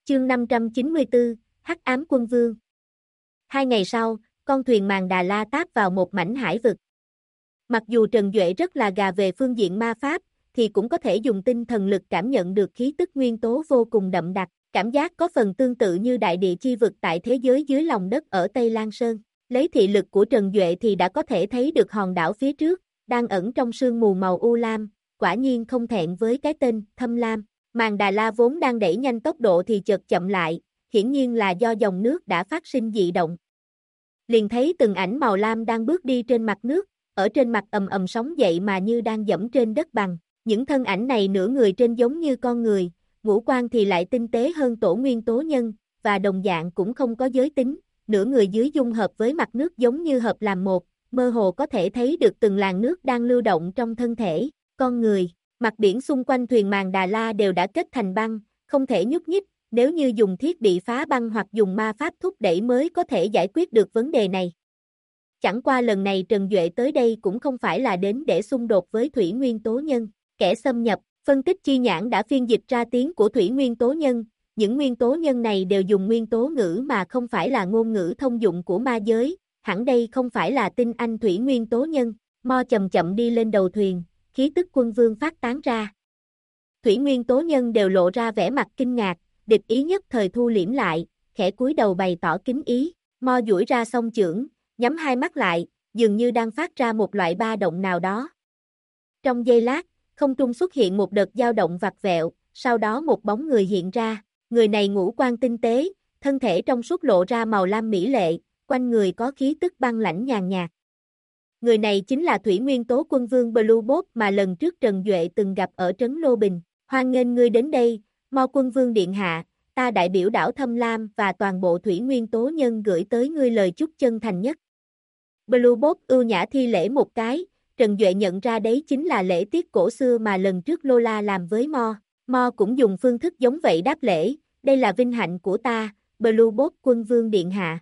Chương 594, Hắc ám quân vương. 2 ngày sau, con thuyền Màn Đà La táp vào một mảnh hải vực. Mặc dù Trần Duệ rất là gà về phương diện ma pháp, thì cũng có thể dùng tinh thần lực cảm nhận được khí tức nguyên tố vô cùng đậm đặc, cảm giác có phần tương tự như đại địa chi vực tại thế giới dưới lòng đất ở Tây Lan Sơn. Lấy thị lực của Trần Duệ thì đã có thể thấy được hòn đảo phía trước, đang ẩn trong sương mù màu u lam, quả nhiên không thẹn với cái tên Thâm Lam. Màn Đà La vốn đang đẩy nhanh tốc độ thì chợt chậm lại, hiển nhiên là do dòng nước đã phát sinh dị động. Liền thấy từng ảnh màu lam đang bước đi trên mặt nước, ở trên mặt ầm ầm sóng dậy mà như đang dẫm trên đất bằng. Những thân ảnh này nửa người trên giống như con người, ngũ quan thì lại tinh tế hơn Tổ Nguyên Tố Nhân, và đồng dạng cũng không có giới tính, nửa người dưới dung hợp với mặt nước giống như hợp làm một, mơ hồ có thể thấy được từng làn nước đang lưu động trong thân thể, con người. Mặt biển xung quanh thuyền Màn Đà La đều đã kết thành băng, không thể nhúc nhích, nếu như dùng thiết bị phá băng hoặc dùng ma pháp thúc đẩy mới có thể giải quyết được vấn đề này. Chẳng qua lần này Trần Duệ tới đây cũng không phải là đến để xung đột với Thủy Nguyên Tố Nhân, kẻ xâm nhập. Phân tích chi nhãn đã phiên dịch ra tiếng của Thủy Nguyên Tố Nhân, những nguyên tố nhân này đều dùng nguyên tố ngữ mà không phải là ngôn ngữ thông dụng của ma giới, hẳn đây không phải là tinh anh Thủy Nguyên Tố Nhân. Mo chậm chậm đi lên đầu thuyền, khí tức quân vương phát tán ra. Thủy Nguyên Tố Nhân đều lộ ra vẻ mặt kinh ngạc, địch ý nhất thời thu liễm lại, khẽ cúi đầu bày tỏ kính ý. Mo duỗi ra song chưởng, nhắm hai mắt lại, dường như đang phát ra một loại ba động nào đó. Trong giây lát, không trung xuất hiện một đợt dao động vặt vẹo, sau đó một bóng người hiện ra. Người này ngũ quan tinh tế, thân thể trong suốt lộ ra màu lam mỹ lệ, quanh người có khí tức băng lãnh nhàn nhạt. Người này chính là Thủy Nguyên Tố Quân Vương Blue Bob mà lần trước Trần Duệ từng gặp ở trấn Lô Bình. Hoan nghênh ngươi đến đây, Mo Quân Vương điện hạ, ta đại biểu đảo Thâm Lam và toàn bộ Thủy Nguyên Tố Nhân gửi tới ngươi lời chúc chân thành nhất. Blue Bob ưu nhã thi lễ một cái, Trần Duệ nhận ra đấy chính là lễ tiết cổ xưa mà lần trước Lola làm với Mo. Mo cũng dùng phương thức giống vậy đáp lễ, đây là vinh hạnh của ta, Blue Bob Quân Vương điện hạ.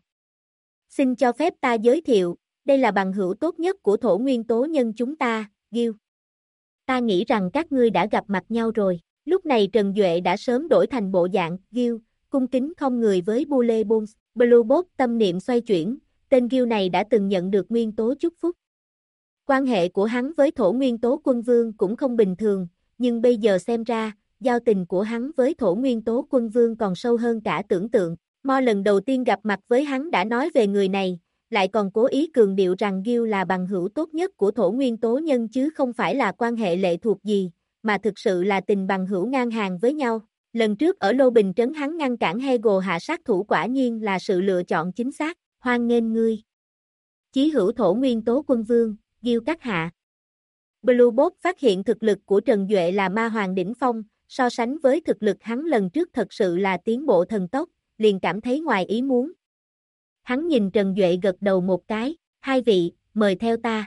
Xin cho phép ta giới thiệu, đây là bằng hữu tốt nhất của Thổ Nguyên Tố Nhân chúng ta, Gil. Ta nghĩ rằng các ngươi đã gặp mặt nhau rồi. Lúc này Trần Duệ đã sớm đổi thành bộ dạng Gil, cung kính không người với Bule Bones. Blue Bob tâm niệm xoay chuyển, tên Gil này đã từng nhận được nguyên tố chúc phúc. Quan hệ của hắn với Thổ Nguyên Tố Quân Vương cũng không bình thường, nhưng bây giờ xem ra, giao tình của hắn với Thổ Nguyên Tố Quân Vương còn sâu hơn cả tưởng tượng. Mo lần đầu tiên gặp mặt với hắn đã nói về người này, lại còn cố ý cường điệu rằng Gil là bằng hữu tốt nhất của Thổ Nguyên Tố Nhân chứ không phải là quan hệ lệ thuộc gì, mà thực sự là tình bằng hữu ngang hàng với nhau. Lần trước ở Lô Bình Trấn hắn ngăn cản Hegel hạ sát thủ quả nhiên là sự lựa chọn chính xác. Hoan nghênh ngươi, chí hữu Thổ Nguyên Tố Quân Vương, Gil các hạ. Blue Bob phát hiện thực lực của Trần Duệ là ma hoàng đỉnh phong, so sánh với thực lực hắn lần trước thật sự là tiến bộ thần tốc, liền cảm thấy ngoài ý muốn. Hắn nhìn Trần Duệ gật đầu một cái, hai vị, mời theo ta.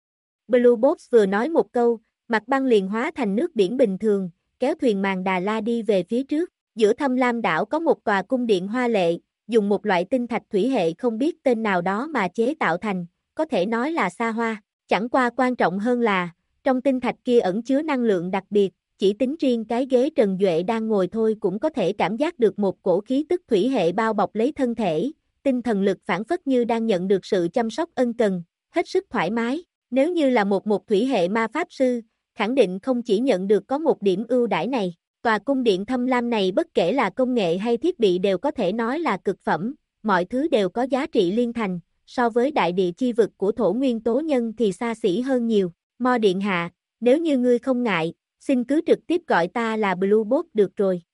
Blue Bob vừa nói một câu, mặt băng liền hóa thành nước biển bình thường, kéo thuyền Màn Đà La đi về phía trước. Giữa Thâm Lam đảo có một tòa cung điện hoa lệ, dùng một loại tinh thạch thủy hệ không biết tên nào đó mà chế tạo thành, có thể nói là xa hoa. Chẳng qua quan trọng hơn là, trong tinh thạch kia ẩn chứa năng lượng đặc biệt, chỉ tính riêng cái ghế Trần Duệ đang ngồi thôi cũng có thể cảm giác được một cổ khí tức thủy hệ bao bọc lấy thân thể, tinh thần lực phản phất như đang nhận được sự chăm sóc ân cần, hết sức thoải mái. Nếu như là một thủy hệ ma pháp sư, khẳng định không chỉ nhận được có một điểm ưu đãi này. Tòa cung điện Thâm Lam này bất kể là công nghệ hay thiết bị đều có thể nói là cực phẩm, mọi thứ đều có giá trị liên thành, so với đại địa chi vực của Thổ Nguyên Tố Nhân thì xa xỉ hơn nhiều. Mo điện hạ, nếu như ngươi không ngại, xin cứ trực tiếp gọi ta là Blue Bob được rồi.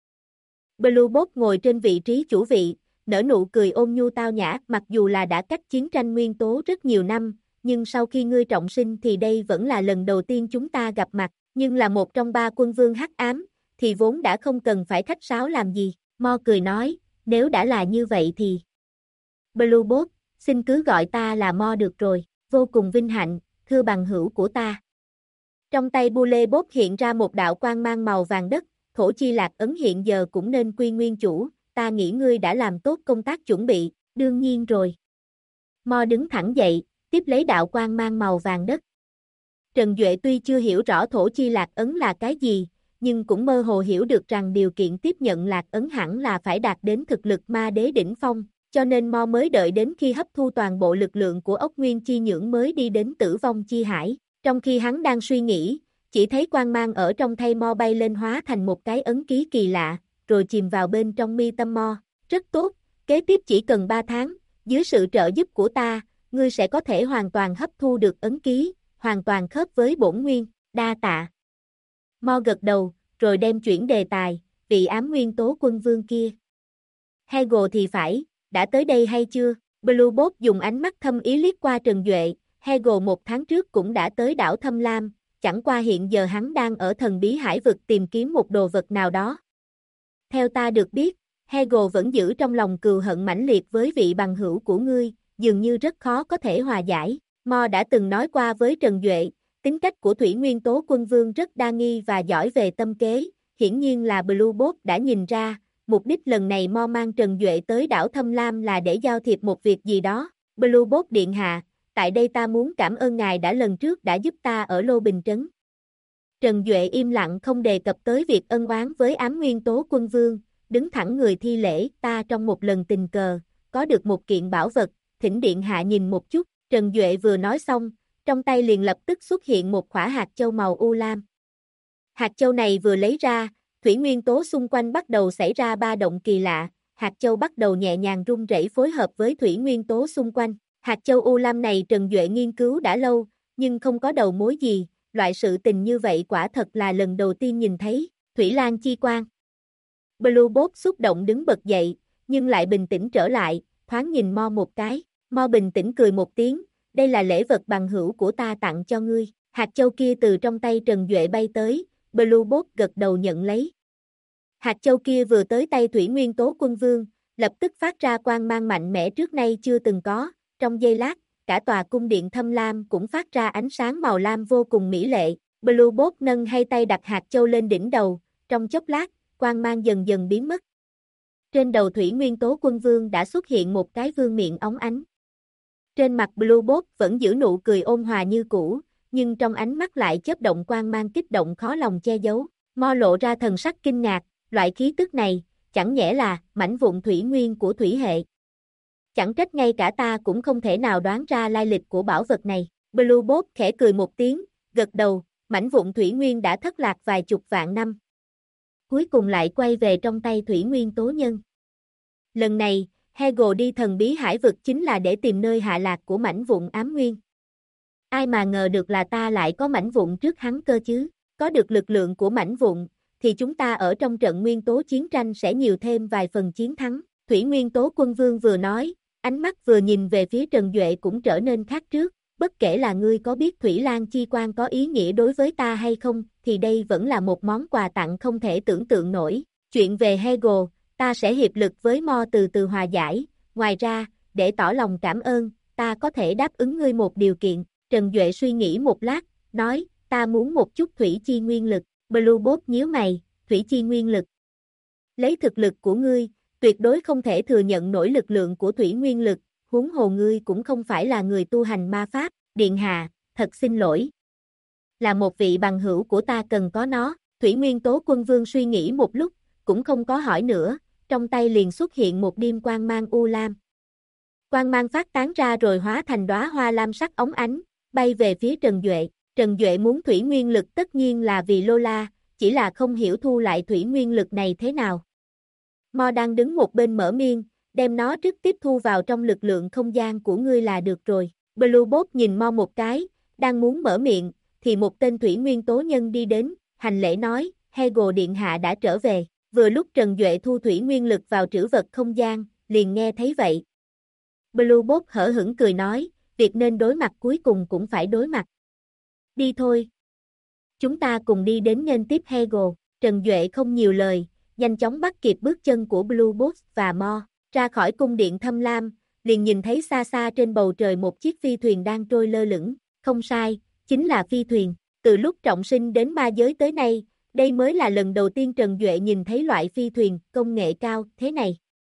Blue Bob ngồi trên vị trí chủ vị, nở nụ cười ôn nhu tao nhã, mặc dù là đã cách chiến tranh nguyên tố rất nhiều năm, nhưng sau khi ngươi trọng sinh thì đây vẫn là lần đầu tiên chúng ta gặp mặt, nhưng là một trong 3 quân vương hắc ám, thì vốn đã không cần phải khách sáo làm gì. Mo cười nói, nếu đã là như vậy thì... Blue Bob, xin cứ gọi ta là Mo được rồi, vô cùng vinh hạnh, thưa bằng hữu của ta. Trong tay Bule Bob hiện ra một đạo quang mang màu vàng đất, Thổ Chi Lạc ấn hiện giờ cũng nên quy nguyên chủ, ta nghĩ ngươi đã làm tốt công tác chuẩn bị, đương nhiên rồi. Mo đứng thẳng dậy, tiếp lấy đạo quang mang màu vàng đất. Trần Duệ tuy chưa hiểu rõ Thổ Chi Lạc ấn là cái gì, nhưng cũng mơ hồ hiểu được rằng điều kiện tiếp nhận lạc ấn hẳn là phải đạt đến thực lực ma đế đỉnh phong, cho nên Mo mới đợi đến khi hấp thu toàn bộ lực lượng của ốc nguyên chi nhưỡng mới đi đến tử vong chi hải. Trong khi hắn đang suy nghĩ, chỉ thấy quang mang ở trong thay Mo bay lên hóa thành một cái ấn ký kỳ lạ, rồi chìm vào bên trong mi tâm Mo. Rất tốt, kế tiếp chỉ cần 3 tháng, dưới sự trợ giúp của ta, ngươi sẽ có thể hoàn toàn hấp thu được ấn ký, hoàn toàn khớp với bổn nguyên, đa tạ. Mo gật đầu, rồi đem chuyển đề tài, vị ám nguyên tố quân vương kia. Hegel thì phải, đã tới đây hay chưa? Blue Bolt dùng ánh mắt thâm ý liếc qua Trần Duệ, Hegel 1 tháng trước cũng đã tới đảo Thâm Lam, chẳng qua hiện giờ hắn đang ở thần bí hải vực tìm kiếm một đồ vật nào đó. Theo ta được biết, Hegel vẫn giữ trong lòng cừu hận mãnh liệt với vị bằng hữu của ngươi, dường như rất khó có thể hòa giải. Mo đã từng nói qua với Trần Duệ, tính cách của thủy nguyên tố quân vương rất đa nghi và giỏi về tâm kế, hiển nhiên là Blue Bolt đã nhìn ra, mục đích lần này Mo mang Trần Duệ tới đảo Thâm Lam là để giao thiệp một việc gì đó. Blue Bolt điện hạ, tại đây ta muốn cảm ơn ngài đã lần trước đã giúp ta ở Lô Bình Trấn. Trần Duệ im lặng không đề cập tới việc ân oán với ám nguyên tố quân vương, đứng thẳng người thi lễ, ta trong một lần tình cờ, có được một kiện bảo vật, thỉnh điện hạ nhìn một chút. Trần Duệ vừa nói xong, trong tay liền lập tức xuất hiện một quả hạt châu màu u lam. Hạt châu này vừa lấy ra, thủy nguyên tố xung quanh bắt đầu xảy ra ba động kỳ lạ, hạt châu bắt đầu nhẹ nhàng rung rẩy phối hợp với thủy nguyên tố xung quanh. Hạt châu u lam này Trần Duệ nghiên cứu đã lâu, nhưng không có đầu mối gì, loại sự tình như vậy quả thật là lần đầu tiên nhìn thấy. Thủy Lan chi quang. Blue Bolt xúc động đứng bật dậy, nhưng lại bình tĩnh trở lại, thoáng nhìn Mo một cái. Mo bình tĩnh cười một tiếng, đây là lễ vật bằng hữu của ta tặng cho ngươi. Hạt châu kia từ trong tay Trần Duệ bay tới, Blue Bolt gật đầu nhận lấy. Hạt châu kia vừa tới tay thủy nguyên tố quân vương, lập tức phát ra quang mang mạnh mẽ trước nay chưa từng có, trong giây lát, cả tòa cung điện Thâm Lam cũng phát ra ánh sáng màu lam vô cùng mỹ lệ. Blue Bolt nâng hai tay đặt hạt châu lên đỉnh đầu, trong chốc lát, quang mang dần dần biến mất. Trên đầu thủy nguyên tố quân vương đã xuất hiện một cái vương miệng óng ánh. Trên mặt Blue Bolt vẫn giữ nụ cười ôn hòa như cũ, nhưng trong ánh mắt lại chớp động quang mang kích động khó lòng che giấu. Mo lộ ra thần sắc kinh ngạc, loại khí tức này, chẳng nhẽ là mảnh vụn thủy nguyên của thủy hệ. Chẳng trách ngay cả ta cũng không thể nào đoán ra lai lịch của bảo vật này. Blue Bolt khẽ cười một tiếng, gật đầu, mảnh vụn thủy nguyên đã thất lạc vài chục vạn năm. Cuối cùng lại quay về trong tay thủy nguyên tố nhân. Lần này, Hegel đi thần bí hải vực chính là để tìm nơi hạ lạc của mảnh vụn ám nguyên. Ai mà ngờ được là ta lại có mảnh vụn trước hắn cơ chứ, có được lực lượng của mảnh vụn, thì chúng ta ở trong trận nguyên tố chiến tranh sẽ nhiều thêm vài phần chiến thắng. Thủy nguyên tố quân vương vừa nói, ánh mắt vừa nhìn về phía Trần Duệ cũng trở nên khác trước, bất kể là ngươi có biết Thủy Lan chi quan có ý nghĩa đối với ta hay không, thì đây vẫn là một món quà tặng không thể tưởng tượng nổi. Chuyện về Hegel, ta sẽ hiệp lực với Mo từ từ hòa giải, ngoài ra, để tỏ lòng cảm ơn, ta có thể đáp ứng ngươi một điều kiện. Trần Duệ suy nghĩ một lát, nói, ta muốn một chút thủy chi nguyên lực. Blue Bolt nhíu mày, thủy chi nguyên lực. Lấy thực lực của ngươi, tuyệt đối không thể thừa nhận nổi lực lượng của thủy nguyên lực, huống hồ ngươi cũng không phải là người tu hành ma pháp. Điện hạ, thật xin lỗi. Là một vị bằng hữu của ta cần có nó. Thủy nguyên tố quân vương suy nghĩ một lúc, cũng không có hỏi nữa, trong tay liền xuất hiện một điềm quang mang u lam. Quang mang phát tán ra rồi hóa thành đóa hoa lam sắc óng ánh, bay về phía Trần Duệ. Trần Duệ muốn thủy nguyên lực tất nhiên là vì Lola, chỉ là không hiểu thu lại thủy nguyên lực này thế nào. Mo đang đứng một bên mở miên, đem nó trực tiếp thu vào trong lực lượng không gian của ngươi là được rồi. Blue Bolt nhìn Mo một cái, đang muốn mở miệng, thì một tên thủy nguyên tố nhân đi đến, hành lễ nói, Hegel điện hạ đã trở về. Vừa lúc Trần Duệ thu thủy nguyên lực vào trữ vật không gian, liền nghe thấy vậy. Blue Bolt hở hững cười nói, việc nên đối mặt cuối cùng cũng phải đối mặt. Đi thôi. Chúng ta cùng đi đến nghênh tiếp Hegel. Trần Duệ không nhiều lời, nhanh chóng bắt kịp bước chân của Blue Bolt và Mo, ra khỏi cung điện Thâm Lam, liền nhìn thấy xa xa trên bầu trời một chiếc phi thuyền đang trôi lơ lửng. Không sai, chính là phi thuyền. Từ lúc trọng sinh đến ma giới tới nay, đây mới là lần đầu tiên Trần Duệ nhìn thấy loại phi thuyền công nghệ cao thế này.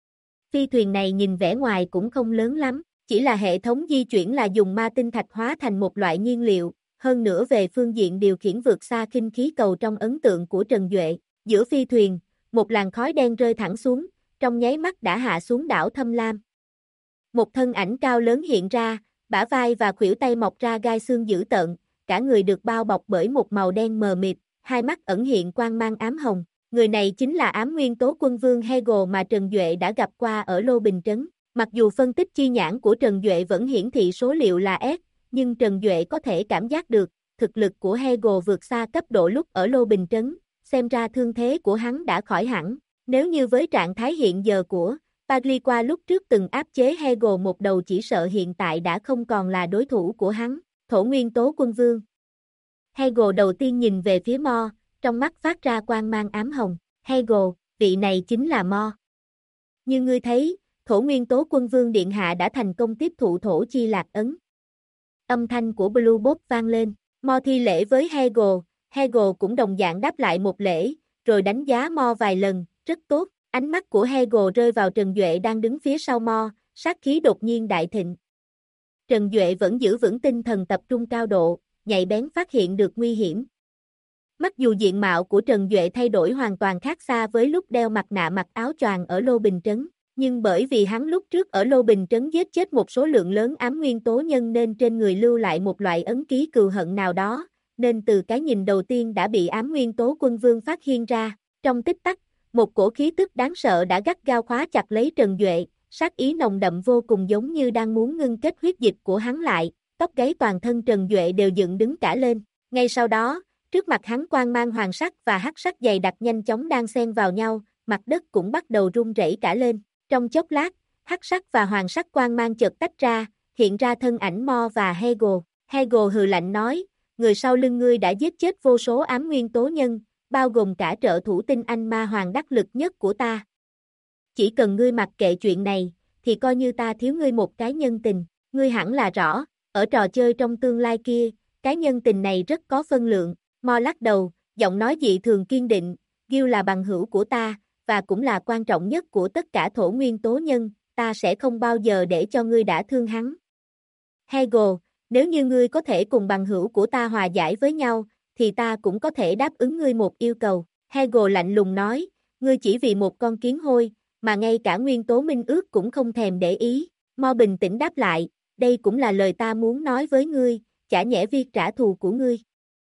Phi thuyền này nhìn vẻ ngoài cũng không lớn lắm, chỉ là hệ thống di chuyển là dùng ma tinh thạch hóa thành một loại nhiên liệu, hơn nữa về phương diện điều khiển vượt xa khinh khí cầu trong ấn tượng của Trần Duệ. Giữa phi thuyền, một làn khói đen rơi thẳng xuống, trong nháy mắt đã hạ xuống đảo Thâm Lam. Một thân ảnh cao lớn hiện ra, bả vai và khuỷu tay mọc ra gai xương dữ tợn, cả người được bao bọc bởi một màu đen mờ mịt, hai mắt ẩn hiện quang mang ám hồng. Người này chính là ám nguyên tố quân vương Hegel mà Trần Duệ đã gặp qua ở Lô Bình Trấn. Mặc dù phân tích chi nhãn của Trần Duệ vẫn hiển thị số liệu là S, nhưng Trần Duệ có thể cảm giác được, thực lực của Hegel vượt xa cấp độ lúc ở Lô Bình Trấn, xem ra thương thế của hắn đã khỏi hẳn. Nếu như với trạng thái hiện giờ của Pagliqua lúc trước từng áp chế Hegel một đầu, chỉ sợ hiện tại đã không còn là đối thủ của hắn. Thổ nguyên tố quân vương. Hegel đầu tiên nhìn về phía Mo, trong mắt phát ra quang mang ám hồng. Hegel, vị này chính là Mo. Như ngươi thấy, thổ nguyên tố quân vương điện hạ đã thành công tiếp thụ thổ chi lạc ấn. Âm thanh của Blue Bob vang lên, Mo thi lễ với Hegel, Hegel cũng đồng dạng đáp lại một lễ, rồi đánh giá Mo vài lần, rất tốt. Ánh mắt của Hegel rơi vào Trần Duệ đang đứng phía sau Mo, sát khí đột nhiên đại thịnh. Trần Duệ vẫn giữ vững tinh thần tập trung cao độ, nhạy bén phát hiện được nguy hiểm. Mặc dù diện mạo của Trần Duệ thay đổi hoàn toàn khác xa với lúc đeo mặt nạ mặc áo choàng ở Lô Bình Trấn, nhưng bởi vì hắn lúc trước ở Lô Bình Trấn giết chết một số lượng lớn ám nguyên tố nhân nên trên người lưu lại một loại ấn ký cừu hận nào đó, nên từ cái nhìn đầu tiên đã bị ám nguyên tố quân vương phát hiện ra. Trong tích tắc, một cổ khí tức đáng sợ đã gắt gao khóa chặt lấy Trần Duệ, sát ý nồng đậm vô cùng giống như đang muốn ngưng kết huyết dịch của hắn lại, tóc gáy toàn thân Trần Duệ đều dựng đứng cả lên. Ngay sau đó, trước mặt hắn quang mang hoàng sắc và hắc sắc dày đặc nhanh chóng đan xen vào nhau, mặt đất cũng bắt đầu rung rẩy cả lên. Trong chốc lát, hắc sắc và hoàng sắc quang mang chợt tách ra, hiện ra thân ảnh Mo và Hegel. Hegel hừ lạnh nói, người sau lưng ngươi đã giết chết vô số ám nguyên tố nhân, bao gồm cả trợ thủ tinh anh ma hoàng đắc lực nhất của ta. Chỉ cần ngươi mặc kệ chuyện này, thì coi như ta thiếu ngươi một cái nhân tình. Ngươi hẳn là rõ, ở trò chơi trong tương lai kia, cái nhân tình này rất có phân lượng. Mo lắc đầu, giọng nói dị thường kiên định, Gil là bằng hữu của ta, và cũng là quan trọng nhất của tất cả thổ nguyên tố nhân, ta sẽ không bao giờ để cho ngươi đả thương hắn. Hegel, nếu như ngươi có thể cùng bằng hữu của ta hòa giải với nhau, thì ta cũng có thể đáp ứng ngươi một yêu cầu. Hegel lạnh lùng nói, ngươi chỉ vì một con kiến hôi, mà ngay cả nguyên tố minh ước cũng không thèm để ý. Mo bình tĩnh đáp lại, đây cũng là lời ta muốn nói với ngươi, chả nhẽ việc trả thù của ngươi.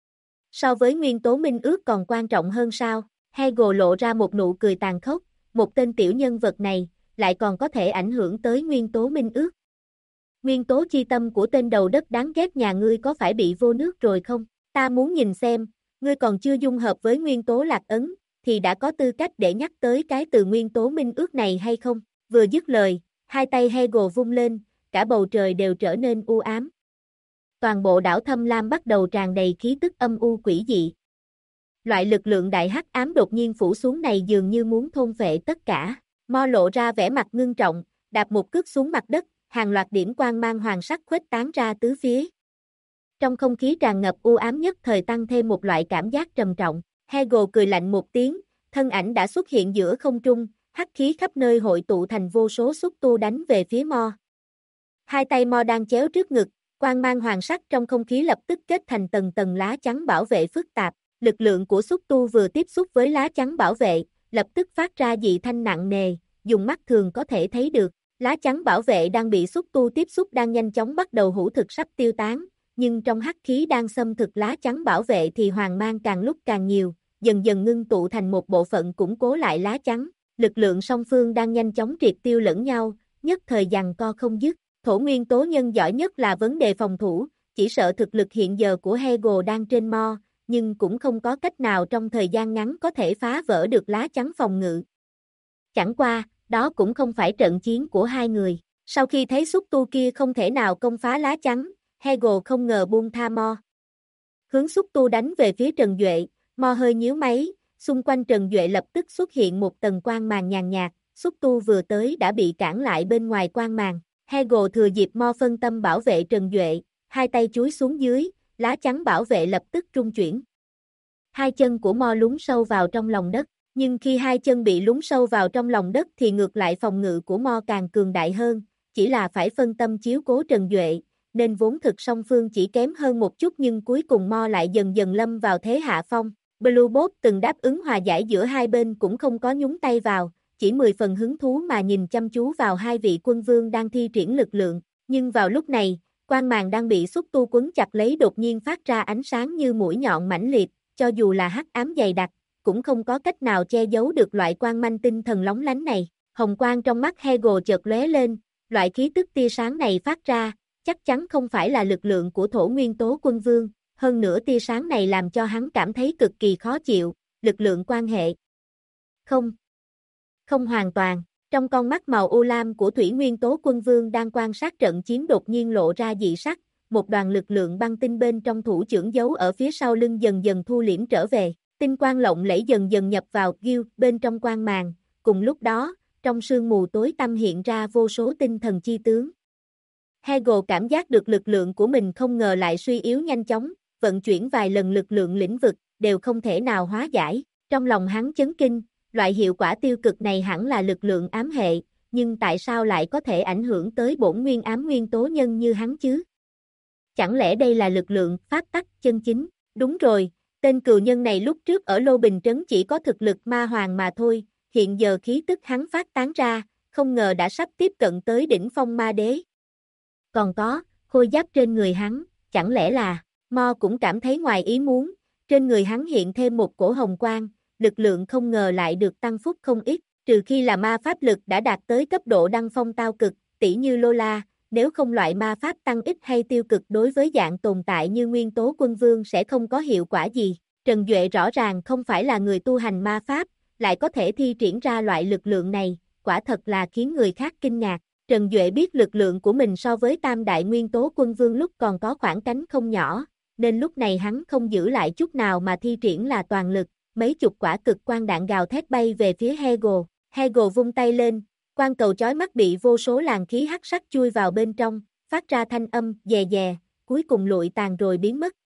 So với nguyên tố minh ước còn quan trọng hơn sao? Hegel lộ ra một nụ cười tàn khốc, một tên tiểu nhân vật này, lại còn có thể ảnh hưởng tới nguyên tố minh ước. Nguyên tố chi tâm của tên đầu đất đáng ghét nhà ngươi có phải bị vô nước rồi không? Ta muốn nhìn xem, ngươi còn chưa dung hợp với nguyên tố lạc ấn, thì đã có tư cách để nhắc tới cái từ nguyên tố minh ước này hay không? Vừa dứt lời, hai tay Hegel vung lên, cả bầu trời đều trở nên u ám. Toàn bộ đảo Thâm Lam bắt đầu tràn đầy khí tức âm u quỷ dị. Loại lực lượng đại hắc ám đột nhiên phủ xuống này dường như muốn thôn phệ tất cả. Mo lộ ra vẻ mặt ngưng trọng, đạp một cước xuống mặt đất, hàng loạt điểm quang mang hoàng sắc khuếch tán ra tứ phía. Trong không khí tràn ngập u ám nhất thời tăng thêm một loại cảm giác trầm trọng. Hegel cười lạnh một tiếng, thân ảnh đã xuất hiện giữa không trung, hắc khí khắp nơi hội tụ thành vô số xúc tu đánh về phía Mo. Hai tay Mo đang chéo trước ngực, quang mang hoàng sắc trong không khí lập tức kết thành tầng tầng lá chắn bảo vệ phức tạp. Lực lượng của xúc tu vừa tiếp xúc với lá chắn bảo vệ, lập tức phát ra dị thanh nặng nề, dùng mắt thường có thể thấy được. Lá chắn bảo vệ đang bị xúc tu tiếp xúc đang nhanh chóng bắt đầu hữu thực sắp tiêu tán, nhưng trong hắc khí đang xâm thực lá chắn bảo vệ thì hoàng mang càng lúc càng nhiều, dần dần ngưng tụ thành một bộ phận củng cố lại lá chắn. Lực lượng song phương đang nhanh chóng triệt tiêu lẫn nhau, nhất thời giằng co không dứt. Thổ nguyên tố nhân giỏi nhất là vấn đề phòng thủ, chỉ sợ thực lực hiện giờ của Hegel đang trên Mo, nhưng cũng không có cách nào trong thời gian ngắn có thể phá vỡ được lá chắn phòng ngự. Chẳng qua, đó cũng không phải trận chiến của hai người. Sau khi thấy xúc tu kia không thể nào công phá lá chắn, Hegel không ngờ buông tha Mo. Hướng xúc tu đánh về phía Trần Duệ, Mo hơi nhíu máy, xung quanh Trần Duệ lập tức xuất hiện một tầng quang màn nhàn nhạt, xúc tu vừa tới đã bị cản lại bên ngoài quang màn. Hegel thừa dịp Mo phân tâm bảo vệ Trần Duệ, hai tay chúi xuống dưới, lá chắn bảo vệ lập tức rung chuyển. Hai chân của Mo lún sâu vào trong lòng đất, nhưng khi hai chân bị lún sâu vào trong lòng đất thì ngược lại phòng ngự của Mo càng cường đại hơn, chỉ là phải phân tâm chiếu cố Trần Duệ, nên vốn thực song phương chỉ kém hơn một chút nhưng cuối cùng Mo lại dần dần lâm vào thế hạ phong. Blue Bolt từng đáp ứng hòa giải giữa hai bên cũng không có nhúng tay vào, chỉ 10 phần hứng thú mà nhìn chăm chú vào hai vị quân vương đang thi triển lực lượng. Nhưng vào lúc này, quang màn đang bị xúc tu quấn chặt lấy đột nhiên phát ra ánh sáng như mũi nhọn mãnh liệt, cho dù là hắc ám dày đặc, cũng không có cách nào che giấu được loại quang manh tinh thần lóng lánh này. Hồng quang trong mắt Hegel chợt lóe lên, loại khí tức tia sáng này phát ra, chắc chắn không phải là lực lượng của thổ nguyên tố quân vương, hơn nữa tia sáng này làm cho hắn cảm thấy cực kỳ khó chịu, lực lượng quan hệ. Không hoàn toàn, trong con mắt màu u lam của thủy nguyên tố quân vương đang quan sát trận chiến đột nhiên lộ ra dị sắc, một đoàn lực lượng băng tinh bên trong thủ trưởng giấu ở phía sau lưng dần dần thu liễm trở về, tinh quang lộng lẫy dần dần nhập vào Gil bên trong quang màn, cùng lúc đó, trong sương mù tối tăm hiện ra vô số tinh thần chi tướng. Hegel cảm giác được lực lượng của mình không ngờ lại suy yếu nhanh chóng, vận chuyển vài lần lực lượng lĩnh vực, đều không thể nào hóa giải, trong lòng hắn chấn kinh, loại hiệu quả tiêu cực này hẳn là lực lượng ám hệ, nhưng tại sao lại có thể ảnh hưởng tới bổn nguyên ám nguyên tố nhân như hắn chứ? Chẳng lẽ đây là lực lượng pháp tắc chân chính? Đúng rồi, tên cừu nhân này lúc trước ở Lô Bình Trấn chỉ có thực lực ma hoàng mà thôi, hiện giờ khí tức hắn phát tán ra, không ngờ đã sắp tiếp cận tới đỉnh phong ma đế. Còn có, khôi giáp trên người hắn, chẳng lẽ là, Mo cũng cảm thấy ngoài ý muốn, trên người hắn hiện thêm một cổ hồng quang, lực lượng không ngờ lại được tăng phúc không ít, trừ khi là ma pháp lực đã đạt tới cấp độ đăng phong tao cực, tỷ như Lola, nếu không loại ma pháp tăng ít hay tiêu cực đối với dạng tồn tại như nguyên tố quân vương sẽ không có hiệu quả gì. Trần Duệ rõ ràng không phải là người tu hành ma pháp, lại có thể thi triển ra loại lực lượng này, quả thật là khiến người khác kinh ngạc. Trần Duệ biết lực lượng của mình so với tam đại nguyên tố quân vương lúc còn có khoảng cách không nhỏ, nên lúc này hắn không giữ lại chút nào mà thi triển là toàn lực, mấy chục quả cực quang đạn gào thét bay về phía Hegel. Hegel vung tay lên, quang cầu chói mắt bị vô số làn khí hắc sắc chui vào bên trong, phát ra thanh âm dè dè, cuối cùng lụi tàn rồi biến mất.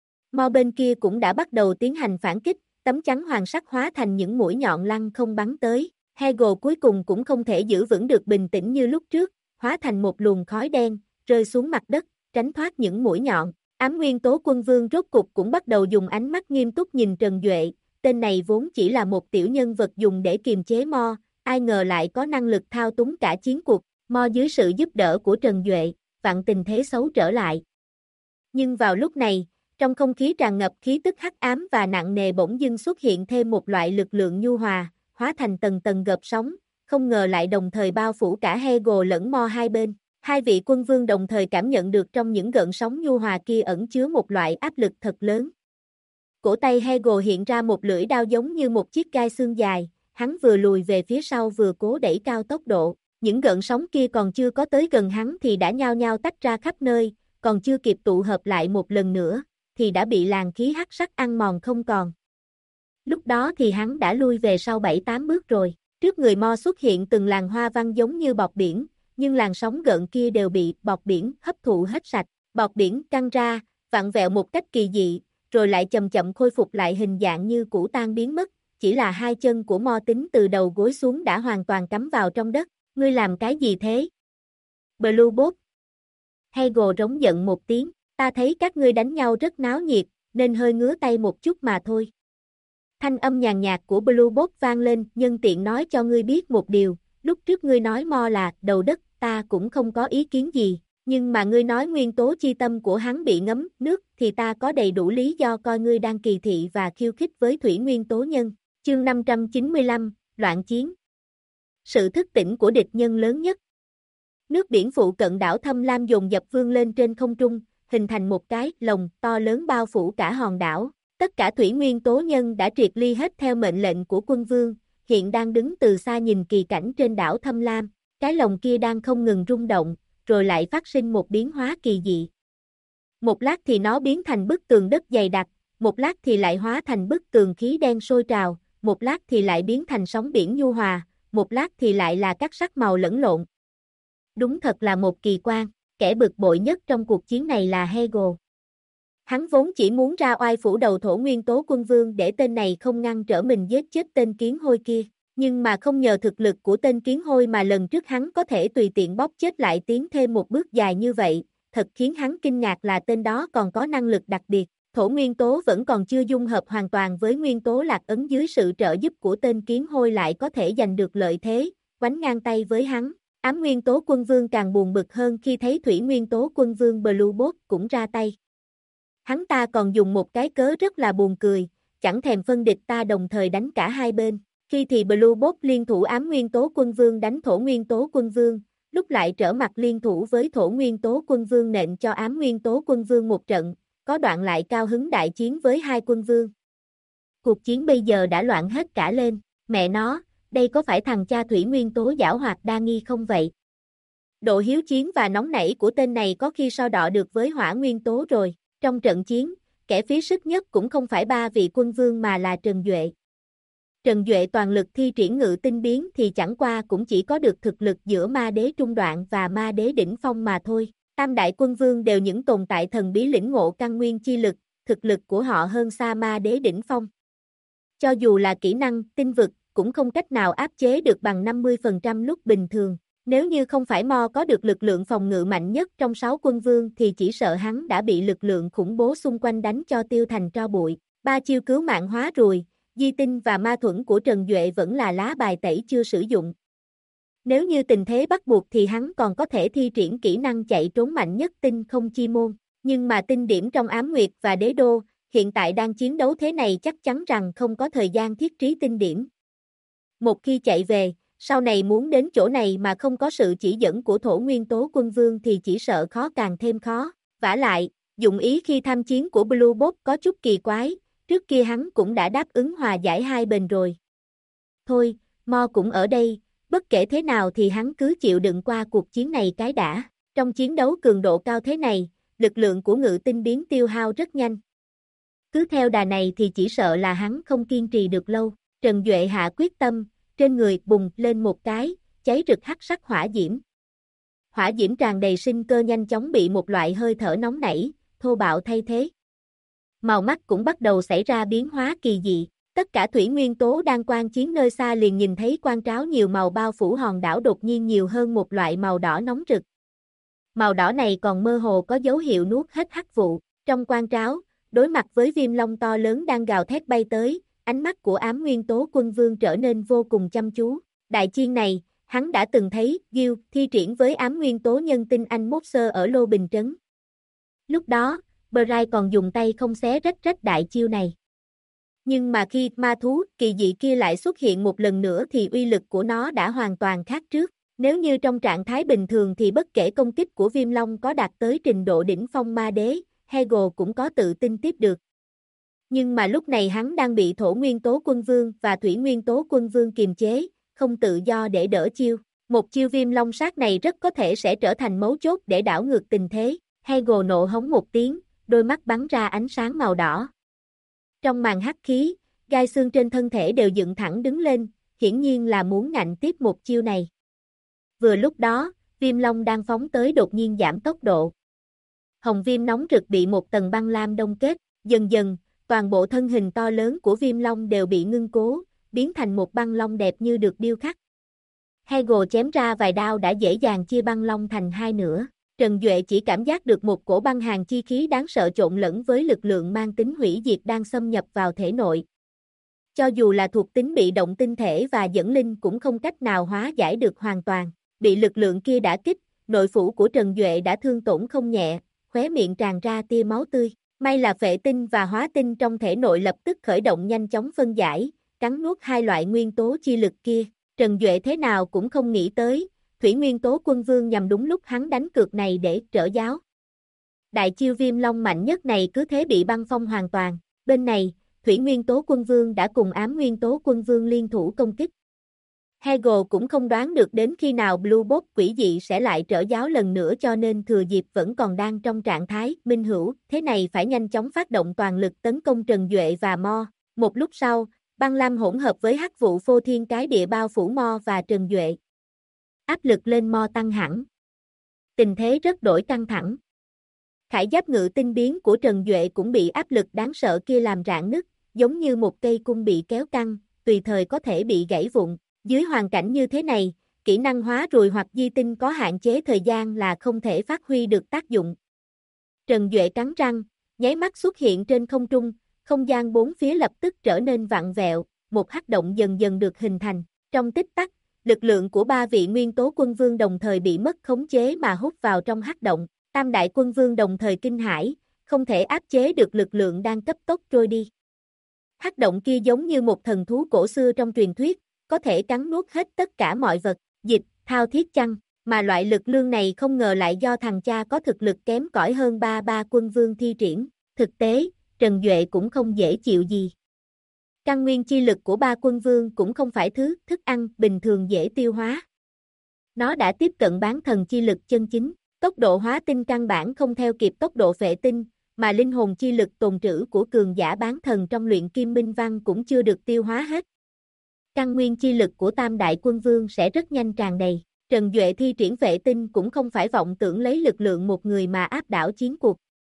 Mo bên kia cũng đã bắt đầu tiến hành phản kích, tấm chắn hoàng sắc hóa thành những mũi nhọn lăng không bắn tới. Hegel cuối cùng cũng không thể giữ vững được bình tĩnh như lúc trước, hóa thành một luồng khói đen, rơi xuống mặt đất, tránh thoát những mũi nhọn. Ám nguyên tố quân vương rốt cục cũng bắt đầu dùng ánh mắt nghiêm túc nhìn Trần Duệ, tên này vốn chỉ là một tiểu nhân vật dùng để kiềm chế Mo, ai ngờ lại có năng lực thao túng cả chiến cuộc. Mo dưới sự giúp đỡ của Trần Duệ, vặn tình thế xấu trở lại. Nhưng vào lúc này, trong không khí tràn ngập khí tức hắc ám và nặng nề bỗng dưng xuất hiện thêm một loại lực lượng nhu hòa, hóa thành tầng tầng gợp sóng, không ngờ lại đồng thời bao phủ cả Hegel lẫn Mo hai bên. Hai vị quân vương đồng thời cảm nhận được trong những gợn sóng nhu hòa kia ẩn chứa một loại áp lực thật lớn. Cổ tay Hegel hiện ra một lưỡi đao giống như một chiếc gai xương dài, hắn vừa lùi về phía sau vừa cố đẩy cao tốc độ. Những gợn sóng kia còn chưa có tới gần hắn thì đã nhao nhao tách ra khắp nơi, còn chưa kịp tụ hợp lại một lần nữa, thì đã bị làn khí hắc sắc ăn mòn không còn. Lúc đó thì hắn đã lui về sau 7-8 bước rồi, trước người Mo xuất hiện từng làn hoa văn giống như bọt biển, nhưng làn sóng gợn kia đều bị bọt biển hấp thụ hết sạch, bọt biển căng ra, vặn vẹo một cách kỳ dị, rồi lại chậm chậm khôi phục lại hình dạng như cũ tan biến mất, chỉ là hai chân của Mo tính từ đầu gối xuống đã hoàn toàn cắm vào trong đất. Ngươi làm cái gì thế? Blue Bolt. Hegel rống giận một tiếng, ta thấy các ngươi đánh nhau rất náo nhiệt, nên hơi ngứa tay một chút mà thôi. Thanh âm nhàn nhạt của Blue Bolt vang lên, nhân tiện nói cho ngươi biết một điều, lúc trước ngươi nói Mo là đầu đất, ta cũng không có ý kiến gì, nhưng mà ngươi nói nguyên tố chi tâm của hắn bị ngấm nước thì ta có đầy đủ lý do coi ngươi đang kỳ thị và khiêu khích với thủy nguyên tố nhân. Chương 595, Loạn chiến. Sự thức tỉnh của địch nhân lớn nhất. Nước biển phụ cận đảo Thâm Lam dồn dập vươn lên trên không trung, hình thành một cái lồng to lớn bao phủ cả hòn đảo. Tất cả thủy nguyên tố nhân đã triệt ly hết theo mệnh lệnh của quân vương, hiện đang đứng từ xa nhìn kỳ cảnh trên đảo Thâm Lam. Cái lồng kia đang không ngừng rung động, rồi lại phát sinh một biến hóa kỳ dị. Một lát thì nó biến thành bức tường đất dày đặc, một lát thì lại hóa thành bức tường khí đen sôi trào, một lát thì lại biến thành sóng biển nhu hòa, một lát thì lại là các sắc màu lẫn lộn. Đúng thật là một kỳ quan, kẻ bực bội nhất trong cuộc chiến này là Hegel. Hắn vốn chỉ muốn ra oai phủ đầu thổ nguyên tố quân vương để tên này không ngăn trở mình giết chết tên kiến hôi kia, nhưng mà không nhờ thực lực của tên kiến hôi mà lần trước hắn có thể tùy tiện bóp chết lại tiến thêm một bước dài như vậy, thật khiến hắn kinh ngạc là tên đó còn có năng lực đặc biệt. Thổ nguyên tố vẫn còn chưa dung hợp hoàn toàn với nguyên tố lạc ấn, dưới sự trợ giúp của tên kiến hôi lại có thể giành được lợi thế, quánh ngang tay với hắn. Ám nguyên tố quân vương càng buồn bực hơn khi thấy thủy nguyên tố quân vương Blue Bolt cũng ra tay. Hắn ta còn dùng một cái cớ rất là buồn cười, chẳng thèm phân địch ta đồng thời đánh cả hai bên. Khi thì Blue Bolt liên thủ ám nguyên tố quân vương đánh thổ nguyên tố quân vương, lúc lại trở mặt liên thủ với thổ nguyên tố quân vương nện cho ám nguyên tố quân vương một trận, có đoạn lại cao hứng đại chiến với hai quân vương. Cuộc chiến bây giờ đã loạn hết cả lên, mẹ nó, đây có phải thằng cha thủy nguyên tố giảo hoạt đa nghi không vậy? Độ hiếu chiến và nóng nảy của tên này có khi so đọ được với hỏa nguyên tố rồi. Trong trận chiến, kẻ phí sức nhất cũng không phải ba vị quân vương mà là Trần Duệ. Trần Duệ toàn lực thi triển ngự tinh biến thì chẳng qua cũng chỉ có được thực lực giữa ma đế trung đoạn và ma đế đỉnh phong mà thôi. Tam đại quân vương đều những tồn tại thần bí lĩnh ngộ căn nguyên chi lực, thực lực của họ hơn xa ma đế đỉnh phong. Cho dù là kỹ năng, tinh vực, cũng không cách nào áp chế được bằng 50% lúc bình thường. Nếu như không phải Mo có được lực lượng phòng ngự mạnh nhất trong 6 quân vương thì chỉ sợ hắn đã bị lực lượng khủng bố xung quanh đánh cho tiêu thành tro bụi. Ba chiêu cứu mạng hóa rùi, di tinh và ma thuẫn của Trần Duệ vẫn là lá bài tẩy chưa sử dụng. Nếu như tình thế bắt buộc thì hắn còn có thể thi triển kỹ năng chạy trốn mạnh nhất tinh không chi môn. Nhưng mà tinh điểm trong ám nguyệt và đế đô, hiện tại đang chiến đấu thế này chắc chắn rằng không có thời gian thiết trí tinh điểm. Một khi chạy về, sau này muốn đến chỗ này mà không có sự chỉ dẫn của thổ nguyên tố quân vương thì chỉ sợ khó càng thêm khó. Vả lại, dụng ý khi tham chiến của Blue Bolt có chút kỳ quái, trước kia hắn cũng đã đáp ứng hòa giải hai bên rồi. Thôi, Mo cũng ở đây, bất kể thế nào thì hắn cứ chịu đựng qua cuộc chiến này cái đã. Trong chiến đấu cường độ cao thế này, lực lượng của ngự tinh biến tiêu hao rất nhanh. Cứ theo đà này thì chỉ sợ là hắn không kiên trì được lâu. Trần Duệ hạ quyết tâm, trên người bùng lên một cái, cháy rực hắc sắc hỏa diễm. Hỏa diễm tràn đầy sinh cơ nhanh chóng bị một loại hơi thở nóng nảy, thô bạo thay thế. Màu mắt cũng bắt đầu xảy ra biến hóa kỳ dị. Tất cả thủy nguyên tố đang quan chiến nơi xa liền nhìn thấy quang tráo nhiều màu bao phủ hòn đảo đột nhiên nhiều hơn một loại màu đỏ nóng rực. Màu đỏ này còn mơ hồ có dấu hiệu nuốt hết hắc vụ. Trong quang tráo, đối mặt với viêm long to lớn đang gào thét bay tới, ánh mắt của ám nguyên tố quân vương trở nên vô cùng chăm chú. Đại chiên này, hắn đã từng thấy Gil thi triển với ám nguyên tố nhân tinh anh mốt sơ ở Lô Bình Trấn. Lúc đó, Bright còn dùng tay không xé rách rách đại chiêu này. Nhưng mà khi ma thú kỳ dị kia lại xuất hiện một lần nữa thì uy lực của nó đã hoàn toàn khác trước. Nếu như trong trạng thái bình thường thì bất kể công kích của Viêm Long có đạt tới trình độ đỉnh phong ma đế, Hegel cũng có tự tin tiếp được. Nhưng mà lúc này hắn đang bị thổ nguyên tố quân vương và thủy nguyên tố quân vương kiềm chế, không tự do để đỡ chiêu. Một chiêu Viêm Long sát này rất có thể sẽ trở thành mấu chốt để đảo ngược tình thế. Hegel nộ hống một tiếng, đôi mắt bắn ra ánh sáng màu đỏ. Trong màn hắc khí, gai xương trên thân thể đều dựng thẳng đứng lên, hiển nhiên là muốn ngạnh tiếp một chiêu này. Vừa lúc đó, Viêm Long đang phóng tới đột nhiên giảm tốc độ. Hồng viêm nóng rực bị một tầng băng lam đông kết, dần dần, toàn bộ thân hình to lớn của Viêm Long đều bị ngưng cố, biến thành một băng long đẹp như được điêu khắc. Hegel chém ra vài đao đã dễ dàng chia băng long thành hai nửa. Trần Duệ chỉ cảm giác được một cổ băng hàn chi khí đáng sợ trộn lẫn với lực lượng mang tính hủy diệt đang xâm nhập vào thể nội. Cho dù là thuộc tính bị động tinh thể và dẫn linh cũng không cách nào hóa giải được hoàn toàn. Bị lực lượng kia đả kích, nội phủ của Trần Duệ đã thương tổn không nhẹ, khóe miệng tràn ra tia máu tươi. May là phệ tinh và hóa tinh trong thể nội lập tức khởi động nhanh chóng phân giải, cắn nuốt hai loại nguyên tố chi lực kia. Trần Duệ thế nào cũng không nghĩ tới, thủy nguyên tố quân vương nhằm đúng lúc hắn đánh cược này để trở giáo. Đại chiêu Viêm Long mạnh nhất này cứ thế bị băng phong hoàn toàn. Bên này, thủy nguyên tố quân vương đã cùng ám nguyên tố quân vương liên thủ công kích. Hegel cũng không đoán được đến khi nào Blue Bolt quỷ dị sẽ lại trở giáo lần nữa, cho nên thừa dịp vẫn còn đang trong trạng thái minh hữu, thế này phải nhanh chóng phát động toàn lực tấn công Trần Duệ và Mo. Một lúc sau, băng lam hỗn hợp với hắc vụ phô thiên cái địa bao phủ Mo và Trần Duệ. Áp lực lên Mo tăng hẳn. Tình thế rất đổi căng thẳng. Khải giáp ngự tinh biến của Trần Duệ cũng bị áp lực đáng sợ kia làm rạn nứt, giống như một cây cung bị kéo căng, tùy thời có thể bị gãy vụn. Dưới hoàn cảnh như thế này, kỹ năng hóa rùi hoặc di tinh có hạn chế thời gian là không thể phát huy được tác dụng. Trần Duệ cắn răng, nháy mắt xuất hiện trên không trung, không gian bốn phía lập tức trở nên vặn vẹo, một hắc động dần dần được hình thành. Trong tích tắc, lực lượng của ba vị nguyên tố quân vương đồng thời bị mất khống chế mà hút vào trong hắc động. Tam đại quân vương đồng thời kinh hãi, không thể áp chế được lực lượng đang cấp tốc trôi đi. Hắc động kia giống như một thần thú cổ xưa trong truyền thuyết, có thể cắn nuốt hết tất cả mọi vật. Dịch, thao thiết chăng, mà loại lực lượng này không ngờ lại do thằng cha có thực lực kém cỏi hơn ba quân vương thi triển. Thực tế, Trần Duệ cũng không dễ chịu gì. Căn nguyên chi lực của ba quân vương cũng không phải thứ thức ăn bình thường dễ tiêu hóa. Nó đã tiếp cận bán thần chi lực chân chính, tốc độ hóa tinh căn bản không theo kịp tốc độ phệ tinh, mà linh hồn chi lực tồn trữ của cường giả bán thần trong luyện kim minh văn cũng chưa được tiêu hóa hết. Căn nguyên chi lực của tam đại quân vương sẽ rất nhanh tràn đầy. Trần Duệ thi triển phệ tinh cũng không phải vọng tưởng lấy lực lượng một người mà áp đảo chiến cuộc.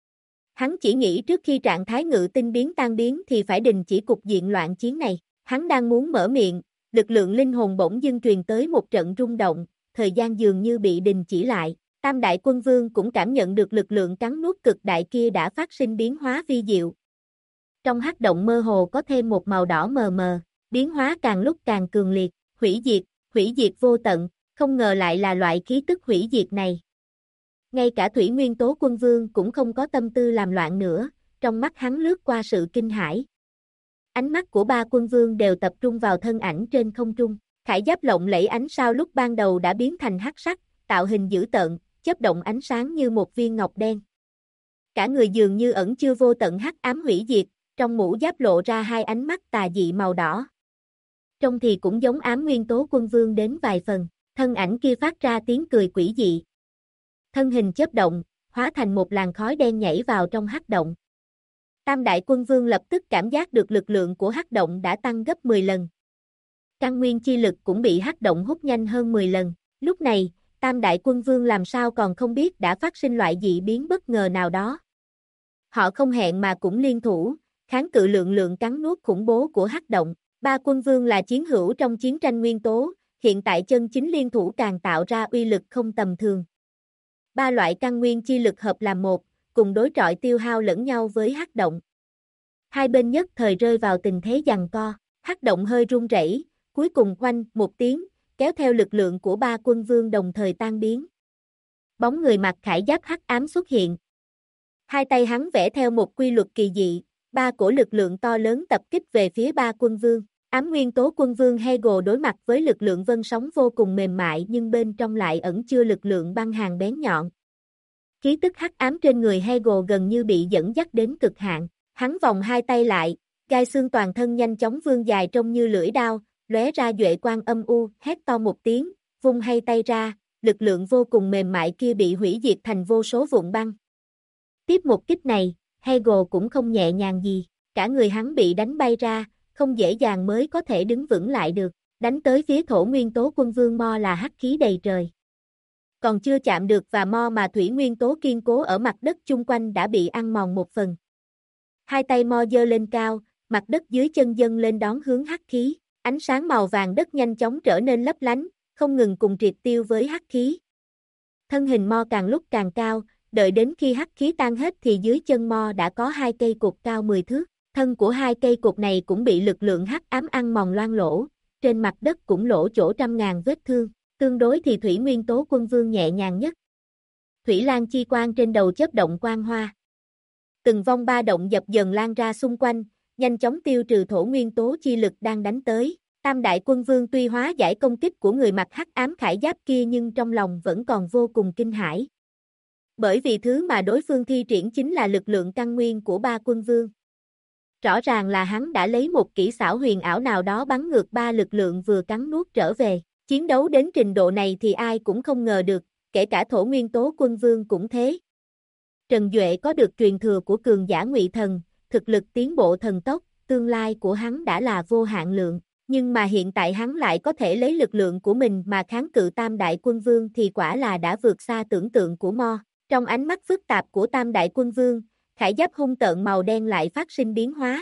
Hắn chỉ nghĩ trước khi trạng thái ngự tinh biến tan biến thì phải đình chỉ cục diện loạn chiến này. Hắn đang muốn mở miệng, lực lượng linh hồn bỗng dưng truyền tới một trận rung động, thời gian dường như bị đình chỉ lại. Tam đại quân vương cũng cảm nhận được lực lượng cắn nuốt cực đại kia đã phát sinh biến hóa vi diệu. Trong hắc động mơ hồ có thêm một màu đỏ mờ mờ, biến hóa càng lúc càng cường liệt, hủy diệt vô tận, không ngờ lại là loại khí tức hủy diệt này. Ngay cả Thủy Nguyên Tố Quân Vương cũng không có tâm tư làm loạn nữa, trong mắt hắn lướt qua sự kinh hãi. Ánh mắt của ba quân vương đều tập trung vào thân ảnh trên không trung, khải giáp lộng lẫy ánh sao lúc ban đầu đã biến thành hắc sắc, tạo hình dữ tợn, chớp động ánh sáng như một viên ngọc đen. Cả người dường như ẩn chứa vô tận hắc ám hủy diệt, trong mũ giáp lộ ra hai ánh mắt tà dị màu đỏ. Trông thì cũng giống ám nguyên tố quân vương đến vài phần, thân ảnh kia phát ra tiếng cười quỷ dị. Thân hình chớp động, hóa thành một làn khói đen nhảy vào trong hắc động. Tam đại quân vương lập tức cảm giác được lực lượng của hắc động đã tăng gấp 10 lần. Căn nguyên chi lực cũng bị hắc động hút nhanh hơn 10 lần. Lúc này, tam đại quân vương làm sao còn không biết đã phát sinh loại dị biến bất ngờ nào đó. Họ không hẹn mà cũng liên thủ, kháng cự lượng cắn nuốt khủng bố của hắc động. Ba quân vương là chiến hữu trong chiến tranh nguyên tố, hiện tại chân chính liên thủ càng tạo ra uy lực không tầm thường. Ba loại căn nguyên chi lực hợp làm một, cùng đối chọi tiêu hao lẫn nhau với hắc động. Hai bên nhất thời rơi vào tình thế giằng co, hắc động hơi rung rẩy, cuối cùng oanh một tiếng, kéo theo lực lượng của ba quân vương đồng thời tan biến. Bóng người mặc khải giáp hắc ám xuất hiện. Hai tay hắn vẽ theo một quy luật kỳ dị, ba cổ lực lượng to lớn tập kích về phía ba quân vương. Ám nguyên tố quân vương Hegel đối mặt với lực lượng vân sóng vô cùng mềm mại nhưng bên trong lại ẩn chứa lực lượng băng hàn bén nhọn. Khí tức hắc ám trên người Hegel gần như bị dẫn dắt đến cực hạn. Hắn vòng hai tay lại, gai xương toàn thân nhanh chóng vươn dài trông như lưỡi đao, lóe ra duệ quang âm u, hét to một tiếng, vung hai tay ra, lực lượng vô cùng mềm mại kia bị hủy diệt thành vô số vụn băng. Tiếp một kích này, Hegel cũng không nhẹ nhàng gì, cả người hắn bị đánh bay ra, không dễ dàng mới có thể đứng vững lại được, đánh tới phía thổ nguyên tố quân vương Mo là hắc khí đầy trời. Còn chưa chạm được và Mo mà thủy nguyên tố kiên cố ở mặt đất chung quanh đã bị ăn mòn một phần. Hai tay Mo giơ lên cao, mặt đất dưới chân dâng lên đón hướng hắc khí, ánh sáng màu vàng đất nhanh chóng trở nên lấp lánh, không ngừng cùng triệt tiêu với hắc khí. Thân hình Mo càng lúc càng cao, đợi đến khi hắc khí tan hết thì dưới chân Mo đã có hai cây cột cao 10 thước. Thân của hai cây cột này cũng bị lực lượng hắc ám ăn mòn loang lỗ, trên mặt đất cũng lỗ chỗ trăm ngàn vết thương, tương đối thì thủy nguyên tố quân vương nhẹ nhàng nhất. Thủy lan chi quang trên đầu chớp động quang hoa. Từng vong ba động dập dần lan ra xung quanh, nhanh chóng tiêu trừ thổ nguyên tố chi lực đang đánh tới. Tam đại quân vương tuy hóa giải công kích của người mặc hắc ám khải giáp kia nhưng trong lòng vẫn còn vô cùng kinh hãi. Bởi vì thứ mà đối phương thi triển chính là lực lượng căn nguyên của ba quân vương. Rõ ràng là hắn đã lấy một kỹ xảo huyền ảo nào đó bắn ngược ba lực lượng vừa cắn nuốt trở về. Chiến đấu đến trình độ này thì ai cũng không ngờ được, kể cả thổ nguyên tố quân vương cũng thế. Trần Duệ có được truyền thừa của cường giả ngụy thần, thực lực tiến bộ thần tốc, tương lai của hắn đã là vô hạn lượng. Nhưng mà hiện tại hắn lại có thể lấy lực lượng của mình mà kháng cự tam đại quân vương thì quả là đã vượt xa tưởng tượng của Mo. Trong ánh mắt phức tạp của tam đại quân vương, khải giáp hung tợn màu đen lại phát sinh biến hóa.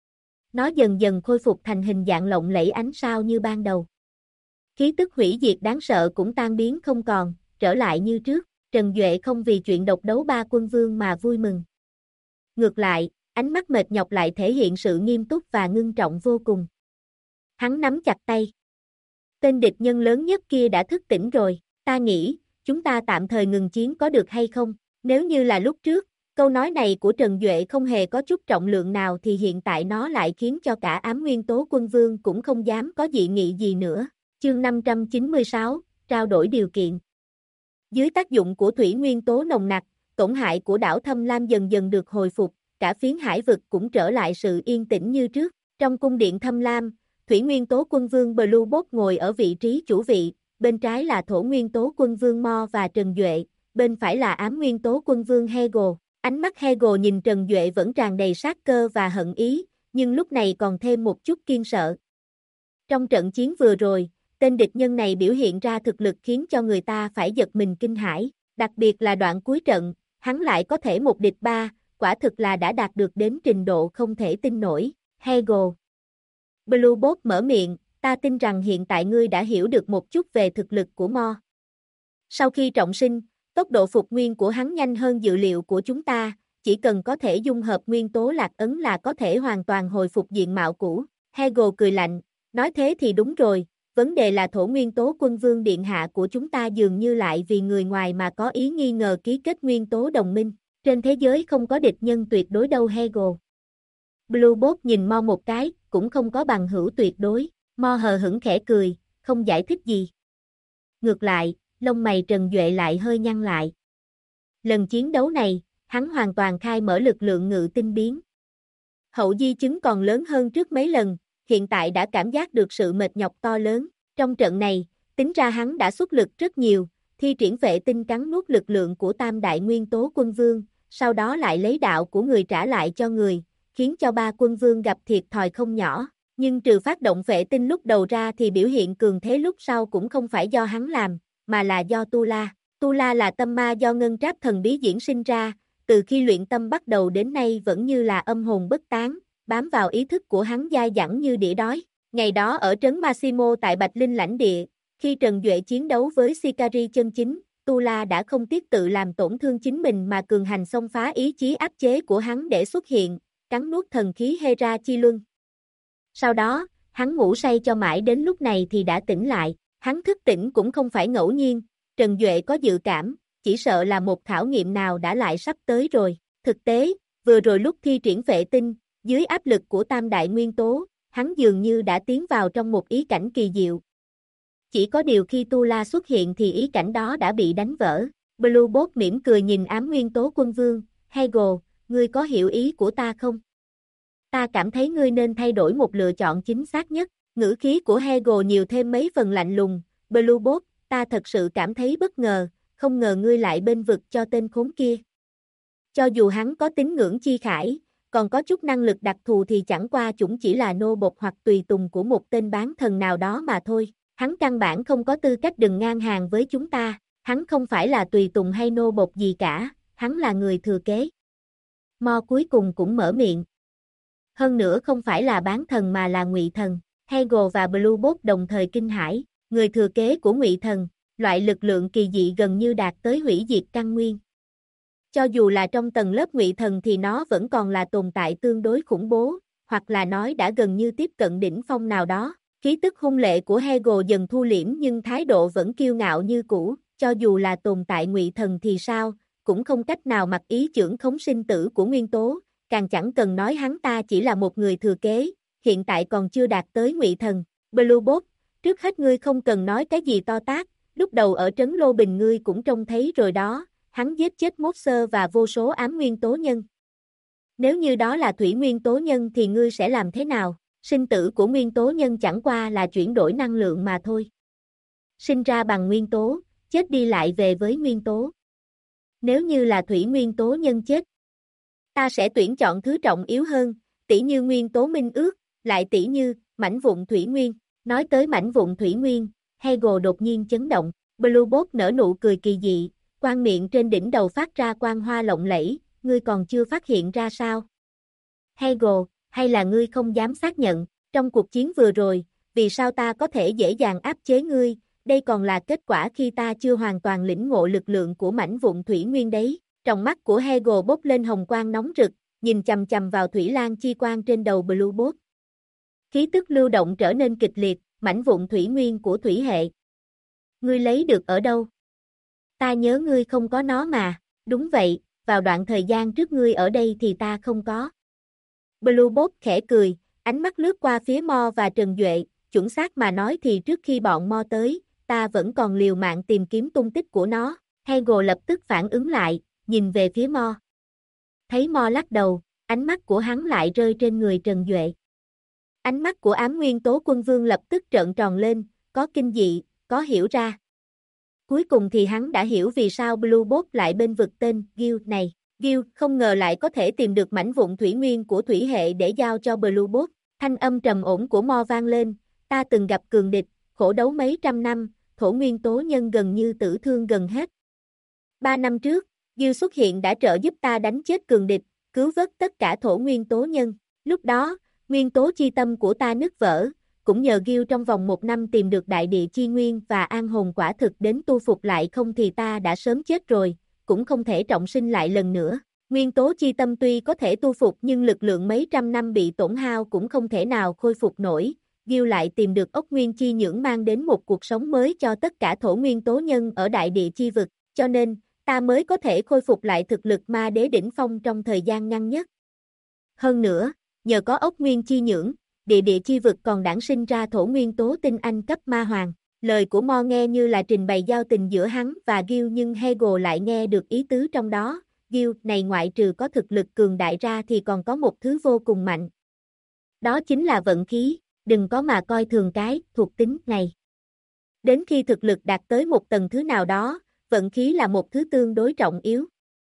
Nó dần dần khôi phục thành hình dạng lộng lẫy ánh sao như ban đầu. Khí tức hủy diệt đáng sợ cũng tan biến không còn, trở lại như trước. Trần Duệ không vì chuyện độc đấu ba quân vương mà vui mừng. Ngược lại, ánh mắt mệt nhọc lại thể hiện sự nghiêm túc và ngưng trọng vô cùng. Hắn nắm chặt tay. Tên địch nhân lớn nhất kia đã thức tỉnh rồi, ta nghĩ, chúng ta tạm thời ngừng chiến có được hay không? Nếu như là lúc trước, câu nói này của Trần Duệ không hề có chút trọng lượng nào thì hiện tại nó lại khiến cho cả Ám Nguyên Tố Quân Vương cũng không dám có dị nghị gì nữa. Chương 596, trao đổi điều kiện. Dưới tác dụng của thủy nguyên tố nồng nặc, tổn hại của đảo Thâm Lam dần dần được hồi phục, cả phiến hải vực cũng trở lại sự yên tĩnh như trước. Trong cung điện Thâm Lam, thủy nguyên tố quân vương Blue Bot ngồi ở vị trí chủ vị, bên trái là thổ nguyên tố quân vương Mo và Trần Duệ, bên phải là ám nguyên tố quân vương Hegel. Ánh mắt Hegel nhìn Trần Duệ vẫn tràn đầy sát cơ và hận ý, nhưng lúc này còn thêm một chút kiêng sợ. Trong trận chiến vừa rồi, tên địch nhân này biểu hiện ra thực lực khiến cho người ta phải giật mình kinh hãi, đặc biệt là đoạn cuối trận, hắn lại có thể một địch ba, quả thực là đã đạt được đến trình độ không thể tin nổi. Hegel. Blue Bot mở miệng, ta tin rằng hiện tại ngươi đã hiểu được một chút về thực lực của Mo. Sau khi trọng sinh, tốc độ phục nguyên của hắn nhanh hơn dự liệu của chúng ta, chỉ cần có thể dung hợp nguyên tố lạc ấn là có thể hoàn toàn hồi phục diện mạo cũ. Hegel cười lạnh, nói thế thì đúng rồi, vấn đề là thổ nguyên tố quân vương điện hạ của chúng ta dường như lại vì người ngoài mà có ý nghi ngờ ký kết nguyên tố đồng minh. Trên thế giới không có địch nhân tuyệt đối đâu Hegel. Blue Bot nhìn Mo một cái, cũng không có bằng hữu tuyệt đối. Mo hờ hững khẽ cười, không giải thích gì. Ngược lại, lông mày Trần Duệ lại hơi nhăn lại. Lần chiến đấu này, hắn hoàn toàn khai mở lực lượng ngự tinh biến. Hậu di chứng còn lớn hơn trước mấy lần, hiện tại đã cảm giác được sự mệt nhọc to lớn. Trong trận này, tính ra hắn đã xuất lực rất nhiều, thi triển vệ tinh cắn nuốt lực lượng của tam đại nguyên tố quân vương, sau đó lại lấy đạo của người trả lại cho người, khiến cho ba quân vương gặp thiệt thòi không nhỏ. Nhưng trừ phát động vệ tinh lúc đầu ra thì biểu hiện cường thế lúc sau cũng không phải do hắn làm, mà là do Tu La. Tu La là tâm ma do ngân tráp thần bí diễn sinh ra, từ khi luyện tâm bắt đầu đến nay vẫn như là âm hồn bất tán, bám vào ý thức của hắn dai dẳng như đĩa đói. Ngày đó ở trấn Massimo tại Bạch Linh lãnh địa, khi Trần Duệ chiến đấu với Sicari chân chính, Tu La đã không tiếc tự làm tổn thương chính mình mà cường hành xông phá ý chí áp chế của hắn để xuất hiện, cắn nuốt thần khí Hera Chi Luân. Sau đó, hắn ngủ say cho mãi đến lúc này thì đã tỉnh lại, hắn thức tỉnh cũng không phải ngẫu nhiên, Trần Duệ có dự cảm, chỉ sợ là một khảo nghiệm nào đã lại sắp tới rồi. Thực tế, vừa rồi lúc thi triển vệ tinh, dưới áp lực của tam đại nguyên tố, hắn dường như đã tiến vào trong một ý cảnh kỳ diệu. Chỉ có điều khi Tu La xuất hiện thì ý cảnh đó đã bị đánh vỡ. Blue Bot mỉm cười nhìn ám nguyên tố quân vương, Hegel, ngươi có hiểu ý của ta không? Ta cảm thấy ngươi nên thay đổi một lựa chọn chính xác nhất. Ngữ khí của Hegel nhiều thêm mấy phần lạnh lùng. Blue Bot, ta thật sự cảm thấy bất ngờ, không ngờ ngươi lại bên vực cho tên khốn kia. Cho dù hắn có tín ngưỡng chi khải, còn có chút năng lực đặc thù thì chẳng qua cũng chỉ là nô bộc hoặc tùy tùng của một tên bán thần nào đó mà thôi. Hắn căn bản không có tư cách đừng ngang hàng với chúng ta, hắn không phải là tùy tùng hay nô bộc gì cả, hắn là người thừa kế. Mo cuối cùng cũng mở miệng. Hơn nữa không phải là bán thần mà là ngụy thần. Hegel và Blue Bot đồng thời kinh hãi, người thừa kế của ngụy thần, loại lực lượng kỳ dị gần như đạt tới hủy diệt căn nguyên. Cho dù là trong tầng lớp ngụy thần thì nó vẫn còn là tồn tại tương đối khủng bố, hoặc là nói đã gần như tiếp cận đỉnh phong nào đó. Khí tức hung lệ của Hegel dần thu liễm nhưng thái độ vẫn kiêu ngạo như cũ, cho dù là tồn tại ngụy thần thì sao, cũng không cách nào mặc ý chưởng khống sinh tử của nguyên tố, càng chẳng cần nói hắn ta chỉ là một người thừa kế, hiện tại còn chưa đạt tới ngụy thần. Blue Bot, trước hết ngươi không cần nói cái gì to tát, lúc đầu ở trấn Lô Bình ngươi cũng trông thấy rồi đó, hắn giết chết Monster và vô số ám nguyên tố nhân. Nếu như đó là thủy nguyên tố nhân thì ngươi sẽ làm thế nào? Sinh tử của nguyên tố nhân chẳng qua là chuyển đổi năng lượng mà thôi. Sinh ra bằng nguyên tố, chết đi lại về với nguyên tố. Nếu như là thủy nguyên tố nhân chết, ta sẽ tuyển chọn thứ trọng yếu hơn, tỉ như nguyên tố minh ước, lại tỉ như mảnh vụn thủy nguyên. Nói tới mảnh vụn thủy nguyên, Hegel đột nhiên chấn động, Blue Bot nở nụ cười kỳ dị, quang miệng trên đỉnh đầu phát ra quang hoa lộng lẫy, ngươi còn chưa phát hiện ra sao? Hegel, hay là ngươi không dám xác nhận, trong cuộc chiến vừa rồi, vì sao ta có thể dễ dàng áp chế ngươi, đây còn là kết quả khi ta chưa hoàn toàn lĩnh ngộ lực lượng của mảnh vụn thủy nguyên đấy. Trong mắt của Hegel bốc lên hồng quang nóng rực, nhìn chằm chằm vào thủy lang chi quang trên đầu Blue Bolt. Khí tức lưu động trở nên kịch liệt, mảnh vụn thủy nguyên của thủy hệ. Ngươi lấy được ở đâu? Ta nhớ ngươi không có nó mà. Đúng vậy, vào đoạn thời gian trước ngươi ở đây thì ta không có. Blue Bolt khẽ cười, ánh mắt lướt qua phía Mo và Trần Duệ, chuẩn xác mà nói thì trước khi bọn Mo tới, ta vẫn còn liều mạng tìm kiếm tung tích của nó. Hegel lập tức phản ứng lại, nhìn về phía Mo. Thấy Mo lắc đầu, ánh mắt của hắn lại rơi trên người Trần Duệ. Ánh mắt của ám nguyên tố quân vương lập tức trợn tròn lên, có kinh dị, có hiểu ra. Cuối cùng thì hắn đã hiểu vì sao Blue Bolt lại bên vực tên Gil này. Gil không ngờ lại có thể tìm được mảnh vụn thủy nguyên của thủy hệ để giao cho Blue Bolt. Thanh âm trầm ổn của Mo vang lên, ta từng gặp cường địch, khổ đấu mấy trăm năm, thổ nguyên tố nhân gần như tử thương gần hết. 3 năm trước, Gil xuất hiện đã trợ giúp ta đánh chết cường địch, cứu vớt tất cả thổ nguyên tố nhân. Lúc đó, nguyên tố chi tâm của ta nứt vỡ, cũng nhờ Gil trong vòng 1 năm tìm được đại địa chi nguyên và an hồn quả thực đến tu phục lại, không thì ta đã sớm chết rồi, cũng không thể trọng sinh lại lần nữa. Nguyên tố chi tâm tuy có thể tu phục nhưng lực lượng mấy trăm năm bị tổn hao cũng không thể nào khôi phục nổi. Gil lại tìm được ốc nguyên chi nhưỡng mang đến một cuộc sống mới cho tất cả thổ nguyên tố nhân ở đại địa chi vực, cho nên, ta mới có thể khôi phục lại thực lực ma đế đỉnh phong trong thời gian ngắn nhất. Hơn nữa, nhờ có ốc nguyên chi nhưỡng, địa địa chi vực còn đản sinh ra thổ nguyên tố tinh anh cấp ma hoàng. Lời của Mo nghe như là trình bày giao tình giữa hắn và Gil nhưng Hegel lại nghe được ý tứ trong đó. Gil này ngoại trừ có thực lực cường đại ra thì còn có một thứ vô cùng mạnh. Đó chính là vận khí, đừng có mà coi thường cái thuộc tính này. Đến khi thực lực đạt tới một tầng thứ nào đó, vận khí là một thứ tương đối trọng yếu.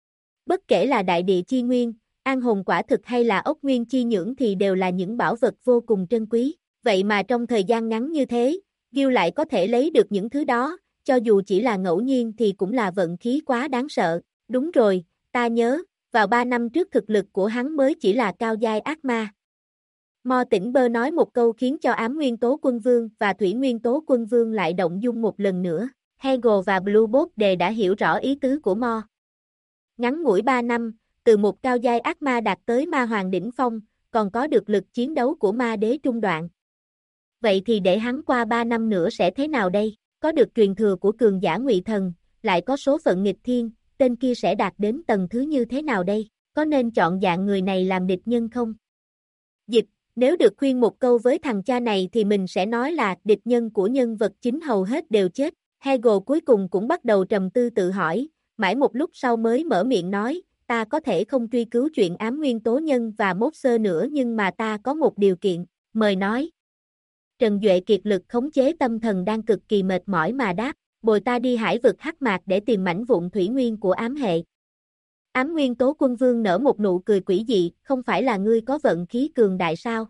Bất kể là đại địa chi nguyên, an hồn quả thực hay là ốc nguyên chi nhưỡng thì đều là những bảo vật vô cùng trân quý. Vậy mà trong thời gian ngắn như thế, Gil lại có thể lấy được những thứ đó, cho dù chỉ là ngẫu nhiên thì cũng là vận khí quá đáng sợ. Đúng rồi, ta nhớ, vào 3 năm trước thực lực của hắn mới chỉ là cao giai ác ma. Mo Tĩnh Bơ nói một câu khiến cho ám nguyên tố quân vương và thủy nguyên tố quân vương lại động dung một lần nữa. Hegel và Blue Bolt đều đã hiểu rõ ý tứ của Mo. Ngắn ngủi 3 năm, từ một cao giai ác ma đạt tới ma hoàng đỉnh phong, còn có được lực chiến đấu của ma đế trung đoạn. Vậy thì để hắn qua 3 năm nữa sẽ thế nào đây? Có được truyền thừa của cường giả ngụy thần, lại có số phận nghịch thiên, tên kia sẽ đạt đến tầng thứ như thế nào đây? Có nên chọn dạng người này làm địch nhân không? Dịch, nếu được khuyên một câu với thằng cha này thì mình sẽ nói là địch nhân của nhân vật chính hầu hết đều chết. Hegel cuối cùng cũng bắt đầu trầm tư tự hỏi, mãi một lúc sau mới mở miệng nói, ta có thể không truy cứu chuyện ám nguyên tố nhân và mốt sơ nữa nhưng mà ta có một điều kiện, mời nói. Trần Duệ kiệt lực khống chế tâm thần đang cực kỳ mệt mỏi mà đáp, bồi ta đi hải vực hắc mạc để tìm mảnh vụn thủy nguyên của ám hệ. Ám nguyên tố quân vương nở một nụ cười quỷ dị, không phải là ngươi có vận khí cường đại sao?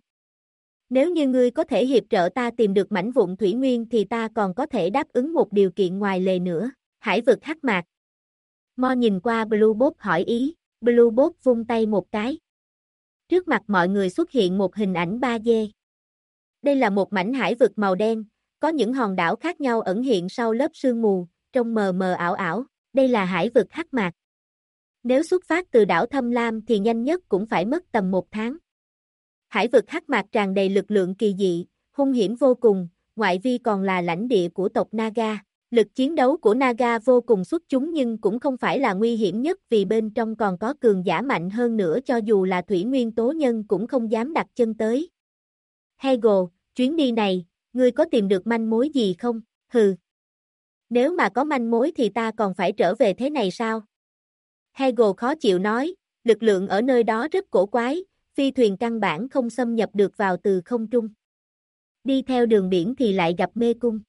Nếu như ngươi có thể hiệp trợ ta tìm được mảnh vụn thủy nguyên thì ta còn có thể đáp ứng một điều kiện ngoài lề nữa, hải vực hắc mạc. Mo nhìn qua Blue Bolt hỏi ý, Blue Bolt vung tay một cái. Trước mặt mọi người xuất hiện một hình ảnh 3D. Đây là một mảnh hải vực màu đen, có những hòn đảo khác nhau ẩn hiện sau lớp sương mù, trông mờ mờ ảo ảo, đây là hải vực hắc mạc. Nếu xuất phát từ đảo Thâm Lam thì nhanh nhất cũng phải mất tầm 1 tháng. Hải vực hắc mạc tràn đầy lực lượng kỳ dị, hung hiểm vô cùng, ngoại vi còn là lãnh địa của tộc Naga. Lực chiến đấu của Naga vô cùng xuất chúng nhưng cũng không phải là nguy hiểm nhất vì bên trong còn có cường giả mạnh hơn nữa, cho dù là thủy nguyên tố nhân cũng không dám đặt chân tới. Hegel, chuyến đi này, ngươi có tìm được manh mối gì không? Hừ. Nếu mà có manh mối thì ta còn phải trở về thế này sao? Hegel khó chịu nói, lực lượng ở nơi đó rất cổ quái, phi thuyền căn bản không xâm nhập được vào từ không trung. Đi theo đường biển thì lại gặp mê cung.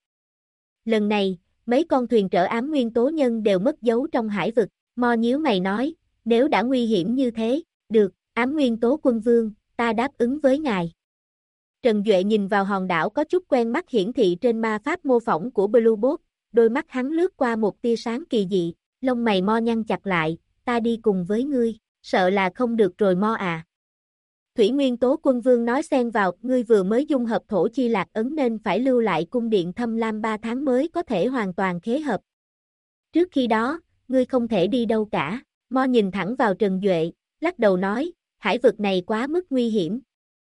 Lần này, mấy con thuyền chở ám nguyên tố nhân đều mất dấu trong hải vực. Mo nhíu mày nói, nếu đã nguy hiểm như thế, được, ám nguyên tố quân vương, ta đáp ứng với ngài. Trần Duệ nhìn vào hòn đảo có chút quen mắt hiển thị trên ma pháp mô phỏng của Blue Bolt, đôi mắt hắn lướt qua một tia sáng kỳ dị, lông mày Mo nhăn chặt lại, ta đi cùng với ngươi, sợ là không được rồi Mo à. Thủy Nguyên Tố Quân Vương nói xen vào, ngươi vừa mới dung hợp thổ chi lạc ấn nên phải lưu lại cung điện Thâm Lam 3 tháng mới có thể hoàn toàn khế hợp. Trước khi đó, ngươi không thể đi đâu cả. Mo nhìn thẳng vào Trần Duệ, lắc đầu nói, hải vực này quá mức nguy hiểm.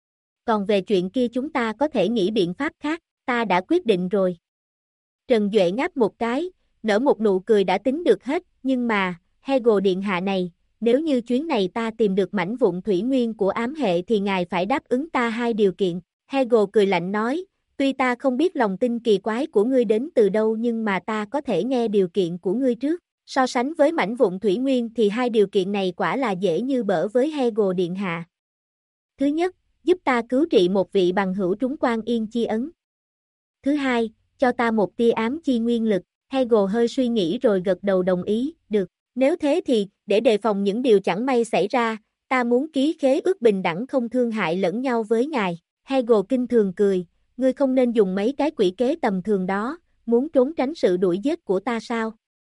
Còn về chuyện kia chúng ta có thể nghĩ biện pháp khác, ta đã quyết định rồi. Trần Duệ ngáp một cái, nở một nụ cười đã tính được hết, nhưng mà, Hegel điện hạ này, nếu như chuyến này ta tìm được mảnh vụn thủy nguyên của ám hệ thì ngài phải đáp ứng ta 2 điều kiện. Hegel cười lạnh nói, tuy ta không biết lòng tin kỳ quái của ngươi đến từ đâu nhưng mà ta có thể nghe điều kiện của ngươi trước. So sánh với mảnh vụn thủy nguyên thì 2 điều kiện này quả là dễ như bở với Hegel điện hạ. Thứ nhất, giúp ta cứu trị một vị bằng hữu trúng quan yên chi ấn. Thứ hai, cho ta một tia ám chi nguyên lực. Hegel hơi suy nghĩ rồi gật đầu đồng ý, được. Nếu thế thì, để đề phòng những điều chẳng may xảy ra, ta muốn ký khế ước bình đẳng không thương hại lẫn nhau với ngài. Hegel kinh thường cười, ngươi không nên dùng mấy cái quỷ kế tầm thường đó, muốn trốn tránh sự đuổi giết của ta sao?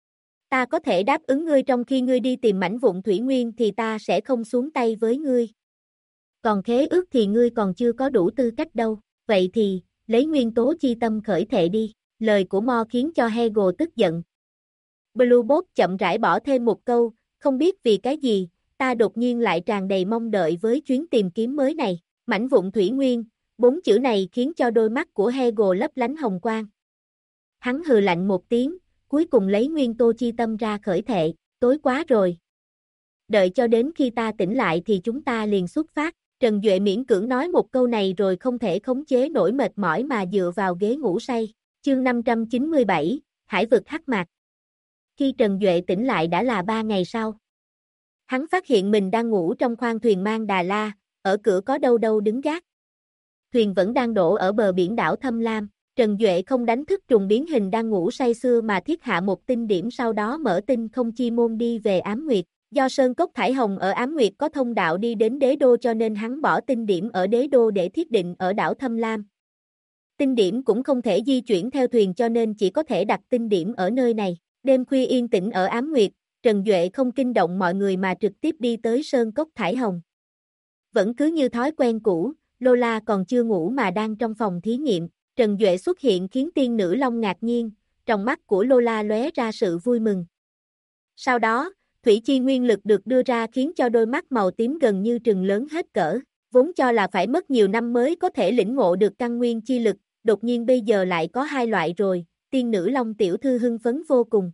Ta có thể đáp ứng ngươi trong khi ngươi đi tìm mảnh vụn thủy nguyên thì ta sẽ không xuống tay với ngươi. Còn khế ước thì ngươi còn chưa có đủ tư cách đâu, vậy thì, lấy nguyên tố chi tâm khởi thệ đi. Lời của Mo khiến cho Hegel tức giận. Blue Bolt chậm rãi bỏ thêm một câu, không biết vì cái gì, ta đột nhiên lại tràn đầy mong đợi với chuyến tìm kiếm mới này. Mảnh vụn thủy nguyên, 4 chữ này khiến cho đôi mắt của Hegel lấp lánh hồng quang. Hắn hừ lạnh một tiếng, cuối cùng lấy nguyên tố chi tâm ra khởi thệ, tối quá rồi. Đợi cho đến khi ta tỉnh lại thì chúng ta liền xuất phát. Trần Duệ miễn cưỡng nói một câu này rồi không thể khống chế nổi mệt mỏi mà dựa vào ghế ngủ say. Chương 597, Hải vực hắc mạc. Khi Trần Duệ tỉnh lại đã là 3 ngày sau. Hắn phát hiện mình đang ngủ trong khoang thuyền mang Đà La, ở cửa có đâu đâu đứng gác. Thuyền vẫn đang đổ ở bờ biển đảo Thâm Lam. Trần Duệ không đánh thức trùng biến hình đang ngủ say sưa mà thiết hạ một tinh điểm sau đó mở tinh không chi môn đi về Ám Nguyệt. Do Sơn Cốc Thải Hồng ở Ám Nguyệt có thông đạo đi đến đế đô cho nên hắn bỏ tinh điểm ở đế đô để thiết định ở đảo Thâm Lam. Tinh điểm cũng không thể di chuyển theo thuyền cho nên chỉ có thể đặt tinh điểm ở nơi này. Đêm khuya yên tĩnh ở Ám Nguyệt, Trần Duệ không kinh động mọi người mà trực tiếp đi tới Sơn Cốc Thải Hồng. Vẫn cứ như thói quen cũ, Lola còn chưa ngủ mà đang trong phòng thí nghiệm. Trần Duệ xuất hiện khiến tiên nữ Long ngạc nhiên, trong mắt của Lola lóe ra sự vui mừng. Sau đó, thủy chi nguyên lực được đưa ra khiến cho đôi mắt màu tím gần như trừng lớn hết cỡ. Vốn cho là phải mất nhiều năm mới có thể lĩnh ngộ được căn nguyên chi lực, đột nhiên bây giờ lại có 2 loại rồi, tiên nữ Long tiểu thư hưng phấn vô cùng.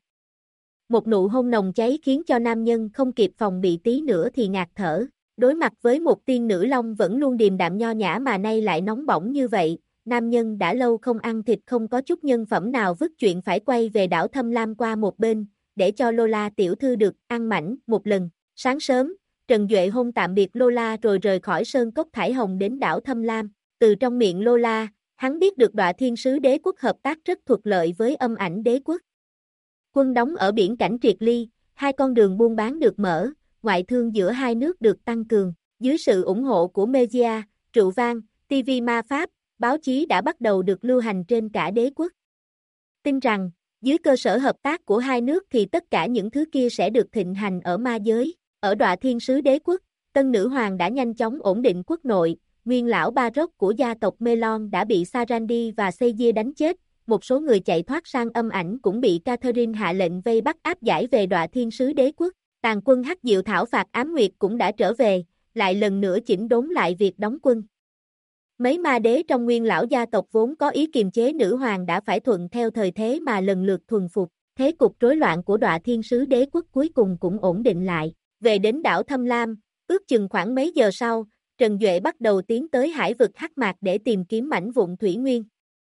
Một nụ hôn nồng cháy khiến cho nam nhân không kịp phòng bị tí nữa thì ngạt thở. Đối mặt với một tiên nữ Long vẫn luôn điềm đạm nho nhã mà nay lại nóng bỏng như vậy, nam nhân đã lâu không ăn thịt không có chút nhân phẩm nào vứt chuyện phải quay về đảo Thâm Lam qua một bên, để cho Lola tiểu thư được ăn mảnh một lần. Sáng sớm, Trần Duệ hôn tạm biệt Lola rồi rời khỏi Sơn Cốc Thải Hồng đến đảo Thâm Lam. Từ trong miệng Lola, hắn biết được Đọa Thiên Sứ Đế Quốc hợp tác rất thuận lợi với Âm Ảnh Đế Quốc. Quân đóng ở biển cảnh triệt ly, 2 con đường buôn bán được mở, ngoại thương giữa hai nước được tăng cường. Dưới sự ủng hộ của media, rượu vang, TV ma pháp, báo chí đã bắt đầu được lưu hành trên cả đế quốc. Tin rằng, dưới cơ sở hợp tác của hai nước thì tất cả những thứ kia sẽ được thịnh hành ở ma giới. Ở Đọa Thiên Sứ Đế Quốc, Tân Nữ Hoàng đã nhanh chóng ổn định quốc nội, nguyên lão Baroque của gia tộc Melon đã bị Sarandi và Seyir đánh chết, một số người chạy thoát sang Âm Ảnh cũng bị Catherine hạ lệnh vây bắt áp giải về Đọa Thiên Sứ Đế Quốc. Tàn quân Hắc Diệu thảo phạt Ám Nguyệt cũng đã trở về, lại lần nữa chỉnh đốn lại việc đóng quân. Mấy ma đế trong nguyên lão gia tộc vốn có ý kiềm chế nữ hoàng đã phải thuận theo thời thế mà lần lượt thuần phục. Thế cục rối loạn của Đọa Thiên Sứ Đế Quốc cuối cùng cũng ổn định lại. Về đến đảo Thâm Lam, ước chừng khoảng mấy giờ sau, Trần Duệ bắt đầu tiến tới hải vực hắc mạc để tìm kiếm mảnh vụn thủy nguyên.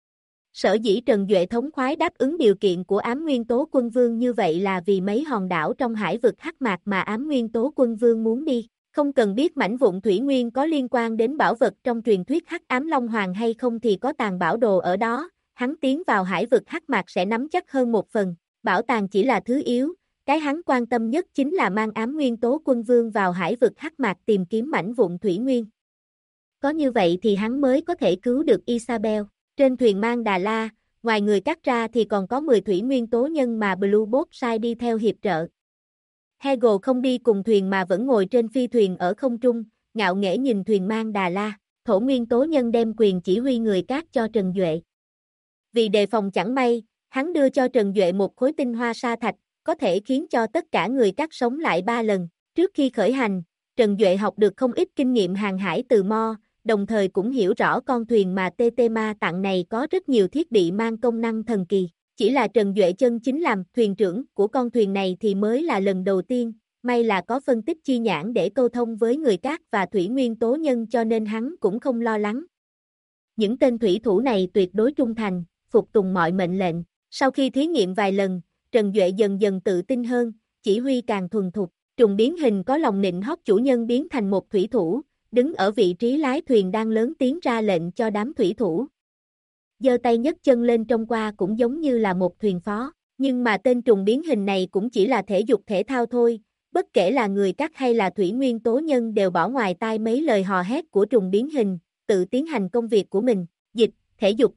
Sở dĩ Trần Duệ thống khoái đáp ứng điều kiện của Ám Nguyên Tố Quân Vương như vậy là vì mấy hòn đảo trong hải vực hắc mạc mà Ám Nguyên Tố Quân Vương muốn đi. Không cần biết mảnh vụn thủy nguyên có liên quan đến bảo vật trong truyền thuyết Hắc Ám Long Hoàng hay không thì có tàng bảo đồ ở đó, hắn tiến vào hải vực hắc mạc sẽ nắm chắc hơn một phần. Bảo tàng chỉ là thứ yếu, cái hắn quan tâm nhất chính là mang Ám Nguyên Tố Quân Vương vào hải vực hắc mạc tìm kiếm mảnh vụn thủy nguyên. Có như vậy thì hắn mới có thể cứu được Isabel. Trên thuyền mang Đà La, ngoài người cắt ra thì còn có 10 thủy nguyên tố nhân mà Blue Bolt sai đi theo hiệp trợ. Hegel không đi cùng thuyền mà vẫn ngồi trên phi thuyền ở không trung, ngạo nghễ nhìn thuyền mang Đà La. Thổ Nguyên Tố Nhân đem quyền chỉ huy người cát cho Trần Duệ. Vì đề phòng chẳng may, hắn đưa cho Trần Duệ một khối tinh hoa sa thạch, có thể khiến cho tất cả người cát sống lại 3 lần. Trước khi khởi hành, Trần Duệ học được không ít kinh nghiệm hàng hải từ Mo, đồng thời cũng hiểu rõ con thuyền mà TT Ma tặng này có rất nhiều thiết bị mang công năng thần kỳ. Chỉ là Trần Duệ chân chính làm thuyền trưởng của con thuyền này thì mới là lần đầu tiên, may là có phân tích chi nhãn để câu thông với người cát và thủy nguyên tố nhân cho nên hắn cũng không lo lắng. Những tên thủy thủ này tuyệt đối trung thành, phục tùng mọi mệnh lệnh. Sau khi thí nghiệm vài lần, Trần Duệ dần dần tự tin hơn, chỉ huy càng thuần thục. Trùng biến hình có lòng nịnh hót chủ nhân biến thành một thủy thủ, đứng ở vị trí lái thuyền đang lớn tiếng ra lệnh cho đám thủy thủ. Giơ tay nhấc chân lên trông qua cũng giống như là một thuyền phó, nhưng mà tên trùng biến hình này cũng chỉ là thể dục thể thao thôi, bất kể là người cát hay là thủy nguyên tố nhân đều bỏ ngoài tai mấy lời hò hét của trùng biến hình, tự tiến hành công việc của mình. Dịch, thể dục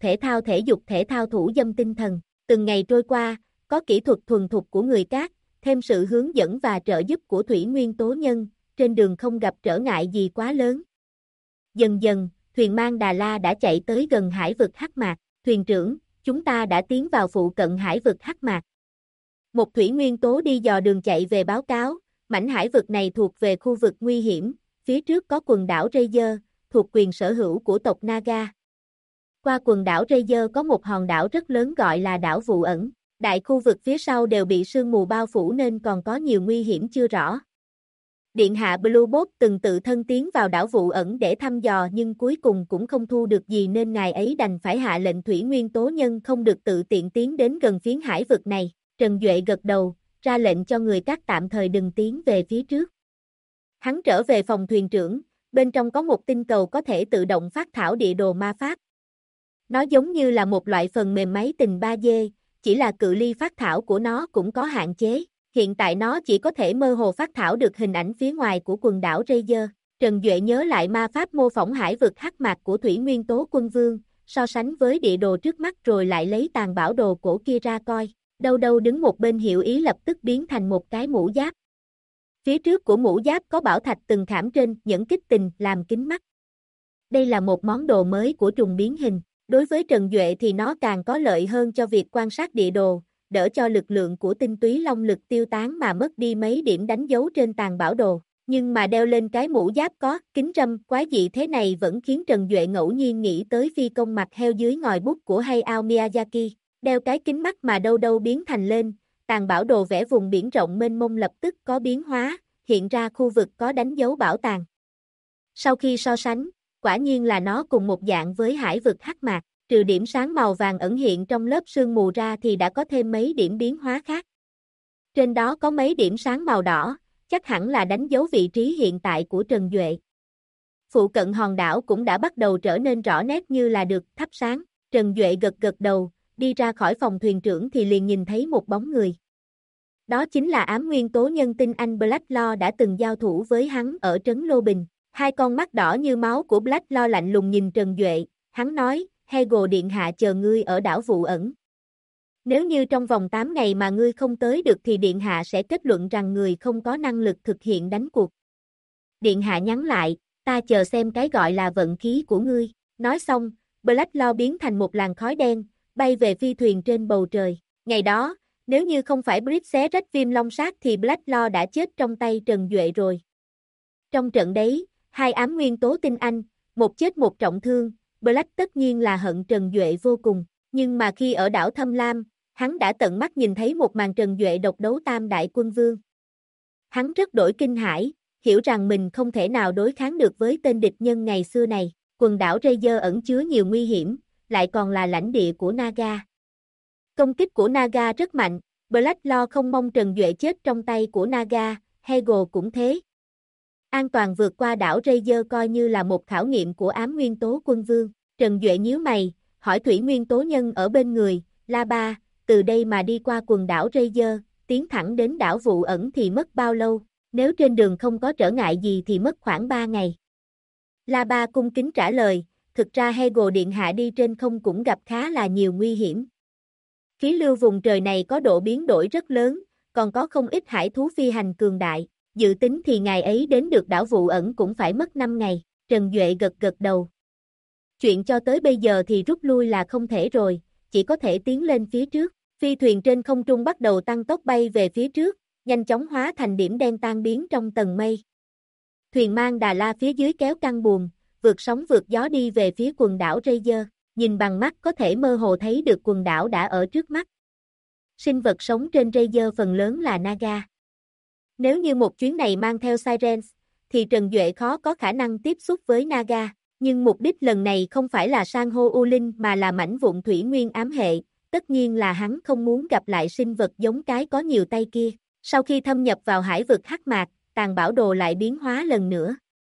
thể thao thủ dâm tinh thần. Từng ngày trôi qua, có kỹ thuật thuần thục của người cát, thêm sự hướng dẫn và trợ giúp của thủy nguyên tố nhân, trên đường không gặp trở ngại gì quá lớn. Dần dần, thuyền mang Đà La đã chạy tới gần hải vực Hắc Mạc. Thuyền trưởng, chúng ta đã tiến vào phụ cận hải vực Hắc Mạc. Một thủy nguyên tố đi dò đường chạy về báo cáo, mảnh hải vực này thuộc về khu vực nguy hiểm, phía trước có quần đảo Razer, thuộc quyền sở hữu của tộc Naga. Qua quần đảo Razer có một hòn đảo rất lớn gọi là đảo Vụ Ẩn. Đại khu vực phía sau đều bị sương mù bao phủ nên còn có nhiều nguy hiểm chưa rõ. Điện hạ Blue Boat từng tự thân tiến vào đảo Vụ Ẩn để thăm dò nhưng cuối cùng cũng không thu được gì nên ngài ấy đành phải hạ lệnh thủy nguyên tố nhân không được tự tiện tiến đến gần phiến hải vực này. Trần Duệ gật đầu, ra lệnh cho người cát tạm thời đừng tiến về phía trước. Hắn trở về phòng thuyền trưởng, bên trong có một tinh cầu có thể tự động phát thảo địa đồ ma pháp. Nó giống như là một loại phần mềm máy tính 3D, chỉ là cự ly phát thảo của nó cũng có hạn chế. Hiện tại nó chỉ có thể mơ hồ phát thảo được hình ảnh phía ngoài của quần đảo Razer. Trần Duệ nhớ lại ma pháp mô phỏng hải vực Hắc Mạc của Thủy Nguyên Tố Quân Vương, so sánh với địa đồ trước mắt rồi lại lấy tàn bảo đồ cổ kia ra coi. Đâu đâu đứng một bên hiểu ý lập tức biến thành một cái mũ giáp. Phía trước của mũ giáp có bảo thạch từng khảm trên nhẫn kích tình làm kính mắt. Đây là một món đồ mới của trùng biến hình. Đối với Trần Duệ thì nó càng có lợi hơn cho việc quan sát địa đồ, đỡ cho lực lượng của tinh túy long lực tiêu tán mà mất đi mấy điểm đánh dấu trên tàn bảo đồ. Nhưng mà đeo lên cái mũ giáp có kính râm quái dị thế này vẫn khiến Trần Duệ ngẫu nhiên nghĩ tới phi công mặt heo dưới ngòi bút của Hayao Miyazaki. Đeo cái kính mắt mà đâu đâu biến thành lên, tàn bảo đồ vẽ vùng biển rộng mênh mông lập tức có biến hóa, hiện ra khu vực có đánh dấu bảo tàng. Sau khi so sánh, quả nhiên là nó cùng một dạng với hải vực Hắc Mạc, trừ điểm sáng màu vàng ẩn hiện trong lớp sương mù ra thì đã có thêm mấy điểm biến hóa khác. Trên đó có mấy điểm sáng màu đỏ, chắc hẳn là đánh dấu vị trí hiện tại của Trần Duệ. Phụ cận hòn đảo cũng đã bắt đầu trở nên rõ nét như là được thắp sáng. Trần Duệ gật gật đầu, đi ra khỏi phòng thuyền trưởng thì liền nhìn thấy một bóng người. Đó chính là ám nguyên tố nhân tinh anh Black Law đã từng giao thủ với hắn ở trấn Lô Bình. Hai con mắt đỏ như máu của Black Law lạnh lùng nhìn Trần Duệ, hắn nói, Hegel điện hạ chờ ngươi ở đảo Vụ Ẩn. Nếu như trong vòng 8 ngày mà ngươi không tới được thì điện hạ sẽ kết luận rằng ngươi không có năng lực thực hiện đánh cuộc. Điện hạ nhắn lại, ta chờ xem cái gọi là vận khí của ngươi. Nói xong, Black Law biến thành một làn khói đen, bay về phi thuyền trên bầu trời. Ngày đó, nếu như không phải Brit xé rách viêm long sát thì Black Law đã chết trong tay Trần Duệ rồi. Trong trận đấy, hai ám nguyên tố tinh anh, một chết một trọng thương, Black tất nhiên là hận Trần Duệ vô cùng. Nhưng mà khi ở đảo Thâm Lam, hắn đã tận mắt nhìn thấy một màn Trần Duệ độc đấu tam đại quân vương. Hắn rất đổi kinh hãi, hiểu rằng mình không thể nào đối kháng được với tên địch nhân ngày xưa này. Quần đảo Razer ẩn chứa nhiều nguy hiểm, lại còn là lãnh địa của Naga. Công kích của Naga rất mạnh, Black Law không mong Trần Duệ chết trong tay của Naga, Hegel cũng thế. An toàn vượt qua đảo Razer coi như là một khảo nghiệm của ám nguyên tố quân vương. Trần Duệ nhíu mày, hỏi thủy nguyên tố nhân ở bên người, La Ba, từ đây mà đi qua quần đảo Razer, tiến thẳng đến đảo Vụ Ẩn thì mất bao lâu? Nếu trên đường không có trở ngại gì thì mất khoảng 3 ngày. La Ba cung kính trả lời, thực ra Hegel điện hạ đi trên không cũng gặp khá là nhiều nguy hiểm. Khí lưu vùng trời này có độ biến đổi rất lớn, còn có không ít hải thú phi hành cường đại. Dự tính thì ngày ấy đến được đảo Vụ Ẩn cũng phải mất 5 ngày, Trần Duệ gật gật đầu. Chuyện cho tới bây giờ thì rút lui là không thể rồi, chỉ có thể tiến lên phía trước. Phi thuyền trên không trung bắt đầu tăng tốc bay về phía trước, nhanh chóng hóa thành điểm đen tan biến trong tầng mây. Thuyền mang Đà La phía dưới kéo căng buồm, vượt sóng vượt gió đi về phía quần đảo Razer, nhìn bằng mắt có thể mơ hồ thấy được quần đảo đã ở trước mắt. Sinh vật sống trên Razer phần lớn là Naga. Nếu như một chuyến này mang theo Sirens, thì Trần Duệ khó có khả năng tiếp xúc với Naga, nhưng mục đích lần này không phải là san hô U Linh mà là mảnh vụn thủy nguyên ám hệ, tất nhiên là hắn không muốn gặp lại sinh vật giống cái có nhiều tay kia. Sau khi thâm nhập vào hải vực hắc mạc, tàn bảo đồ lại biến hóa lần nữa.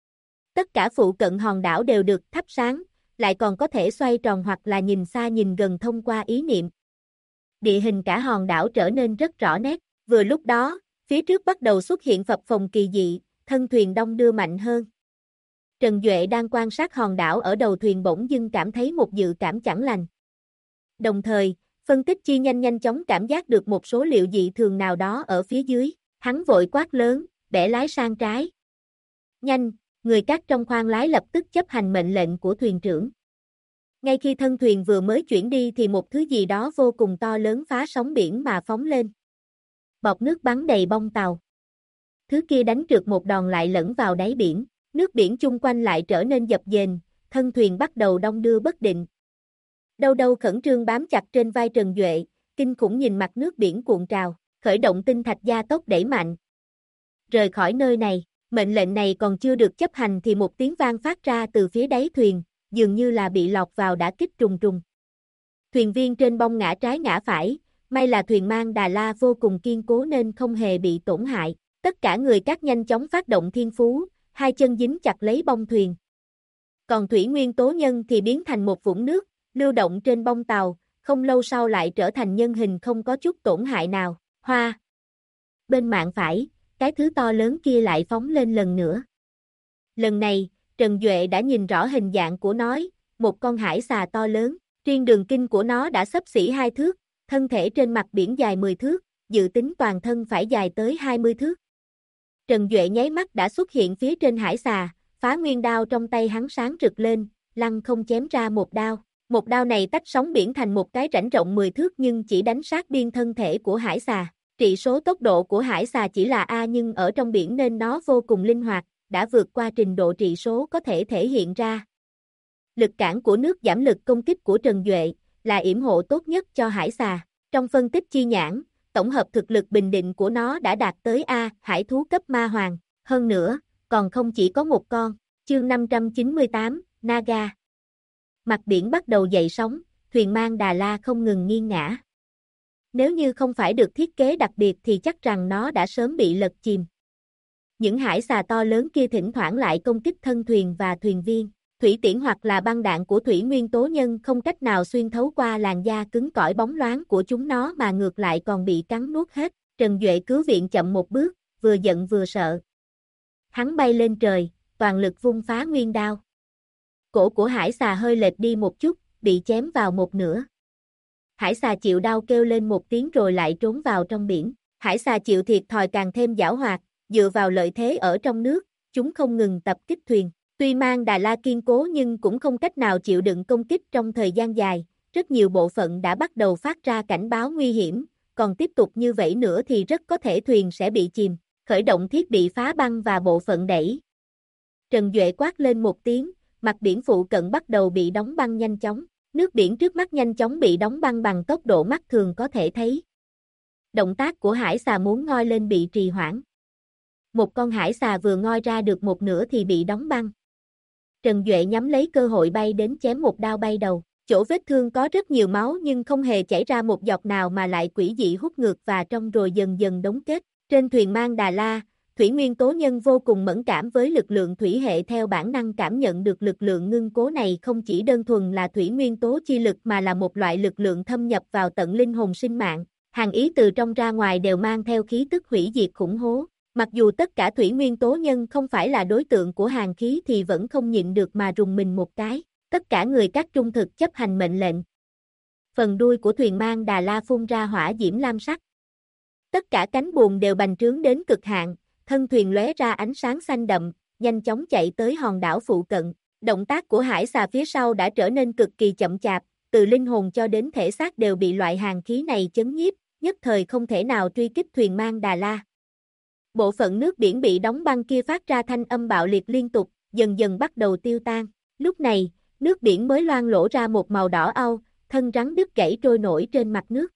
Tất cả phụ cận hòn đảo đều được thắp sáng, lại còn có thể xoay tròn hoặc là nhìn xa nhìn gần thông qua ý niệm. Địa hình cả hòn đảo trở nên rất rõ nét, vừa lúc đó, phía trước bắt đầu xuất hiện phập phồng kỳ dị, thân thuyền đong đưa mạnh hơn. Trần Duệ đang quan sát hòn đảo ở đầu thuyền bỗng dưng cảm thấy một dự cảm chẳng lành. Đồng thời, phân tích chi nhanh chóng cảm giác được một số liệu dị thường nào đó ở phía dưới, hắn vội quát lớn, bẻ lái sang trái. Nhanh, người cát trong khoang lái lập tức chấp hành mệnh lệnh của thuyền trưởng. Ngay khi thân thuyền vừa mới chuyển đi thì một thứ gì đó vô cùng to lớn phá sóng biển mà phóng lên. Bọt nước bắn đầy bông tàu. Thứ kia đánh trượt một đòn lại lẫn vào đáy biển, nước biển chung quanh lại trở nên dập dềnh, thân thuyền bắt đầu đong đưa bất định. Đâu đâu khẩn trương bám chặt trên vai Trần Duệ, kinh khủng nhìn mặt nước biển cuộn trào, khởi động tinh thạch gia tốc đẩy mạnh. Rời khỏi nơi này, mệnh lệnh này còn chưa được chấp hành thì một tiếng vang phát ra từ phía đáy thuyền, dường như là bị lọt vào đả kích trùng trùng. Thuyền viên trên bông ngã trái ngã phải, may là thuyền mang Đà La vô cùng kiên cố nên không hề bị tổn hại. Tất cả người cát nhanh chóng phát động thiên phú, hai chân dính chặt lấy bông thuyền. Còn thủy nguyên tố nhân thì biến thành một vũng nước, lưu động trên bông tàu, không lâu sau lại trở thành nhân hình không có chút tổn hại nào. Hoa! Bên mạn phải, cái thứ to lớn kia lại phóng lên lần nữa. Lần này, Trần Duệ đã nhìn rõ hình dạng của nó, một con hải xà to lớn, riêng đường kinh của nó đã xấp xỉ 2 thước, thân thể trên mặt biển dài 10 thước, dự tính toàn thân phải dài tới 20 thước. Trần Duệ nháy mắt đã xuất hiện phía trên hải xà, phá nguyên đao trong tay hắn sáng rực lên, lăng không chém ra một đao. Một đao này tách sóng biển thành một cái rãnh rộng 10 thước nhưng chỉ đánh sát biên thân thể của hải xà. Trị số tốc độ của hải xà chỉ là A nhưng ở trong biển nên nó vô cùng linh hoạt, đã vượt qua trình độ trị số có thể thể hiện ra. Lực cản của nước giảm lực công kích của Trần Duệ là yểm hộ tốt nhất cho hải xà. Trong phân tích chi nhãn, tổng hợp thực lực bình định của nó đã đạt tới A, hải thú cấp ma hoàng. Hơn nữa, còn không chỉ có một con. Chương 598, Naga. Mặt biển bắt đầu dậy sóng, thuyền mang Đà La không ngừng nghiêng ngã. Nếu như không phải được thiết kế đặc biệt thì chắc rằng nó đã sớm bị lật chìm. Những hải xà to lớn kia thỉnh thoảng lại công kích thân thuyền và thuyền viên. Thủy tiễn hoặc là băng đạn của thủy nguyên tố nhân không cách nào xuyên thấu qua làn da cứng cỏi bóng loáng của chúng nó mà ngược lại còn bị cắn nuốt hết. Trần Duệ cứu viện chậm một bước, vừa giận vừa sợ. Hắn bay lên trời, toàn lực vung phá nguyên đao. Cổ của hải xà hơi lệch đi một chút, bị chém vào một nửa. Hải xà chịu đau kêu lên một tiếng rồi lại trốn vào trong biển. Hải xà chịu thiệt thòi càng thêm giảo hoạt, dựa vào lợi thế ở trong nước, chúng không ngừng tập kích thuyền. Tuy mang Đà La kiên cố nhưng cũng không cách nào chịu đựng công kích trong thời gian dài, rất nhiều bộ phận đã bắt đầu phát ra cảnh báo nguy hiểm, còn tiếp tục như vậy nữa thì rất có thể thuyền sẽ bị chìm, khởi động thiết bị phá băng và bộ phận đẩy. Trần Duệ quát lên một tiếng, mặt biển phụ cận bắt đầu bị đóng băng nhanh chóng, nước biển trước mắt nhanh chóng bị đóng băng bằng tốc độ mắt thường có thể thấy. Động tác của hải xà muốn ngoi lên bị trì hoãn. Một con hải xà vừa ngoi ra được một nửa thì bị đóng băng. Trần Duệ nhắm lấy cơ hội bay đến chém một đao bay đầu. Chỗ vết thương có rất nhiều máu nhưng không hề chảy ra một giọt nào mà lại quỷ dị hút ngược và trong rồi dần dần đóng kết. Trên thuyền mang Đà La, thủy nguyên tố nhân vô cùng mẫn cảm với lực lượng thủy hệ theo bản năng cảm nhận được lực lượng ngưng cố này không chỉ đơn thuần là thủy nguyên tố chi lực mà là một loại lực lượng thâm nhập vào tận linh hồn sinh mạng. Hàng ý từ trong ra ngoài đều mang theo khí tức hủy diệt khủng bố. Mặc dù tất cả thủy nguyên tố nhân không phải là đối tượng của hàn khí thì vẫn không nhịn được mà rùng mình một cái. Tất cả người các trung thực chấp hành mệnh lệnh. Phần đuôi của thuyền mang Đà La phun ra hỏa diễm lam sắc. Tất cả cánh buồm đều bành trướng đến cực hạn, thân thuyền lóe ra ánh sáng xanh đậm, nhanh chóng chạy tới hòn đảo phụ cận. Động tác của hải xà phía sau đã trở nên cực kỳ chậm chạp, từ linh hồn cho đến thể xác đều bị loại hàn khí này chấn nhiếp, nhất thời không thể nào truy kích thuyền mang Đà La. Bộ phận nước biển bị đóng băng kia phát ra thanh âm bạo liệt liên tục, dần dần bắt đầu tiêu tan. Lúc này, nước biển mới loang lổ ra một màu đỏ au, thân rắn đứt gãy trôi nổi trên mặt nước.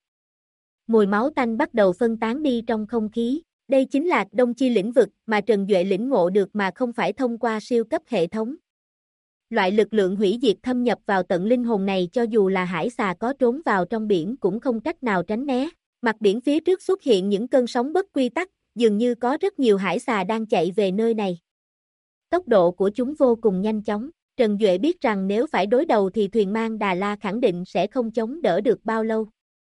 Mùi máu tanh bắt đầu phân tán đi trong không khí. Đây chính là Đông Chi lĩnh vực mà Trần Duệ lĩnh ngộ được mà không phải thông qua siêu cấp hệ thống. Loại lực lượng hủy diệt thâm nhập vào tận linh hồn này cho dù là hải xà có trốn vào trong biển cũng không cách nào tránh né. Mặt biển phía trước xuất hiện những cơn sóng bất quy tắc, dường như có rất nhiều hải xà đang chạy về nơi này. Tốc độ của chúng vô cùng nhanh chóng. Trần Duệ biết rằng nếu phải đối đầu thì thuyền mang Đà La khẳng định sẽ không chống đỡ được bao lâu.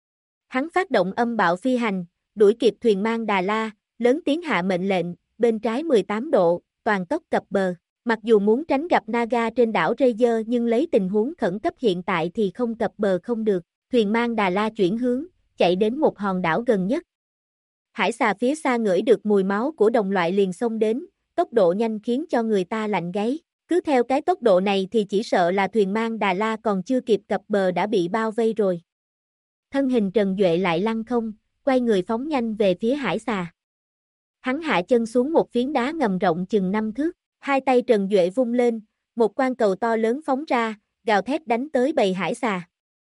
Hắn phát động âm bạo phi hành, đuổi kịp thuyền mang Đà La, lớn tiếng hạ mệnh lệnh, bên trái 18 độ, toàn tốc cập bờ. Mặc dù muốn tránh gặp Naga trên đảo Razer nhưng lấy tình huống khẩn cấp hiện tại thì không cập bờ không được. Thuyền mang Đà La chuyển hướng, chạy đến một hòn đảo gần nhất. Hải xà phía xa ngửi được mùi máu của đồng loại liền xông đến, tốc độ nhanh khiến cho người ta lạnh gáy. Cứ theo cái tốc độ này thì chỉ sợ là thuyền mang Đà La còn chưa kịp cập bờ đã bị bao vây rồi. Thân hình Trần Duệ lại lăng không, quay người phóng nhanh về phía hải xà. Hắn hạ chân xuống một phiến đá ngầm rộng chừng 5 thước, hai tay Trần Duệ vung lên, một quang cầu to lớn phóng ra, gào thét đánh tới bầy hải xà.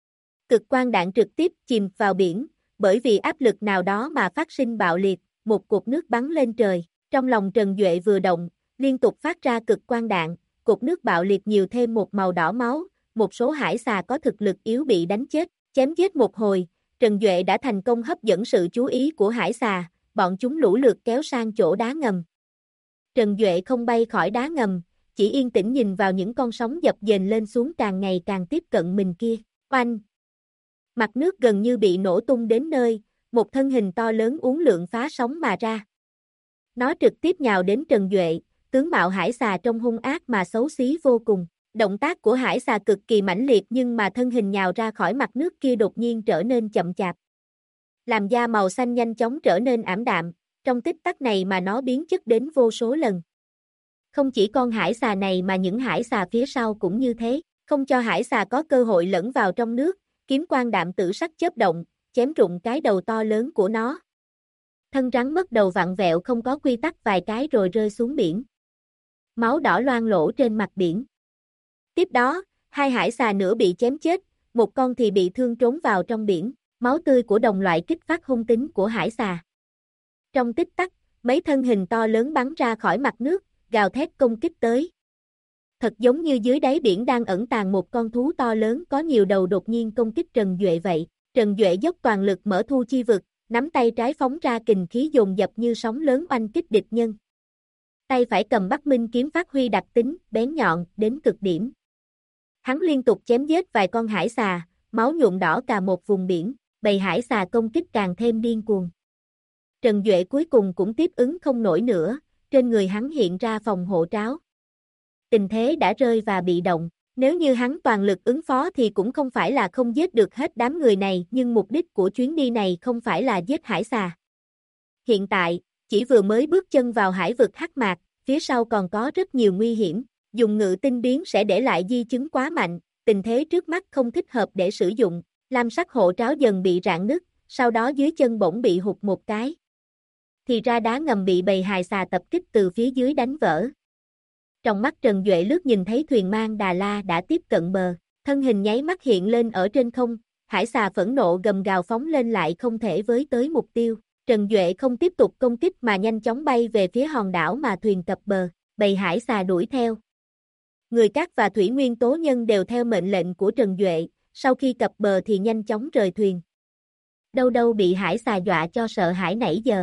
Cực quang đạn trực tiếp chìm vào biển, bởi vì áp lực nào đó mà phát sinh bạo liệt, một cột nước bắn lên trời. Trong lòng Trần Duệ vừa động, liên tục phát ra cực quang đạn, cột nước bạo liệt nhiều thêm một màu đỏ máu, một số hải xà có thực lực yếu bị đánh chết, chém giết một hồi, Trần Duệ đã thành công hấp dẫn sự chú ý của hải xà, bọn chúng lũ lượt kéo sang chỗ đá ngầm. Trần Duệ không bay khỏi đá ngầm, chỉ yên tĩnh nhìn vào những con sóng dập dềnh lên xuống càng ngày càng tiếp cận mình kia. Oanh! Mặt nước gần như bị nổ tung đến nơi, một thân hình to lớn uốn lượn phá sóng mà ra. Nó trực tiếp nhào đến Trần Duệ, tướng mạo hải xà trông hung ác mà xấu xí vô cùng. Động tác của hải xà cực kỳ mãnh liệt nhưng mà thân hình nhào ra khỏi mặt nước kia đột nhiên trở nên chậm chạp. Làm da màu xanh nhanh chóng trở nên ảm đạm, trong tích tắc này mà nó biến chất đến vô số lần. Không chỉ con hải xà này mà những hải xà phía sau cũng như thế, không cho hải xà có cơ hội lẫn vào trong nước, kiếm quang đạm tử sắc chớp động, chém rụng cái đầu to lớn của nó. Thân rắn mất đầu vặn vẹo không có quy tắc vài cái rồi rơi xuống biển. Máu đỏ loang lổ trên mặt biển. Tiếp đó, hai hải xà nữa bị chém chết, một con thì bị thương trốn vào trong biển. Máu tươi của đồng loại kích phát hung tính của hải xà. Trong tích tắc, mấy thân hình to lớn bắn ra khỏi mặt nước, gào thét công kích tới. Thật giống như dưới đáy biển đang ẩn tàng một con thú to lớn có nhiều đầu đột nhiên công kích Trần Duệ vậy. Trần Duệ dốc toàn lực mở thu chi vực, nắm tay trái phóng ra kình khí dồn dập như sóng lớn oanh kích địch nhân. Tay phải cầm Bắc Minh kiếm phát huy đặc tính, bén nhọn, đến cực điểm. Hắn liên tục chém giết vài con hải xà, máu nhuộm đỏ cả một vùng biển, bầy hải xà công kích càng thêm điên cuồng. Trần Duệ cuối cùng cũng tiếp ứng không nổi nữa, trên người hắn hiện ra phòng hộ tráo. Tình thế đã rơi và bị động, nếu như hắn toàn lực ứng phó thì cũng không phải là không giết được hết đám người này nhưng mục đích của chuyến đi này không phải là giết hải xà. Hiện tại, chỉ vừa mới bước chân vào hải vực hắc mạc, phía sau còn có rất nhiều nguy hiểm, dùng ngự tinh biến sẽ để lại di chứng quá mạnh, tình thế trước mắt không thích hợp để sử dụng, lam sắc hộ tráo dần bị rạn nứt, sau đó dưới chân bỗng bị hụt một cái. Thì ra đá ngầm bị bầy hài xà tập kích từ phía dưới đánh vỡ. Trong mắt Trần Duệ lướt nhìn thấy thuyền mang Đà La đã tiếp cận bờ, thân hình nháy mắt hiện lên ở trên không, hải xà phẫn nộ gầm gào phóng lên lại không thể với tới mục tiêu. Trần Duệ không tiếp tục công kích mà nhanh chóng bay về phía hòn đảo mà thuyền cập bờ, bầy hải xà đuổi theo. Người cát và thủy nguyên tố nhân đều theo mệnh lệnh của Trần Duệ, sau khi cập bờ thì nhanh chóng rời thuyền. Đâu đâu bị hải xà dọa cho sợ hãi nãy giờ.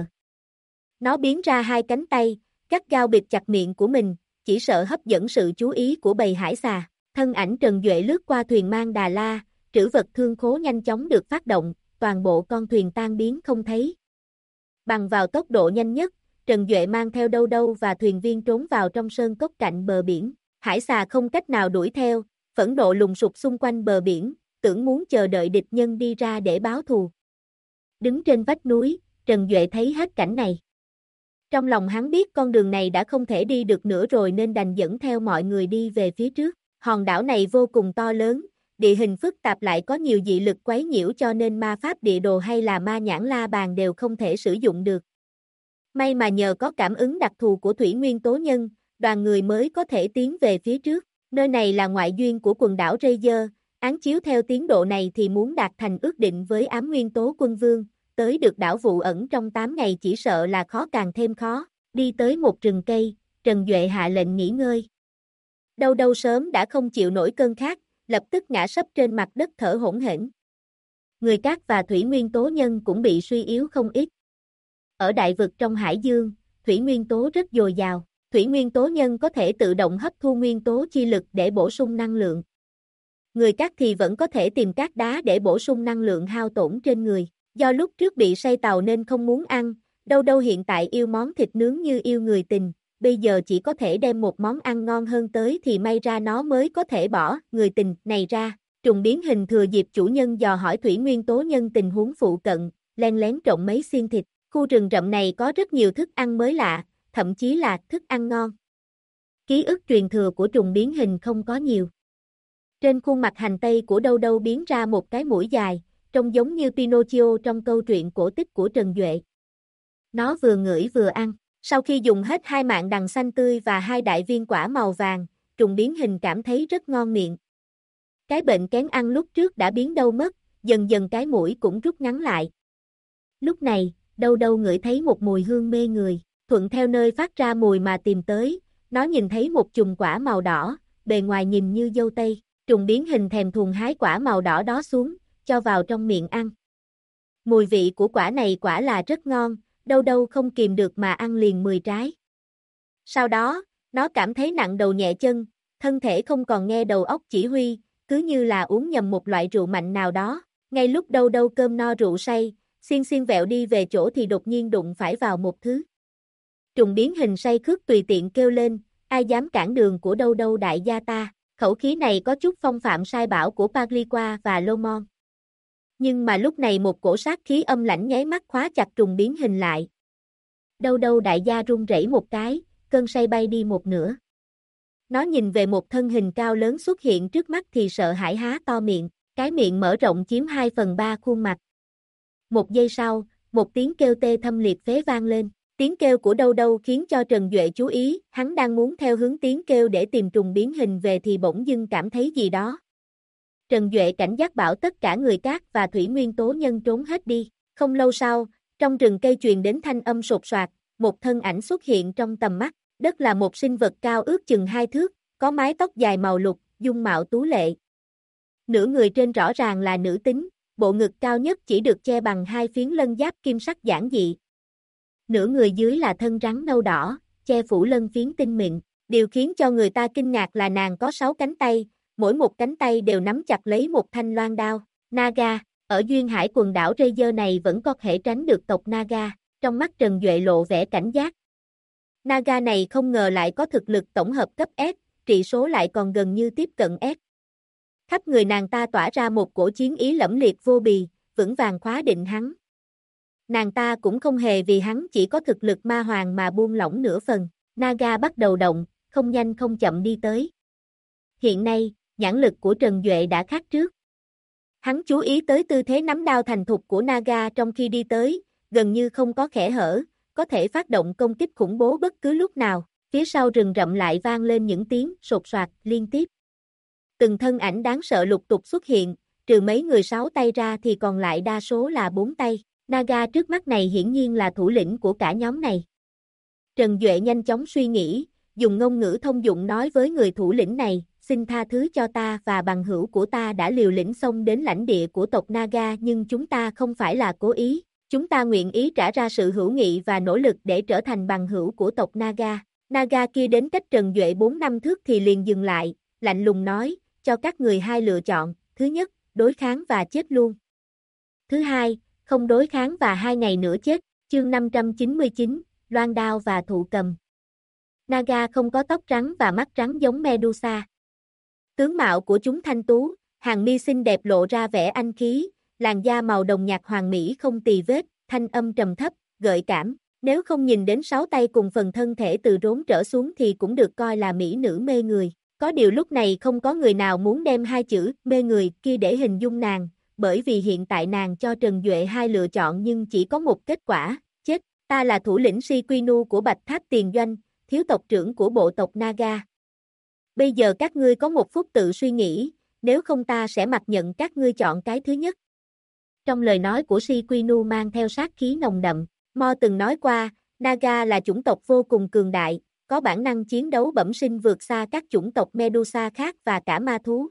Nó biến ra hai cánh tay, gắt gao bịt chặt miệng của mình, chỉ sợ hấp dẫn sự chú ý của bầy hải xà. Thân ảnh Trần Duệ lướt qua thuyền mang Đà La, trữ vật thương khố nhanh chóng được phát động, toàn bộ con thuyền tan biến không thấy. Bằng vào tốc độ nhanh nhất, Trần Duệ mang theo đâu đâu và thuyền viên trốn vào trong sơn cốc cạnh bờ biển. Hải xà không cách nào đuổi theo, phẫn nộ lùng sục xung quanh bờ biển, tưởng muốn chờ đợi địch nhân đi ra để báo thù. Đứng trên vách núi, Trần Duệ thấy hết cảnh này. Trong lòng hắn biết con đường này đã không thể đi được nữa rồi nên đành dẫn theo mọi người đi về phía trước. Hòn đảo này vô cùng to lớn, địa hình phức tạp lại có nhiều dị lực quấy nhiễu cho nên ma pháp địa đồ hay là ma nhãn la bàn đều không thể sử dụng được. May mà nhờ có cảm ứng đặc thù của thủy nguyên tố nhân, đoàn người mới có thể tiến về phía trước. Nơi này là ngoại duyên của quần đảo Razer, án chiếu theo tiến độ này thì muốn đạt thành ước định với ám nguyên tố quân vương, tới được đảo Vụ Ẩn trong 8 ngày chỉ sợ là khó càng thêm khó. Đi tới một rừng cây, Trần Duệ hạ lệnh nghỉ ngơi. Đâu đâu sớm đã không chịu nổi cơn khát, lập tức ngã sấp trên mặt đất thở hổn hển. Người cát và thủy nguyên tố nhân cũng bị suy yếu không ít. Ở đại vực trong hải dương, thủy nguyên tố rất dồi dào, thủy nguyên tố nhân có thể tự động hấp thu nguyên tố chi lực để bổ sung năng lượng. Người cát thì vẫn có thể tìm cát đá để bổ sung năng lượng hao tổn trên người. Do lúc trước bị say tàu nên không muốn ăn, đâu đâu hiện tại yêu món thịt nướng như yêu người tình, bây giờ chỉ có thể đem một món ăn ngon hơn tới thì may ra nó mới có thể bỏ người tình này ra. Trùng biến hình thừa dịp chủ nhân dò hỏi thủy nguyên tố nhân tình huống phụ cận, len lén trộn mấy xiên thịt. Khu rừng rậm này có rất nhiều thức ăn mới lạ, thậm chí là thức ăn ngon. Ký ức truyền thừa của trùng biến hình không có nhiều. Trên khuôn mặt hành tây của đâu đâu biến ra một cái mũi dài, trông giống như Pinocchio trong câu chuyện cổ tích của Trần Duệ. Nó vừa ngửi vừa ăn. Sau khi dùng hết 2 mạng đằng xanh tươi và 2 đại viên quả màu vàng, trùng biến hình cảm thấy rất ngon miệng. Cái bệnh kén ăn lúc trước đã biến đâu mất, dần dần cái mũi cũng rút ngắn lại. Lúc này, đâu đâu ngửi thấy một mùi hương mê người, thuận theo nơi phát ra mùi mà tìm tới, nó nhìn thấy một chùm quả màu đỏ, bề ngoài nhìn như dâu tây, trùng biến hình thèm thuồng hái quả màu đỏ đó xuống, cho vào trong miệng ăn. Mùi vị của quả này quả là rất ngon, đâu đâu không kìm được mà ăn liền 10 trái. Sau đó, nó cảm thấy nặng đầu nhẹ chân, thân thể không còn nghe đầu óc chỉ huy, cứ như là uống nhầm một loại rượu mạnh nào đó. Ngay lúc đâu đâu cơm no rượu say, xiên vẹo đi về chỗ thì đột nhiên đụng phải vào một thứ. Trùng biến hình say khước tùy tiện kêu lên, ai dám cản đường của đâu đâu đại gia ta. Khẩu khí này có chút phong phạm sai bảo của Pagliqua và Lomon. Nhưng mà lúc này một cổ sát khí âm lãnh nháy mắt khóa chặt trùng biến hình lại. Đâu đâu đại gia run rẩy một cái, cơn say bay đi một nửa. Nó nhìn về một thân hình cao lớn xuất hiện trước mắt thì sợ hãi há to miệng, cái miệng mở rộng chiếm 2/3 khuôn mặt. Một giây sau, một tiếng kêu tê thâm liệt phế vang lên. Tiếng kêu của đâu đâu khiến cho Trần Duệ chú ý, hắn đang muốn theo hướng tiếng kêu để tìm trùng biến hình về thì bỗng dưng cảm thấy gì đó. Trần Duệ cảnh giác bảo tất cả người cát và thủy nguyên tố nhân trốn hết đi. Không lâu sau, trong rừng cây truyền đến thanh âm sột soạt, một thân ảnh xuất hiện trong tầm mắt. Đất là một sinh vật cao ước chừng 2 thước, có mái tóc dài màu lục, dung mạo tú lệ. Nửa người trên rõ ràng là nữ tính, bộ ngực cao nhất chỉ được che bằng 2 phiến lân giáp kim sắc giản dị. Nửa người dưới là thân rắn nâu đỏ, che phủ lân phiến tinh mịn. Điều khiến cho người ta kinh ngạc là nàng có 6 cánh tay, mỗi một cánh tay đều nắm chặt lấy một thanh loan đao. Naga, ở duyên hải quần đảo Razer này vẫn có thể tránh được tộc Naga, trong mắt Trần Duệ lộ vẻ cảnh giác. Naga này không ngờ lại có thực lực tổng hợp cấp S, trị số lại còn gần như tiếp cận S. Khắp người nàng ta tỏa ra một cổ chiến ý lẫm liệt vô bì, vững vàng khóa định hắn. Nàng ta cũng không hề vì hắn chỉ có thực lực ma hoàng mà buông lỏng nửa phần. Naga bắt đầu động, không nhanh không chậm đi tới. Hiện nay, nhãn lực của Trần Duệ đã khác trước. Hắn chú ý tới tư thế nắm đao thành thục của Naga trong khi đi tới, gần như không có kẽ hở, có thể phát động công kích khủng bố bất cứ lúc nào. Phía sau rừng rậm lại vang lên những tiếng sột soạt liên tiếp. Từng thân ảnh đáng sợ lục tục xuất hiện, trừ mấy người 6 tay ra thì còn lại đa số là 4 tay. Naga trước mắt này hiển nhiên là thủ lĩnh của cả nhóm này. Trần Duệ nhanh chóng suy nghĩ, dùng ngôn ngữ thông dụng nói với người thủ lĩnh này, xin tha thứ cho ta và bằng hữu của ta đã liều lĩnh xông đến lãnh địa của tộc Naga nhưng chúng ta không phải là cố ý. Chúng ta nguyện ý trả ra sự hữu nghị và nỗ lực để trở thành bằng hữu của tộc Naga. Naga kia đến cách Trần Duệ 4 năm thước thì liền dừng lại, lạnh lùng nói, cho các người 2 lựa chọn, thứ nhất, đối kháng và chết luôn. Thứ hai, không đối kháng và 2 ngày nữa chết. Chương 599, loan đao và thụ cầm. Naga không có tóc trắng và mắt trắng giống Medusa. Tướng mạo của chúng thanh tú, hàng mi xinh đẹp lộ ra vẻ anh khí, làn da màu đồng nhạt hoàng mỹ không tì vết, thanh âm trầm thấp, gợi cảm. Nếu không nhìn đến 6 tay cùng phần thân thể từ rốn trở xuống thì cũng được coi là mỹ nữ mê người. Có điều lúc này không có người nào muốn đem hai chữ mê người kia để hình dung nàng, bởi vì hiện tại nàng cho Trần Duệ hai lựa chọn nhưng chỉ có một kết quả, chết. Ta là thủ lĩnh Shikinu của Bạch Tháp Tiền Doanh, thiếu tộc trưởng của bộ tộc Naga. Bây giờ các ngươi có một phút tự suy nghĩ, nếu không ta sẽ mặc nhận các ngươi chọn cái thứ nhất. Trong lời nói của Shikinu mang theo sát khí nồng đậm, Mo từng nói qua, Naga là chủng tộc vô cùng cường đại, có bản năng chiến đấu bẩm sinh vượt xa các chủng tộc Medusa khác và cả ma thú.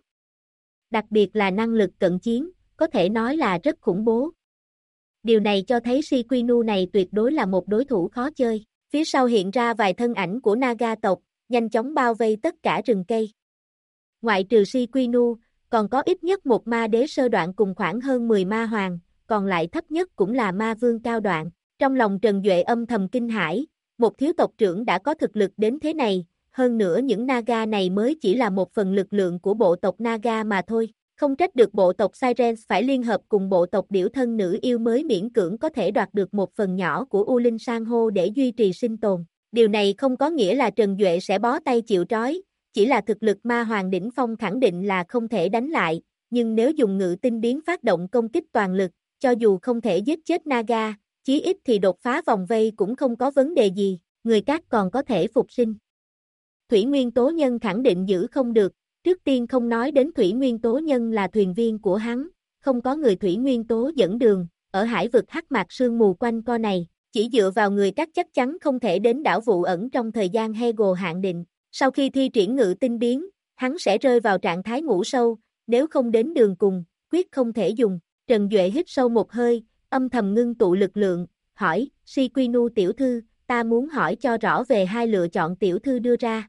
Đặc biệt là năng lực cận chiến, có thể nói là rất khủng bố. Điều này cho thấy Shikinu này tuyệt đối là một đối thủ khó chơi. Phía sau hiện ra vài thân ảnh của Naga tộc, nhanh chóng bao vây tất cả rừng cây. Ngoại trừ Shikinu, còn có ít nhất một ma đế sơ đoạn cùng khoảng hơn 10 ma hoàng, còn lại thấp nhất cũng là ma vương cao đoạn. Trong lòng Trần Duệ âm thầm kinh hãi, một thiếu tộc trưởng đã có thực lực đến thế này, hơn nữa những Naga này mới chỉ là một phần lực lượng của bộ tộc Naga mà thôi. Không trách được bộ tộc Sirens phải liên hợp cùng bộ tộc điểu thân nữ yêu mới miễn cưỡng có thể đoạt được một phần nhỏ của U Linh San hô để duy trì sinh tồn. Điều này không có nghĩa là Trần Duệ sẽ bó tay chịu trói, chỉ là thực lực ma hoàng đỉnh phong khẳng định là không thể đánh lại, nhưng nếu dùng ngự tinh biến phát động công kích toàn lực, cho dù không thể giết chết Naga, chí ít thì đột phá vòng vây cũng không có vấn đề gì, người cát còn có thể phục sinh. Thủy Nguyên Tố Nhân khẳng định giữ không được, trước tiên không nói đến Thủy Nguyên Tố Nhân là thuyền viên của hắn, không có người Thủy Nguyên Tố dẫn đường, ở hải vực hắc mạc sương mù quanh co này, chỉ dựa vào người cát chắc chắn không thể đến đảo Vụ Ẩn trong thời gian Hegel hạn định. Sau khi thi triển ngự tinh biến, hắn sẽ rơi vào trạng thái ngủ sâu, nếu không đến đường cùng, quyết không thể dùng. Trần Duệ hít sâu một hơi, âm thầm ngưng tụ lực lượng, hỏi, Shikinu tiểu thư, ta muốn hỏi cho rõ về hai lựa chọn tiểu thư đưa ra.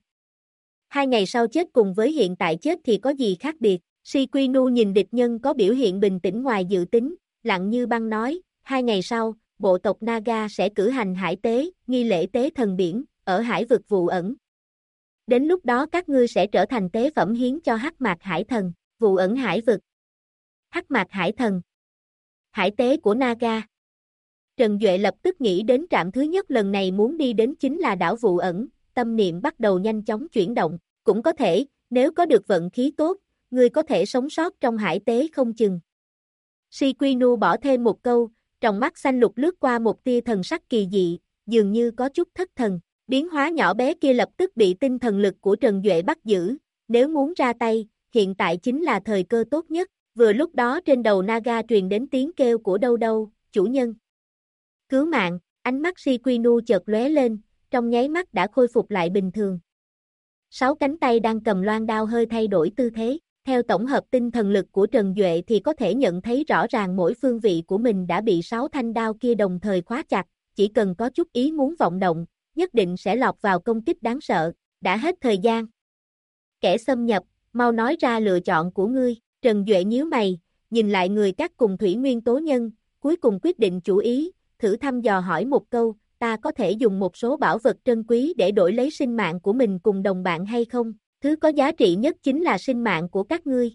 2 ngày sau chết cùng với hiện tại chết thì có gì khác biệt? Shikinu nhìn địch nhân có biểu hiện bình tĩnh ngoài dự tính, lặng như băng nói, 2 ngày sau, bộ tộc Naga sẽ cử hành hải tế, nghi lễ tế thần biển, ở hải vực Vụ Ẩn. Đến lúc đó các ngươi sẽ trở thành tế phẩm hiến cho Hắc Mạc Hải Thần, Vụ Ẩn hải vực. Hắc Mạc Hải Thần. Hải tế của Naga. Trần Duệ lập tức nghĩ đến trạm thứ nhất lần này muốn đi đến chính là đảo Vụ Ẩn, tâm niệm bắt đầu nhanh chóng chuyển động, cũng có thể, nếu có được vận khí tốt, ngươi có thể sống sót trong hải tế không chừng. Shikinu bỏ thêm một câu, trong mắt xanh lục lướt qua một tia thần sắc kỳ dị, dường như có chút thất thần. Biến hóa nhỏ bé kia lập tức bị tinh thần lực của Trần Duệ bắt giữ, nếu muốn ra tay, hiện tại chính là thời cơ tốt nhất. Vừa lúc đó trên đầu Naga truyền đến tiếng kêu của đâu đâu, chủ nhân. Cứu mạng, ánh mắt Shikinu chợt lóe lên, trong nháy mắt đã khôi phục lại bình thường. 6 cánh tay đang cầm loan đao hơi thay đổi tư thế, theo tổng hợp tinh thần lực của Trần Duệ thì có thể nhận thấy rõ ràng mỗi phương vị của mình đã bị 6 thanh đao kia đồng thời khóa chặt, chỉ cần có chút ý muốn vọng động, nhất định sẽ lọt vào công kích đáng sợ, đã hết thời gian. Kẻ xâm nhập, mau nói ra lựa chọn của ngươi. Trần Duệ nhíu mày, nhìn lại người các cùng Thủy Nguyên Tố Nhân, cuối cùng quyết định chủ ý, thử thăm dò hỏi một câu, ta có thể dùng một số bảo vật trân quý để đổi lấy sinh mạng của mình cùng đồng bạn hay không? Thứ có giá trị nhất chính là sinh mạng của các ngươi.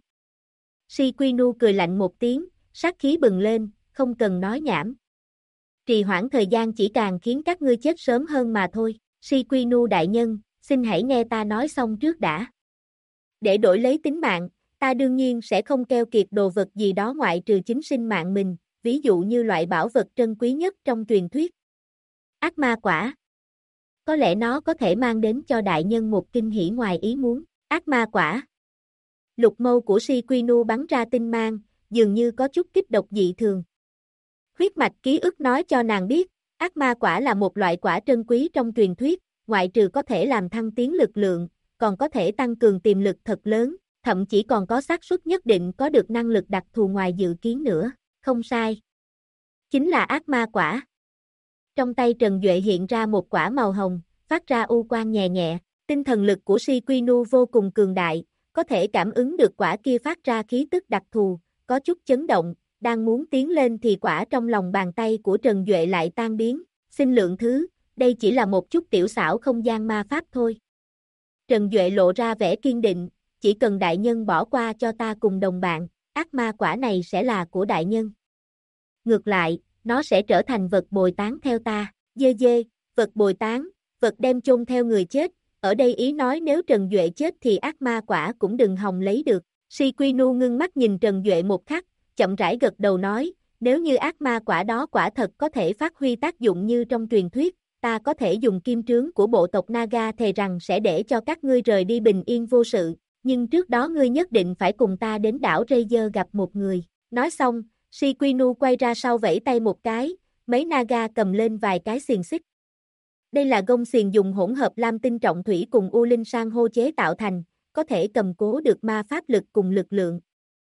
Shikinu cười lạnh một tiếng, sát khí bừng lên, không cần nói nhảm. Trì hoãn thời gian chỉ càng khiến các ngươi chết sớm hơn mà thôi. Shikinu đại nhân, xin hãy nghe ta nói xong trước đã. Để đổi lấy tính mạng, ta đương nhiên sẽ không keo kiệt đồ vật gì đó ngoại trừ chính sinh mạng mình, ví dụ như loại bảo vật trân quý nhất trong truyền thuyết. Ác ma quả. Có lẽ nó có thể mang đến cho đại nhân một kinh hỉ ngoài ý muốn. Ác ma quả. Lục mâu của Shikinu bắn ra tinh mang, dường như có chút kích độc dị thường. Huyết mạch ký ức nói cho nàng biết, ác ma quả là một loại quả trân quý trong truyền thuyết, ngoại trừ có thể làm thăng tiến lực lượng, còn có thể tăng cường tiềm lực thật lớn, thậm chí còn có xác suất nhất định có được năng lực đặc thù ngoài dự kiến nữa. Không sai. Chính là ác ma quả. Trong tay Trần Duệ hiện ra một quả màu hồng, phát ra u quang nhẹ nhẹ, tinh thần lực của Shikinu vô cùng cường đại, có thể cảm ứng được quả kia phát ra khí tức đặc thù, có chút chấn động, đang muốn tiến lên thì quả trong lòng bàn tay của Trần Duệ lại tan biến, xin lượng thứ, đây chỉ là một chút tiểu xảo không gian ma pháp thôi. Trần Duệ lộ ra vẻ kiên định, chỉ cần đại nhân bỏ qua cho ta cùng đồng bạn, ác ma quả này sẽ là của đại nhân. Ngược lại, nó sẽ trở thành vật bồi tán theo ta. Dê dê, vật bồi táng, vật đem chôn theo người chết, ở đây ý nói nếu Trần Duệ chết thì ác ma quả cũng đừng hòng lấy được. Shikinu ngưng mắt nhìn Trần Duệ một khắc, chậm rãi gật đầu nói, nếu như ác ma quả đó quả thật có thể phát huy tác dụng như trong truyền thuyết, ta có thể dùng kim trướng của bộ tộc Naga thề rằng sẽ để cho các ngươi rời đi bình yên vô sự, nhưng trước đó ngươi nhất định phải cùng ta đến đảo Razer gặp một người. Nói xong, Shikinu quay ra sau vẫy tay một cái, mấy Naga cầm lên vài cái xiềng xích. Đây là gông xiềng dùng hỗn hợp lam tinh trọng thủy cùng u linh san hô chế tạo thành, có thể cầm cố được ma pháp lực cùng lực lượng.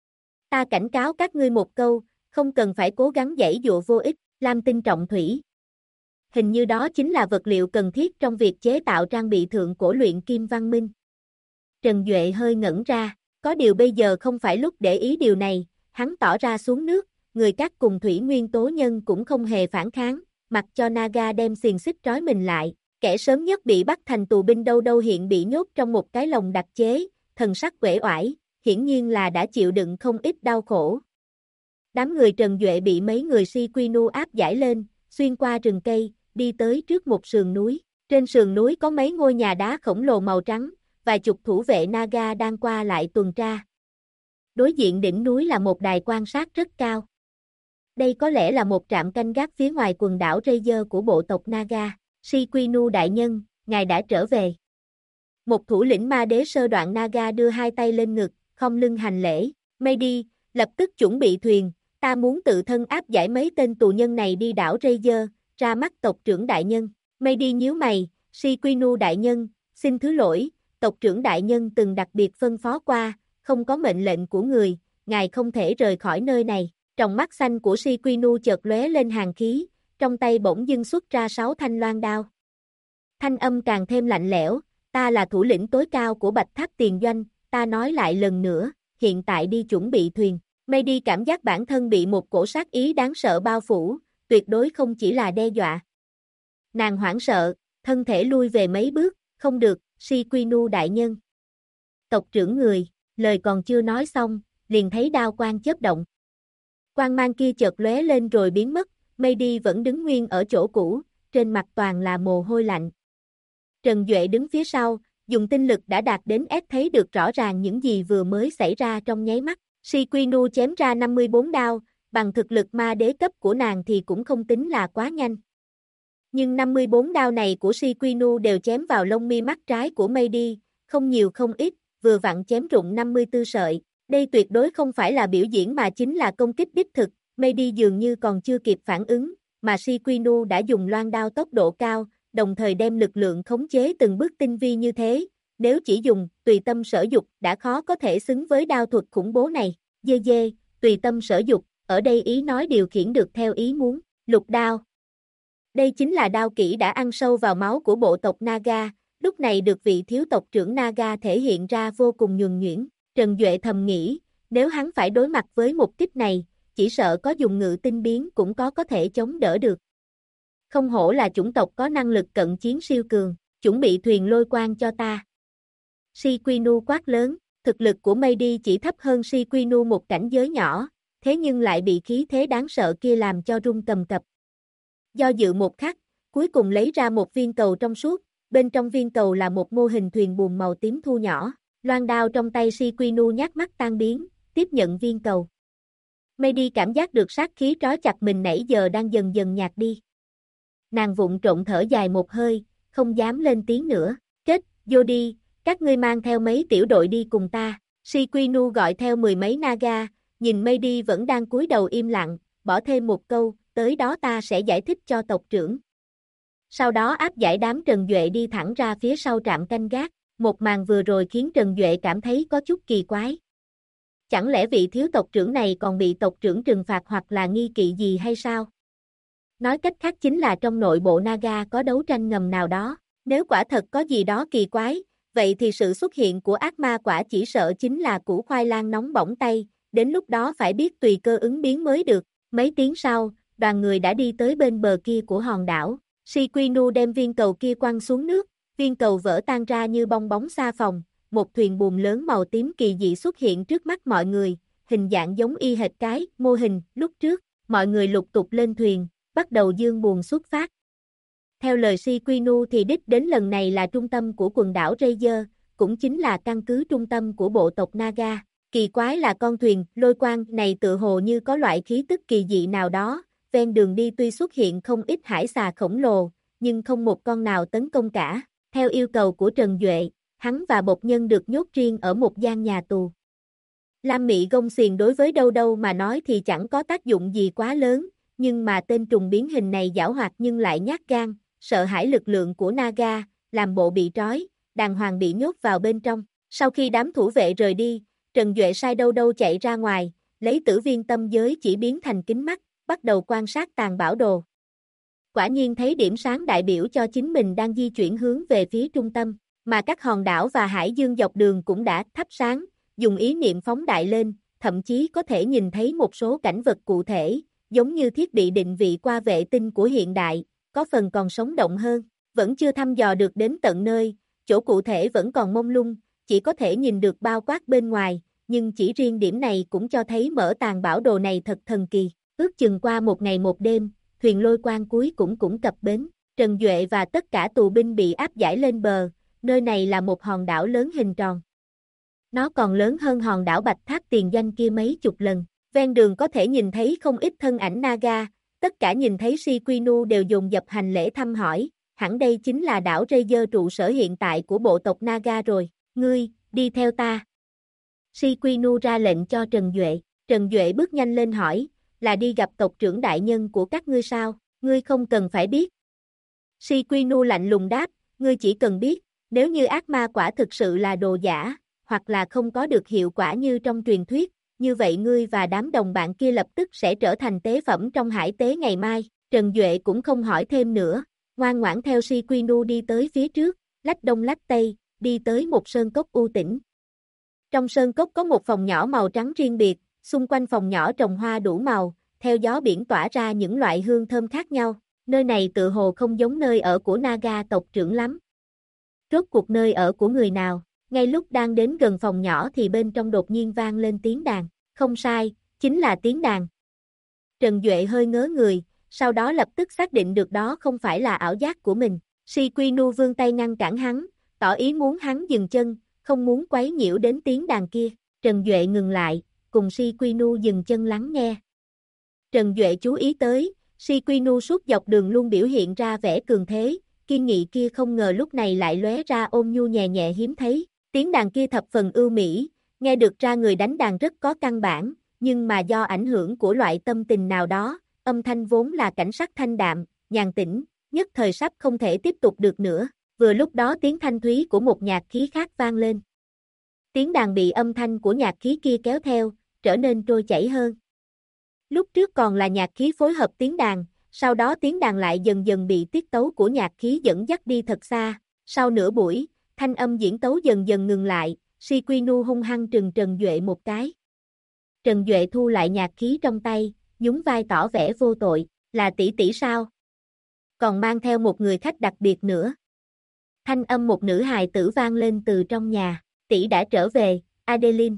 Ta cảnh cáo các ngươi một câu, không cần phải cố gắng giãy dụa vô ích, lam tinh trọng thủy. Hình như đó chính là vật liệu cần thiết trong việc chế tạo trang bị thượng cổ luyện kim văn minh. Trần Duệ hơi ngẩn ra, có điều bây giờ không phải lúc để ý điều này, hắn tỏ ra xuống nước, người các cùng thủy nguyên tố nhân cũng không hề phản kháng, mặc cho Naga đem xiềng xích trói mình lại, kẻ sớm nhất bị bắt thành tù binh đâu đâu hiện bị nhốt trong một cái lồng đặc chế, thần sắc uể oải, hiển nhiên là đã chịu đựng không ít đau khổ. Đám người Trần Duệ bị mấy người Shikinu áp giải lên, xuyên qua rừng cây, đi tới trước một sườn núi. Trên sườn núi có mấy ngôi nhà đá khổng lồ màu trắng, vài chục thủ vệ Naga đang qua lại tuần tra. Đối diện đỉnh núi là một đài quan sát rất cao. Đây có lẽ là một trạm canh gác phía ngoài quần đảo Razer của bộ tộc Naga. Shikinu đại nhân, ngài đã trở về. Một thủ lĩnh ma đế sơ đoạn Naga đưa hai tay lên ngực, khom lưng hành lễ. Meidi, lập tức chuẩn bị thuyền, ta muốn tự thân áp giải mấy tên tù nhân này đi đảo Razer, ra mắt tộc trưởng đại nhân. Meidi nhíu mày, Shikinu đại nhân, xin thứ lỗi, tộc trưởng đại nhân từng đặc biệt phân phó qua, không có mệnh lệnh của người, ngài không thể rời khỏi nơi này. Trong mắt xanh của Shikinu chợt lóe lên hàn khí, trong tay bỗng dưng xuất ra 6 thanh loan đao. Thanh âm càng thêm lạnh lẽo, ta là thủ lĩnh tối cao của Bạch Tháp Tiền Doanh, ta nói lại lần nữa, hiện tại đi chuẩn bị thuyền. Meidi cảm giác bản thân bị một cổ sát ý đáng sợ bao phủ, tuyệt đối không chỉ là đe dọa. Nàng hoảng sợ, thân thể lui về mấy bước, không được, Shikinu đại nhân. Tộc trưởng người, lời còn chưa nói xong, liền thấy đao quang chớp động. Quang mang kia chợt lóe lên rồi biến mất, Meidi vẫn đứng nguyên ở chỗ cũ, trên mặt toàn là mồ hôi lạnh. Trần Duệ đứng phía sau, dùng tinh lực đã đạt đến S thấy được rõ ràng những gì vừa mới xảy ra trong nháy mắt. Shikinu chém ra 54 đao, bằng thực lực ma đế cấp của nàng thì cũng không tính là quá nhanh. Nhưng 54 đao này của Shikinu đều chém vào lông mi mắt trái của Meidi, không nhiều không ít, vừa vặn chém rụng 54 sợi. Đây tuyệt đối không phải là biểu diễn mà chính là công kích đích thực, Meidi dường như còn chưa kịp phản ứng, mà Shikinu đã dùng loan đao tốc độ cao, đồng thời đem lực lượng khống chế từng bước tinh vi như thế, nếu chỉ dùng tùy tâm sở dục đã khó có thể xứng với đao thuật khủng bố này. Dê dê, tùy tâm sở dục, ở đây ý nói điều khiển được theo ý muốn, lục đao. Đây chính là đao kỹ đã ăn sâu vào máu của bộ tộc Naga, lúc này được vị thiếu tộc trưởng Naga thể hiện ra vô cùng nhuần nhuyễn. Trần Duệ thầm nghĩ, nếu hắn phải đối mặt với một kích này, chỉ sợ có dùng ngự tinh biến cũng có thể chống đỡ được. Không hổ là chủng tộc có năng lực cận chiến siêu cường, chuẩn bị thuyền lôi quang cho ta. Shikinu quát lớn, thực lực của Meidi chỉ thấp hơn Shikinu một cảnh giới nhỏ, thế nhưng lại bị khí thế đáng sợ kia làm cho run cầm cập. Do dự một khắc, cuối cùng lấy ra một viên cầu trong suốt, bên trong viên cầu là một mô hình thuyền buồm màu tím thu nhỏ. Loan đao trong tay Shikinu nhát mắt tan biến, tiếp nhận viên cầu. Meidi cảm giác được sát khí trói chặt mình nãy giờ đang dần dần nhạt đi. Nàng vụng trộn thở dài một hơi, không dám lên tiếng nữa. Kết, vô đi, các ngươi mang theo mấy tiểu đội đi cùng ta. Shikinu gọi theo mười mấy Naga, nhìn Meidi vẫn đang cúi đầu im lặng, bỏ thêm một câu, tới đó ta sẽ giải thích cho tộc trưởng. Sau đó áp giải đám Trần Duệ đi thẳng ra phía sau trạm canh gác. Một màn vừa rồi khiến Trần Duệ cảm thấy có chút kỳ quái. Chẳng lẽ vị thiếu tộc trưởng này còn bị tộc trưởng trừng phạt hoặc là nghi kỵ gì hay sao? Nói cách khác chính là trong nội bộ Naga có đấu tranh ngầm nào đó. Nếu quả thật có gì đó kỳ quái, vậy thì sự xuất hiện của ác ma quả chỉ sợ chính là củ khoai lang nóng bỏng tay, đến lúc đó phải biết tùy cơ ứng biến mới được. Mấy tiếng sau, đoàn người đã đi tới bên bờ kia của hòn đảo. Shikinu đem viên cầu kia quăng xuống nước. Viên cầu vỡ tan ra như bong bóng xa phòng, một thuyền buồm lớn màu tím kỳ dị xuất hiện trước mắt mọi người, hình dạng giống y hệt cái mô hình lúc trước, mọi người lục tục lên thuyền, bắt đầu dương buồm xuất phát. Theo lời Shikinu thì đích đến lần này là trung tâm của quần đảo Razer, cũng chính là căn cứ trung tâm của bộ tộc Naga. Kỳ quái là con thuyền lôi quang này tựa hồ như có loại khí tức kỳ dị nào đó, ven đường đi tuy xuất hiện không ít hải xà khổng lồ, nhưng không một con nào tấn công cả. Theo yêu cầu của Trần Duệ, hắn và Bộc Nhân được nhốt riêng ở một gian nhà tù. Lam Mị gông xiềng đối với Đâu Đâu mà nói thì chẳng có tác dụng gì quá lớn, nhưng mà tên trùng biến hình này giảo hoạt nhưng lại nhát gan, sợ hãi lực lượng của Naga, làm bộ bị trói, đàng hoàng bị nhốt vào bên trong. Sau khi đám thủ vệ rời đi, Trần Duệ sai Đâu Đâu chạy ra ngoài, lấy tử viên tâm giới chỉ biến thành kính mắt, bắt đầu quan sát tàn bảo đồ. Quả nhiên thấy điểm sáng đại biểu cho chính mình đang di chuyển hướng về phía trung tâm, mà các hòn đảo và hải dương dọc đường cũng đã thắp sáng, dùng ý niệm phóng đại lên, thậm chí có thể nhìn thấy một số cảnh vật cụ thể, giống như thiết bị định vị qua vệ tinh của hiện đại, có phần còn sống động hơn, vẫn chưa thăm dò được đến tận nơi, chỗ cụ thể vẫn còn mông lung, chỉ có thể nhìn được bao quát bên ngoài, nhưng chỉ riêng điểm này cũng cho thấy mở tàn bảo đồ này thật thần kỳ. Ước chừng qua một ngày một đêm, thuyền lôi quang cuối cũng cập bến, Trần Duệ và tất cả tù binh bị áp giải lên bờ, nơi này là một hòn đảo lớn hình tròn. Nó còn lớn hơn hòn đảo Bạch Tháp tiền doanh kia mấy chục lần, ven đường có thể nhìn thấy không ít thân ảnh Naga, tất cả nhìn thấy Shikinu đều dồn dập hành lễ thăm hỏi, hẳn đây chính là đảo Razer trụ sở hiện tại của bộ tộc Naga rồi, ngươi, đi theo ta. Shikinu ra lệnh cho Trần Duệ bước nhanh lên hỏi, là đi gặp tộc trưởng đại nhân của các ngươi sao, ngươi không cần phải biết. Shikinu lạnh lùng đáp, ngươi chỉ cần biết, nếu như ác ma quả thực sự là đồ giả, hoặc là không có được hiệu quả như trong truyền thuyết, như vậy ngươi và đám đồng bạn kia lập tức sẽ trở thành tế phẩm trong hải tế ngày mai. Trần Duệ cũng không hỏi thêm nữa, ngoan ngoãn theo Shikinu đi tới phía trước, lách đông lách tây, đi tới một sơn cốc u tĩnh. Trong sơn cốc có một phòng nhỏ màu trắng riêng biệt, xung quanh phòng nhỏ trồng hoa đủ màu, theo gió biển tỏa ra những loại hương thơm khác nhau, nơi này tự hồ không giống nơi ở của Naga tộc trưởng lắm. Rốt cuộc nơi ở của người nào? Ngay lúc đang đến gần phòng nhỏ thì bên trong đột nhiên vang lên tiếng đàn, không sai, chính là tiếng đàn. Trần Duệ hơi ngớ người, sau đó lập tức xác định được đó không phải là ảo giác của mình. Shikinu vươn tay ngăn cản hắn, tỏ ý muốn hắn dừng chân, không muốn quấy nhiễu đến tiếng đàn kia. Trần Duệ ngừng lại, cùng Shikinu dừng chân lắng nghe. Trần Duệ chú ý tới, Shikinu suốt dọc đường luôn biểu hiện ra vẻ cường thế, kiên nghị kia không ngờ lúc này lại lóe ra ôn nhu nhẹ nhẹ hiếm thấy. Tiếng đàn kia thập phần ưu mỹ, nghe được ra người đánh đàn rất có căn bản, nhưng mà do ảnh hưởng của loại tâm tình nào đó, âm thanh vốn là cảnh sắc thanh đạm, nhàn tĩnh, nhất thời sắp không thể tiếp tục được nữa. Vừa lúc đó tiếng thanh thúy của một nhạc khí khác vang lên. Tiếng đàn bị âm thanh của nhạc khí kia kéo theo, trở nên trôi chảy hơn. Lúc trước còn là nhạc khí phối hợp tiếng đàn, sau đó tiếng đàn lại dần dần bị tiết tấu của nhạc khí dẫn dắt đi thật xa. Sau nửa buổi, thanh âm diễn tấu dần dần ngừng lại, Shikinu hung hăng trừng Trần Duệ một cái. Trần Duệ thu lại nhạc khí trong tay, nhún vai tỏ vẻ vô tội, là tỷ tỷ sao? Còn mang theo một người khách đặc biệt nữa. Thanh âm một nữ hài tử vang lên từ trong nhà, tỷ đã trở về, Adeline.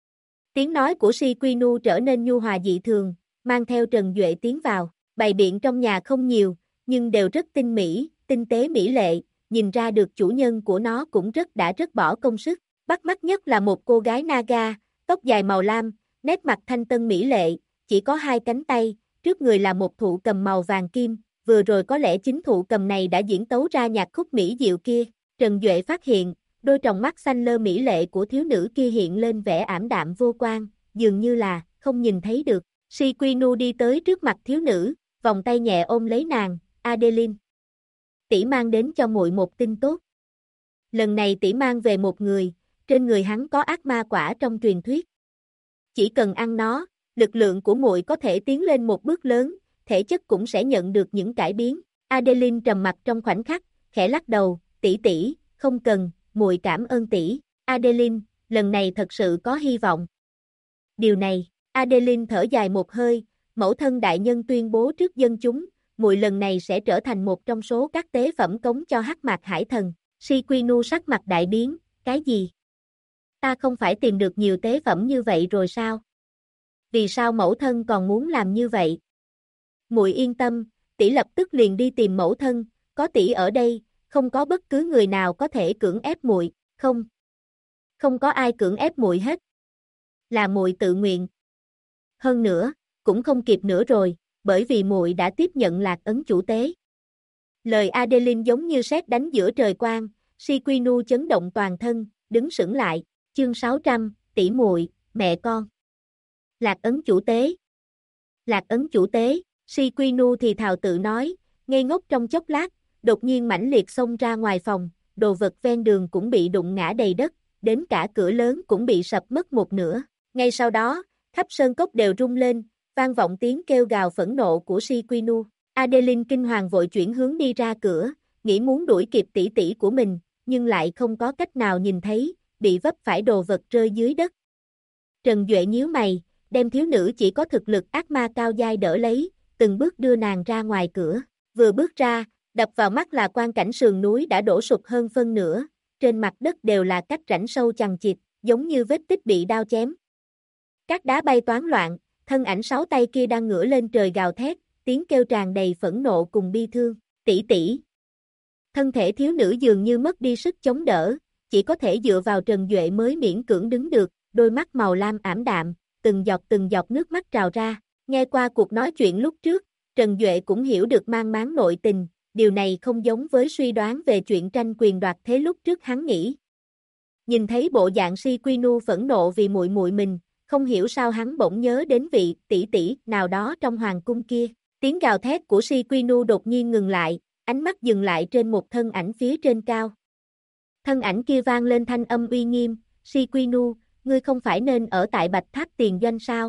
Tiếng nói của Shikinu trở nên nhu hòa dị thường, mang theo Trần Duệ tiến vào, bày biện trong nhà không nhiều, nhưng đều rất tinh mỹ, tinh tế mỹ lệ, nhìn ra được chủ nhân của nó cũng rất bỏ công sức. Bắt mắt nhất là một cô gái Naga, tóc dài màu lam, nét mặt thanh tân mỹ lệ, chỉ có hai cánh tay, trước người là một thụ cầm màu vàng kim, vừa rồi có lẽ chính thụ cầm này đã diễn tấu ra nhạc khúc mỹ diệu kia. Trần Duệ phát hiện, đôi tròng mắt xanh lơ mỹ lệ của thiếu nữ kia hiện lên vẻ ảm đạm vô quan, dường như là không nhìn thấy được. Shikinu đi tới trước mặt thiếu nữ, vòng tay nhẹ ôm lấy nàng, Adeline. Tỷ mang đến cho muội một tin tốt. Lần này tỷ mang về một người, trên người hắn có ác ma quả trong truyền thuyết. Chỉ cần ăn nó, lực lượng của muội có thể tiến lên một bước lớn, thể chất cũng sẽ nhận được những cải biến. Adeline trầm mặt trong khoảnh khắc, khẽ lắc đầu, tỷ tỷ, không cần, muội cảm ơn tỷ. Adeline, lần này thật sự có hy vọng. Điều này, Adeline thở dài một hơi, mẫu thân đại nhân tuyên bố trước dân chúng, muội lần này sẽ trở thành một trong số các tế phẩm cống cho Hắc Mạc Hải Thần. Shikinu sắc mặt đại biến, cái gì? Ta không phải tìm được nhiều tế phẩm như vậy rồi sao? Vì sao mẫu thân còn muốn làm như vậy? Muội yên tâm, tỷ lập tức liền đi tìm mẫu thân, có tỷ ở đây, không có bất cứ người nào có thể cưỡng ép muội, không. Không có ai cưỡng ép muội hết. Là muội tự nguyện. Hơn nữa, cũng không kịp nữa rồi, bởi vì muội đã tiếp nhận Lạc Ấn chủ tế. Lời Adeline giống như sét đánh giữa trời quang, Shiquinu chấn động toàn thân, đứng sững lại. Chương 600, tỷ muội, mẹ con. Lạc Ấn chủ tế. Lạc Ấn chủ tế, Shiquinu thì thào tự nói, ngây ngốc trong chốc lát, đột nhiên mãnh liệt xông ra ngoài phòng, đồ vật ven đường cũng bị đụng ngã đầy đất, đến cả cửa lớn cũng bị sập mất một nửa. Ngay sau đó, khắp sơn cốc đều rung lên, vang vọng tiếng kêu gào phẫn nộ của Shiquinu. Adeline kinh hoàng vội chuyển hướng đi ra cửa, nghĩ muốn đuổi kịp tỷ tỷ của mình, nhưng lại không có cách nào nhìn thấy, bị vấp phải đồ vật rơi dưới đất. Trần Duệ nhíu mày, đem thiếu nữ chỉ có thực lực ác ma cao giai đỡ lấy, từng bước đưa nàng ra ngoài cửa. Vừa bước ra, đập vào mắt là quang cảnh sườn núi đã đổ sụp hơn phân nửa, trên mặt đất đều là các rãnh sâu chằng chịt, giống như vết tích bị đao chém. Các đá bay toán loạn, thân ảnh 6 tay kia đang ngửa lên trời gào thét, tiếng kêu tràn đầy phẫn nộ cùng bi thương. Tỷ tỷ. Thân thể thiếu nữ dường như mất đi sức chống đỡ, chỉ có thể dựa vào Trần Duệ mới miễn cưỡng đứng được, đôi mắt màu lam ảm đạm, từng giọt nước mắt trào ra. Nghe qua cuộc nói chuyện lúc trước, Trần Duệ cũng hiểu được mang máng nội tình, điều này không giống với suy đoán về chuyện tranh quyền đoạt thế lúc trước hắn nghĩ. Nhìn thấy bộ dạng Shiquinu phẫn nộ vì muội muội mình, không hiểu sao hắn bỗng nhớ đến vị tỷ tỷ nào đó trong hoàng cung kia. Tiếng gào thét của Shiquinu đột nhiên ngừng lại, ánh mắt dừng lại trên một thân ảnh phía trên cao. Thân ảnh kia vang lên thanh âm uy nghiêm, Shiquinu, ngươi không phải nên ở tại Bạch Tháp Tiền Doanh sao?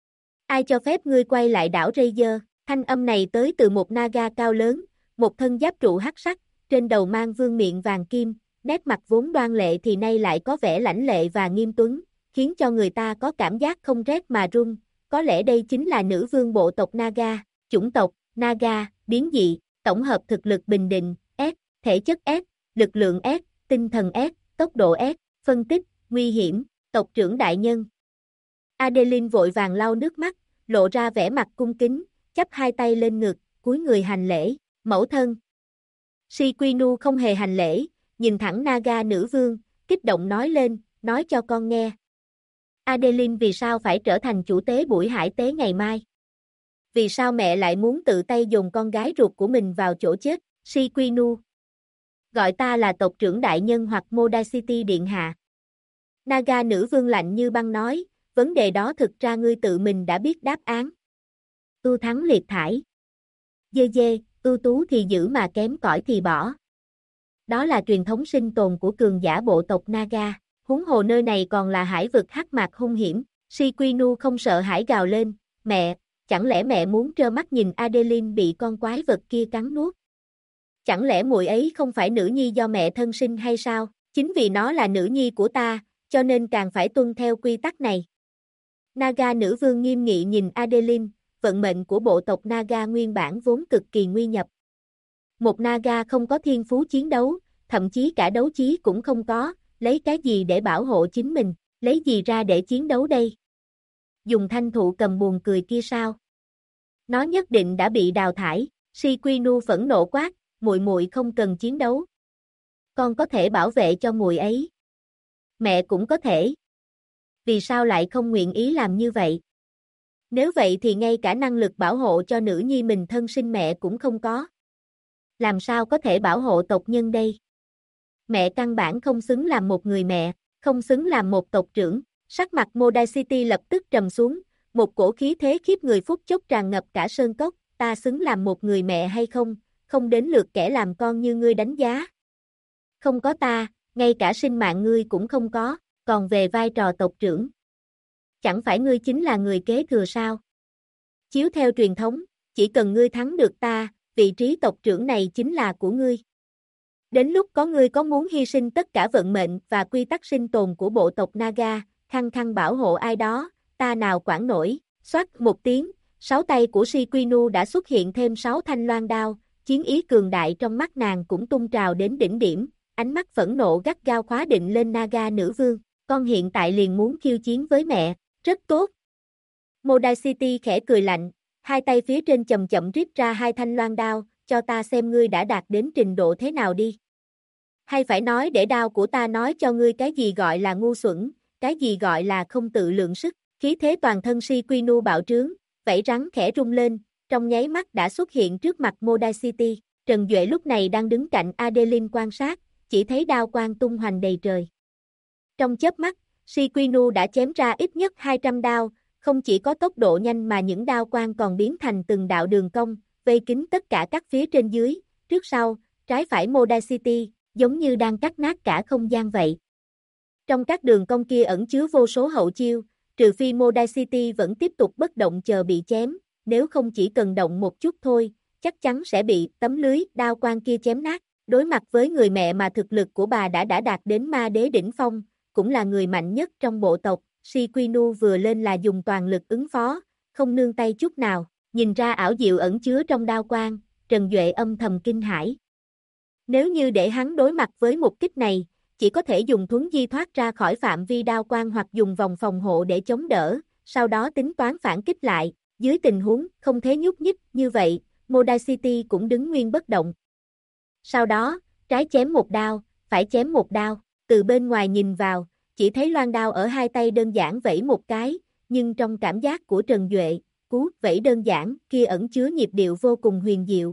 Ai cho phép ngươi quay lại đảo Razer? Thanh âm này tới từ một Naga cao lớn, một thân giáp trụ hắc sắc, trên đầu mang vương miện vàng kim, nét mặt vốn đoan lệ thì nay lại có vẻ lãnh lệ và nghiêm tuấn, khiến cho người ta có cảm giác không rét mà run. Có lẽ đây chính là nữ vương bộ tộc Naga. Chủng tộc, Naga, biến dị, tổng hợp thực lực bình định, S, thể chất S, lực lượng S, tinh thần S, tốc độ S, phân tích, nguy hiểm, tộc trưởng đại nhân. Adeline vội vàng lau nước mắt, lộ ra vẻ mặt cung kính, chắp hai tay lên ngực, cúi người hành lễ, mẫu thân. Shiquinu không hề hành lễ, nhìn thẳng Naga nữ vương, kích động nói lên, nói cho con nghe. Adeline vì sao phải trở thành chủ tế buổi hải tế ngày mai? Vì sao mẹ lại muốn tự tay dồn con gái ruột của mình vào chỗ chết? Shiquinu. Gọi ta là tộc trưởng đại nhân hoặc Modacity điện hạ. Naga nữ vương lạnh như băng nói, vấn đề đó thực ra ngươi tự mình đã biết đáp án. Ưu thắng liệt thải. Dê dê, ưu tú thì giữ mà kém cỏi thì bỏ. Đó là truyền thống sinh tồn của cường giả bộ tộc Naga. Huống hồ nơi này còn là hải vực hắc mạc hung hiểm. Shiquinu không sợ hãi gào lên, mẹ, chẳng lẽ mẹ muốn trơ mắt nhìn Adeline bị con quái vật kia cắn nuốt? Chẳng lẽ muội ấy không phải nữ nhi do mẹ thân sinh hay sao? Chính vì nó là nữ nhi của ta, cho nên càng phải tuân theo quy tắc này. Naga nữ vương nghiêm nghị nhìn Adeline, vận mệnh của bộ tộc Naga nguyên bản vốn cực kỳ nguy nhập. Một Naga không có thiên phú chiến đấu, thậm chí cả đấu chí cũng không có, lấy cái gì để bảo hộ chính mình, lấy gì ra để chiến đấu đây? Dùng thanh thụ cầm buồn cười kia sao? Nó nhất định đã bị đào thải. Shiquinu phẫn nộ quát, muội muội không cần chiến đấu. Con có thể bảo vệ cho muội ấy. Mẹ cũng có thể. Vì sao lại không nguyện ý làm như vậy? Nếu vậy thì ngay cả năng lực bảo hộ cho nữ nhi mình thân sinh mẹ cũng không có. Làm sao có thể bảo hộ tộc nhân đây? Mẹ căn bản không xứng làm một người mẹ, không xứng làm một tộc trưởng. Sắc mặt Modacity lập tức trầm xuống, một cổ khí thế khiếp người phút chốc tràn ngập cả sơn cốc, ta xứng làm một người mẹ hay không, không đến lượt kẻ làm con như ngươi đánh giá. Không có ta, ngay cả sinh mạng ngươi cũng không có, còn về vai trò tộc trưởng. Chẳng phải ngươi chính là người kế thừa sao? Chiếu theo truyền thống, chỉ cần ngươi thắng được ta, vị trí tộc trưởng này chính là của ngươi. Đến lúc có ngươi có muốn hy sinh tất cả vận mệnh và quy tắc sinh tồn của bộ tộc Naga, khăng khăng bảo hộ ai đó, ta nào quản nổi. Xoát một tiếng, 6 tay của Shiquinu đã xuất hiện thêm 6 thanh loan đao, chiến ý cường đại trong mắt nàng cũng tung trào đến đỉnh điểm, ánh mắt phẫn nộ gắt gao khóa định lên Naga nữ vương, con hiện tại liền muốn khiêu chiến với mẹ, rất tốt. Modacity khẽ cười lạnh, hai tay phía trên chậm chậm rít ra hai thanh loan đao, cho ta xem ngươi đã đạt đến trình độ thế nào đi. Hay phải nói để đao của ta nói cho ngươi cái gì gọi là ngu xuẩn, cái gì gọi là không tự lượng sức, khí thế toàn thân Shikinu bạo trướng, vảy rắn khẽ rung lên, trong nháy mắt đã xuất hiện trước mặt Modai City. Trần Duệ lúc này đang đứng cạnh Adeline quan sát, chỉ thấy đao quang tung hoành đầy trời. Trong chớp mắt, Shikinu đã chém ra ít nhất 200 đao, không chỉ có tốc độ nhanh mà những đao quang còn biến thành từng đạo đường cong, vây kín tất cả các phía trên dưới, trước sau, trái phải Modai City, giống như đang cắt nát cả không gian vậy. Trong các đường cong kia ẩn chứa vô số hậu chiêu, trừ phi Modai City vẫn tiếp tục bất động chờ bị chém, nếu không chỉ cần động một chút thôi, chắc chắn sẽ bị tấm lưới đao quang kia chém nát. Đối mặt với người mẹ mà thực lực của bà đã đạt đến ma đế đỉnh phong, cũng là người mạnh nhất trong bộ tộc, Shikinu vừa lên là dùng toàn lực ứng phó, không nương tay chút nào, nhìn ra ảo diệu ẩn chứa trong đao quang, Trần Duệ âm thầm kinh hãi. Nếu như để hắn đối mặt với một kích này, chỉ có thể dùng thuấn di thoát ra khỏi phạm vi đao quang hoặc dùng vòng phòng hộ để chống đỡ, sau đó tính toán phản kích lại, dưới tình huống không thể nhúc nhích như vậy, Modai City cũng đứng nguyên bất động. Sau đó, trái chém một đao, phải chém một đao, từ bên ngoài nhìn vào, chỉ thấy loan đao ở hai tay đơn giản vẫy một cái, nhưng trong cảm giác của Trần Duệ, cú vẫy đơn giản kia ẩn chứa nhịp điệu vô cùng huyền diệu.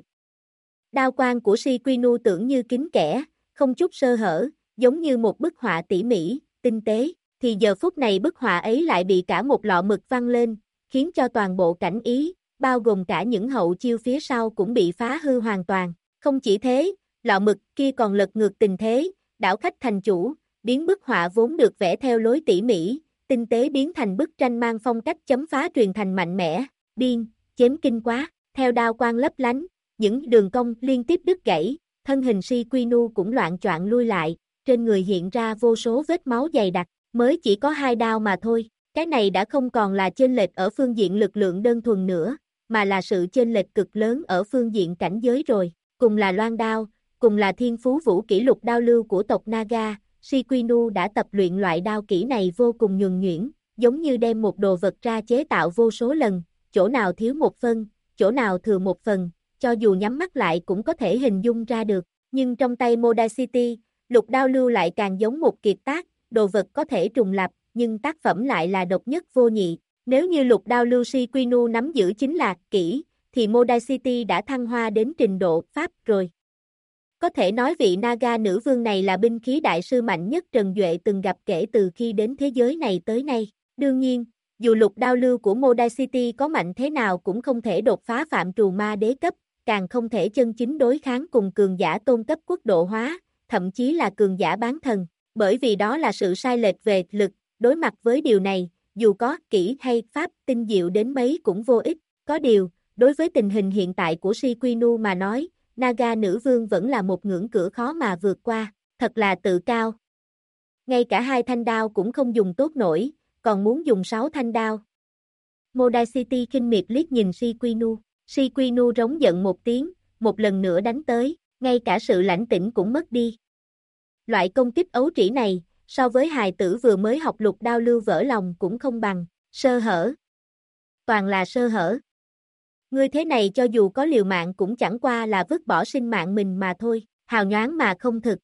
Đao quang của Shikinu tưởng như kín kẽ, không chút sơ hở, giống như một bức họa tỉ mỉ, tinh tế, thì giờ phút này bức họa ấy lại bị cả một lọ mực văng lên, khiến cho toàn bộ cảnh ý, bao gồm cả những hậu chiêu phía sau cũng bị phá hư hoàn toàn. Không chỉ thế, lọ mực kia còn lật ngược tình thế, đảo khách thành chủ, biến bức họa vốn được vẽ theo lối tỉ mỉ, tinh tế biến thành bức tranh mang phong cách chấm phá truyền thành mạnh mẽ, điên, chém kinh quá, theo đao quang lấp lánh, những đường cong liên tiếp đứt gãy, thân hình Shikinu cũng loạng choạng lui lại, trên người hiện ra vô số vết máu dày đặc, mới chỉ có 2 đao mà thôi, cái này đã không còn là chênh lệch ở phương diện lực lượng đơn thuần nữa, mà là sự chênh lệch cực lớn ở phương diện cảnh giới rồi, cùng là loan đao, cùng là thiên phú vũ kỷ lục đao lưu của tộc Naga, Shikinu đã tập luyện loại đao kỹ này vô cùng nhuần nhuyễn, giống như đem một đồ vật ra chế tạo vô số lần, chỗ nào thiếu một phân, chỗ nào thừa một phần, cho dù nhắm mắt lại cũng có thể hình dung ra được, nhưng trong tay Modai City, lục đao lưu lại càng giống một kiệt tác, đồ vật có thể trùng lặp, nhưng tác phẩm lại là độc nhất vô nhị. Nếu như lục đao lưu Shikinu nắm giữ chính là kỹ, thì Modai City đã thăng hoa đến trình độ pháp rồi. Có thể nói vị Naga nữ vương này là binh khí đại sư mạnh nhất Trần Duệ từng gặp kể từ khi đến thế giới này tới nay. Đương nhiên, dù lục đao lưu của Modai City có mạnh thế nào cũng không thể đột phá phạm trù ma đế cấp, càng không thể chân chính đối kháng cùng cường giả tôn cấp quốc độ hóa, thậm chí là cường giả bán thần, bởi vì đó là sự sai lệch về lực, đối mặt với điều này, dù có kỹ hay pháp tinh diệu đến mấy cũng vô ích, có điều, đối với tình hình hiện tại của Shikinu mà nói, Naga nữ vương vẫn là một ngưỡng cửa khó mà vượt qua, thật là tự cao. Ngay cả 2 thanh đao cũng không dùng tốt nổi, còn muốn dùng 6 thanh đao. Modai City khinh miệt liếc nhìn Shikinu, Shikinu rống giận một tiếng, một lần nữa đánh tới, ngay cả sự lãnh tĩnh cũng mất đi. Loại công kích ấu trĩ này, so với hài tử vừa mới học lục đao lưu vỡ lòng cũng không bằng, sơ hở. Toàn là sơ hở. Ngươi thế này cho dù có liều mạng cũng chẳng qua là vứt bỏ sinh mạng mình mà thôi, hào nhoáng mà không thực.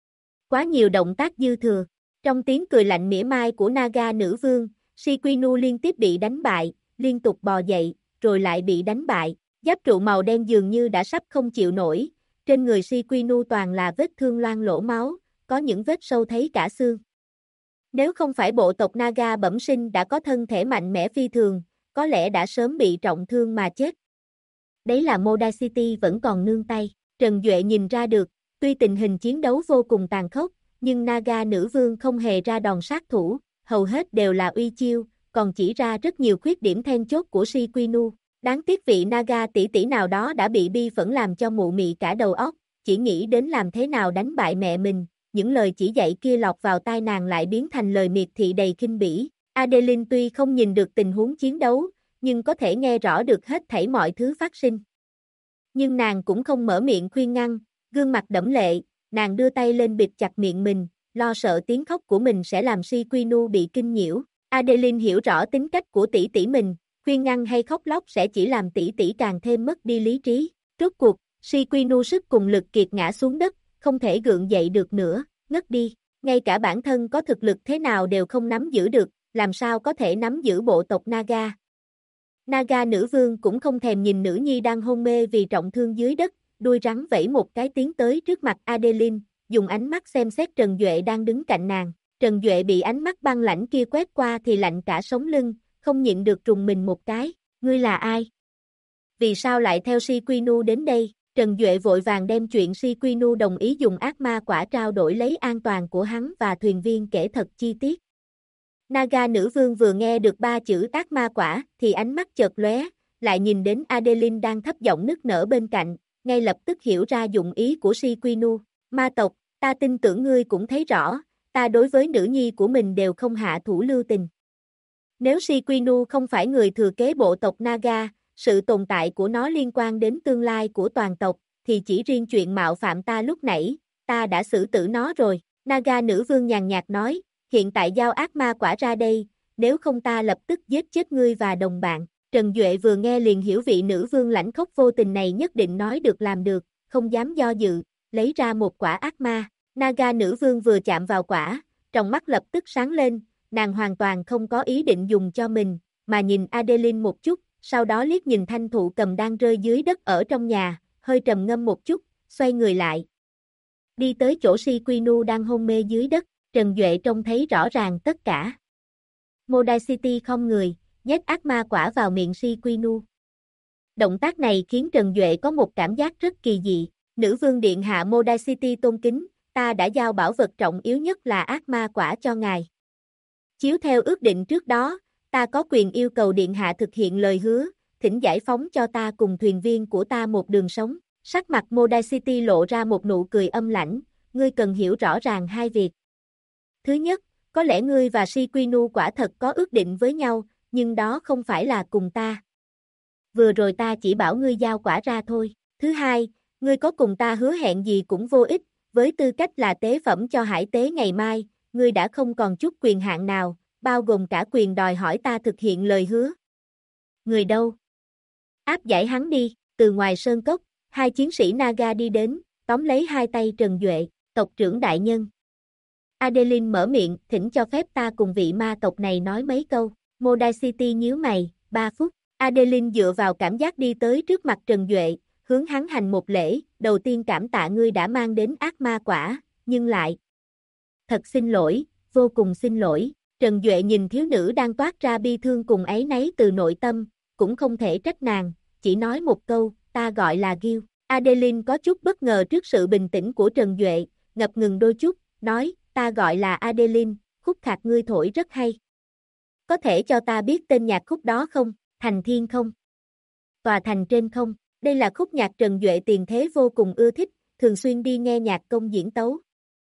Quá nhiều động tác dư thừa, trong tiếng cười lạnh mỉa mai của Naga nữ vương, Shikinu liên tiếp bị đánh bại, liên tục bò dậy, rồi lại bị đánh bại, giáp trụ màu đen dường như đã sắp không chịu nổi, trên người Shikinu toàn là vết thương loang lỗ máu, có những vết sâu thấy cả xương. Nếu không phải bộ tộc Naga bẩm sinh đã có thân thể mạnh mẽ phi thường, có lẽ đã sớm bị trọng thương mà chết. Đấy là Modai City vẫn còn nương tay, Trần Duệ nhìn ra được, tuy tình hình chiến đấu vô cùng tàn khốc, nhưng Naga nữ vương không hề ra đòn sát thủ, hầu hết đều là uy chiêu, còn chỉ ra rất nhiều khuyết điểm then chốt của Shikinu. Đáng tiếc vị Naga tỷ tỷ nào đó đã bị bi phẫn làm cho mụ mị cả đầu óc, chỉ nghĩ đến làm thế nào đánh bại mẹ mình, những lời chỉ dạy kia lọt vào tai nàng lại biến thành lời miệt thị đầy khinh bỉ. Adeline tuy không nhìn được tình huống chiến đấu, nhưng có thể nghe rõ được hết thảy mọi thứ phát sinh. Nhưng nàng cũng không mở miệng khuyên ngăn, gương mặt đẫm lệ, nàng đưa tay lên bịt chặt miệng mình, lo sợ tiếng khóc của mình sẽ làm Shikinu bị kinh nhiễu. Adeline hiểu rõ tính cách của tỷ tỷ mình, khuyên ngăn hay khóc lóc sẽ chỉ làm tỷ tỷ càng thêm mất đi lý trí. Rốt cuộc, Shikinu sức cùng lực kiệt ngã xuống đất, không thể gượng dậy được nữa, ngất đi. Ngay cả bản thân có thực lực thế nào đều không nắm giữ được, làm sao có thể nắm giữ bộ tộc Naga. Naga nữ vương cũng không thèm nhìn nữ nhi đang hôn mê vì trọng thương dưới đất, đuôi rắn vẫy một cái tiến tới trước mặt Adeline, dùng ánh mắt xem xét Trần Duệ đang đứng cạnh nàng. Trần Duệ bị ánh mắt băng lãnh kia quét qua thì lạnh cả sống lưng, không nhịn được rùng mình một cái. Ngươi là ai? Vì sao lại theo Shikinu đến đây? Trần Duệ vội vàng đem chuyện Shikinu đồng ý dùng ác ma quả trao đổi lấy an toàn của hắn và thuyền viên kể thật chi tiết. Naga nữ vương vừa nghe được 3 chữ ác ma quả thì ánh mắt chợt lóe, lại nhìn đến Adeline đang thấp giọng nức nở bên cạnh, ngay lập tức hiểu ra dụng ý của Shikinu. Ma tộc, ta tin tưởng ngươi cũng thấy rõ, ta đối với nữ nhi của mình đều không hạ thủ lưu tình. Nếu Shikinu không phải người thừa kế bộ tộc Naga, sự tồn tại của nó liên quan đến tương lai của toàn tộc, thì chỉ riêng chuyện mạo phạm ta lúc nãy, ta đã xử tử nó rồi. Naga nữ vương nhàn nhạt nói, hiện tại giao ác ma quả ra đây, nếu không ta lập tức giết chết ngươi và đồng bạn. Trần Duệ vừa nghe liền hiểu vị nữ vương lãnh khốc vô tình này nhất định nói được làm được, không dám do dự, lấy ra một quả ác ma. Naga nữ vương vừa chạm vào quả, trong mắt lập tức sáng lên, nàng hoàn toàn không có ý định dùng cho mình, mà nhìn Adeline một chút, sau đó liếc nhìn thanh thụ cầm đang rơi dưới đất ở trong nhà, hơi trầm ngâm một chút, xoay người lại. Đi tới chỗ Shikinu đang hôn mê dưới đất, Trần Duệ trông thấy rõ ràng tất cả. Modacity không người, nhét ác ma quả vào miệng Shikinu. Động tác này khiến Trần Duệ có một cảm giác rất kỳ dị. Nữ vương điện hạ Modacity tôn kính, ta đã giao bảo vật trọng yếu nhất là ác ma quả cho ngài. Chiếu theo ước định trước đó, ta có quyền yêu cầu điện hạ thực hiện lời hứa, thỉnh giải phóng cho ta cùng thuyền viên của ta một đường sống. Sắc mặt Modacity lộ ra một nụ cười âm lãnh, ngươi cần hiểu rõ ràng hai việc. Thứ nhất, có lẽ ngươi và Shikinu quả thật có ước định với nhau, nhưng đó không phải là cùng ta. Vừa rồi ta chỉ bảo ngươi giao quả ra thôi. Thứ hai, ngươi có cùng ta hứa hẹn gì cũng vô ích, với tư cách là tế phẩm cho hải tế ngày mai, ngươi đã không còn chút quyền hạn nào, bao gồm cả quyền đòi hỏi ta thực hiện lời hứa. Người đâu? Áp giải hắn đi. Từ ngoài sơn cốc, 2 chiến sĩ Naga đi đến, tóm lấy 2 tay Trần Duệ, tộc trưởng đại nhân. Adeline mở miệng, thỉnh cho phép ta cùng vị ma tộc này nói mấy câu. Modacity nhíu mày, 3 phút. Adeline dựa vào cảm giác đi tới trước mặt Trần Duệ, hướng hắn hành một lễ, đầu tiên cảm tạ ngươi đã mang đến ác ma quả, nhưng lại. Thật xin lỗi, vô cùng xin lỗi. Trần Duệ nhìn thiếu nữ đang toát ra bi thương cùng áy náy từ nội tâm, cũng không thể trách nàng, chỉ nói một câu, ta gọi là Gil. Adeline có chút bất ngờ trước sự bình tĩnh của Trần Duệ, ngập ngừng đôi chút, nói, ta gọi là Adeline, khúc khạc ngươi thổi rất hay. Có thể cho ta biết tên nhạc khúc đó không? Thành Thiên không? Tòa thành trên không? Đây là khúc nhạc Trần Duệ tiền thế vô cùng ưa thích, thường xuyên đi nghe nhạc công diễn tấu.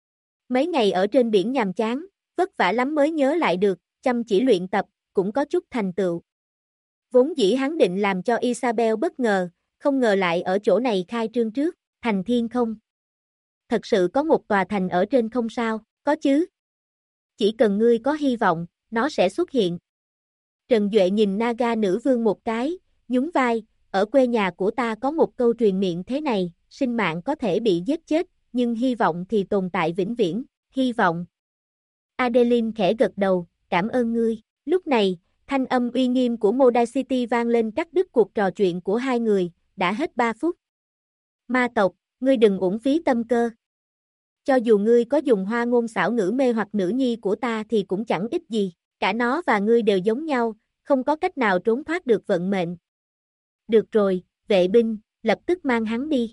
Mấy ngày ở trên biển nhàm chán, vất vả lắm mới nhớ lại được, chăm chỉ luyện tập, cũng có chút thành tựu. Vốn dĩ hắn định làm cho Isabel bất ngờ, không ngờ lại ở chỗ này khai trương trước. Thành Thiên không? Thật sự có một tòa thành ở trên không sao? Có chứ. Chỉ cần ngươi có hy vọng, nó sẽ xuất hiện. Trần Duệ nhìn Naga nữ vương một cái, nhún vai, ở quê nhà của ta có một câu truyền miệng thế này, sinh mạng có thể bị giết chết, nhưng hy vọng thì tồn tại vĩnh viễn. Hy vọng. Adeline khẽ gật đầu, cảm ơn ngươi. Lúc này, thanh âm uy nghiêm của Modacity vang lên cắt đứt cuộc trò chuyện của hai người, đã hết 3 phút. Ma tộc, ngươi đừng uổng phí tâm cơ. Cho dù ngươi có dùng hoa ngôn xảo ngữ mê hoặc nữ nhi của ta thì cũng chẳng ích gì, cả nó và ngươi đều giống nhau, không có cách nào trốn thoát được vận mệnh. Được rồi, vệ binh, lập tức mang hắn đi.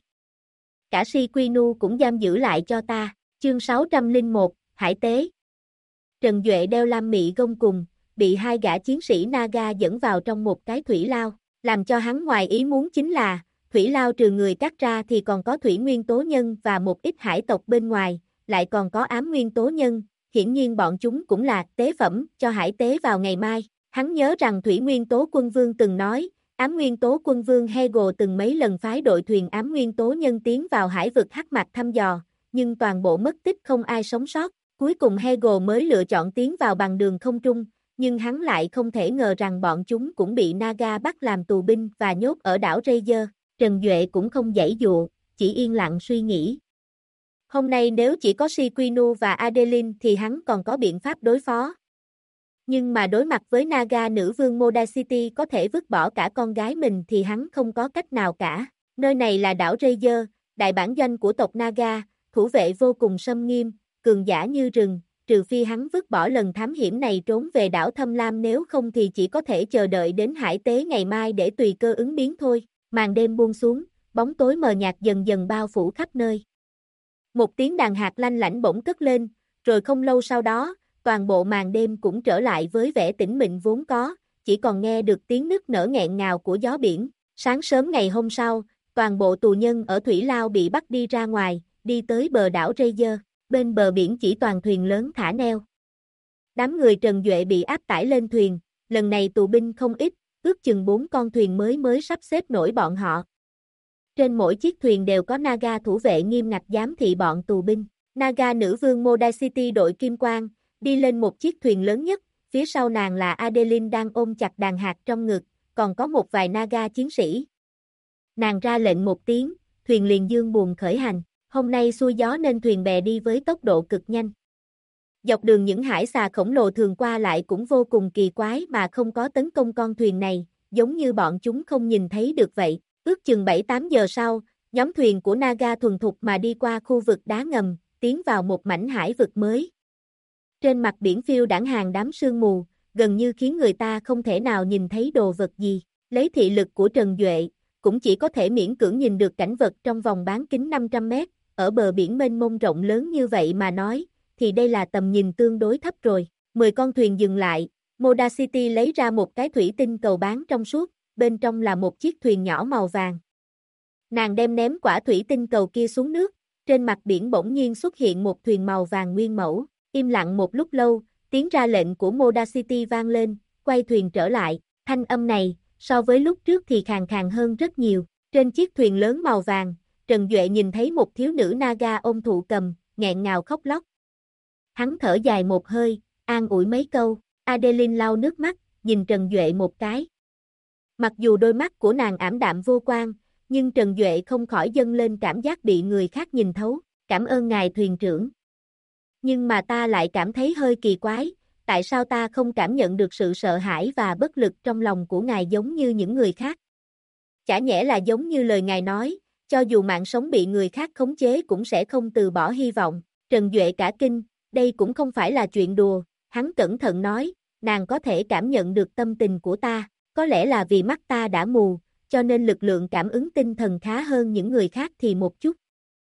Cả Shikinu cũng giam giữ lại cho ta. Chương 601, Hải tế. Trần Duệ đeo lam mị gông cùng, bị 2 gã chiến sĩ Naga dẫn vào trong một cái thủy lao, làm cho hắn ngoài ý muốn chính là, thủy lao trừ người cắt ra thì còn có thủy nguyên tố nhân và một ít hải tộc bên ngoài, lại còn có ám nguyên tố nhân, hiển nhiên bọn chúng cũng là tế phẩm cho hải tế vào ngày mai. Hắn nhớ rằng thủy nguyên tố quân vương từng nói, ám nguyên tố quân vương Hegel từng mấy lần phái đội thuyền ám nguyên tố nhân tiến vào hải vực hắc mạc thăm dò, nhưng toàn bộ mất tích không ai sống sót. Cuối cùng Hegel mới lựa chọn tiến vào bằng đường không trung, nhưng hắn lại không thể ngờ rằng bọn chúng cũng bị Naga bắt làm tù binh và nhốt ở đảo Razer. Trần Duệ cũng không giãy dụa, chỉ yên lặng suy nghĩ. Hôm nay nếu chỉ có Shikinu và Adeline thì hắn còn có biện pháp đối phó. Nhưng mà đối mặt với Naga nữ vương Modacity có thể vứt bỏ cả con gái mình thì hắn không có cách nào cả. Nơi này là đảo Razer, đại bản doanh của tộc Naga, thủ vệ vô cùng xâm nghiêm, cường giả như rừng, trừ phi hắn vứt bỏ lần thám hiểm này trốn về đảo Thâm Lam, nếu không thì chỉ có thể chờ đợi đến hải tế ngày mai để tùy cơ ứng biến thôi. Màn đêm buông xuống, bóng tối mờ nhạt dần dần bao phủ khắp nơi. Một tiếng đàn hạt lanh lảnh bỗng cất lên, rồi không lâu sau đó, toàn bộ màn đêm cũng trở lại với vẻ tĩnh mịch vốn có, chỉ còn nghe được tiếng nức nở nghẹn ngào của gió biển. Sáng sớm ngày hôm sau, toàn bộ tù nhân ở Thủy Lao bị bắt đi ra ngoài, đi tới bờ đảo Razer. Bên bờ biển chỉ toàn thuyền lớn thả neo. Đám người Trần Duệ bị áp tải lên thuyền, lần này tù binh không ít, ước chừng 4 con thuyền mới sắp xếp nổi bọn họ. Trên mỗi chiếc thuyền đều có Naga thủ vệ nghiêm ngặt giám thị bọn tù binh. Naga nữ vương Modacity đội kim quang, đi lên một chiếc thuyền lớn nhất, phía sau nàng là Adeline đang ôm chặt đàn hạt trong ngực, còn có một vài Naga chiến sĩ. Nàng ra lệnh một tiếng, thuyền liền dương buồm khởi hành. Hôm nay xuôi gió nên thuyền bè đi với tốc độ cực nhanh. Dọc đường những hải xà khổng lồ thường qua lại cũng vô cùng kỳ quái mà không có tấn công con thuyền này, giống như bọn chúng không nhìn thấy được vậy. Ước chừng 7-8 giờ sau, nhóm thuyền của Naga thuần thục mà đi qua khu vực đá ngầm, tiến vào một mảnh hải vực mới. Trên mặt biển phiêu đãng hàng đám sương mù, gần như khiến người ta không thể nào nhìn thấy đồ vật gì. Lấy thị lực của Trần Duệ, cũng chỉ có thể miễn cưỡng nhìn được cảnh vật trong vòng bán kính 500 mét. Ở bờ biển mênh mông rộng lớn như vậy mà nói, thì đây là tầm nhìn tương đối thấp rồi. 10 con thuyền dừng lại, Modacity lấy ra một cái thủy tinh cầu bán trong suốt, bên trong là một chiếc thuyền nhỏ màu vàng. Nàng đem ném quả thủy tinh cầu kia xuống nước, trên mặt biển bỗng nhiên xuất hiện một thuyền màu vàng nguyên mẫu. Im lặng một lúc lâu, tiếng ra lệnh của Modacity vang lên, quay thuyền trở lại. Thanh âm này, so với lúc trước thì khàn khàn hơn rất nhiều. Trên chiếc thuyền lớn màu vàng, Trần Duệ nhìn thấy một thiếu nữ Naga ôm thụ cầm, nghẹn ngào khóc lóc. Hắn thở dài một hơi, an ủi mấy câu. Adeline lau nước mắt, nhìn Trần Duệ một cái. Mặc dù đôi mắt của nàng ảm đạm vô quan, nhưng Trần Duệ không khỏi dâng lên cảm giác bị người khác nhìn thấu. Cảm ơn ngài thuyền trưởng. Nhưng mà ta lại cảm thấy hơi kỳ quái, tại sao ta không cảm nhận được sự sợ hãi và bất lực trong lòng của ngài giống như những người khác? Chả nhẽ là giống như lời ngài nói, cho dù mạng sống bị người khác khống chế cũng sẽ không từ bỏ hy vọng. Trần Duệ cả kinh, đây cũng không phải là chuyện đùa, hắn cẩn thận nói, nàng có thể cảm nhận được tâm tình của ta, có lẽ là vì mắt ta đã mù, cho nên lực lượng cảm ứng tinh thần khá hơn những người khác thì một chút.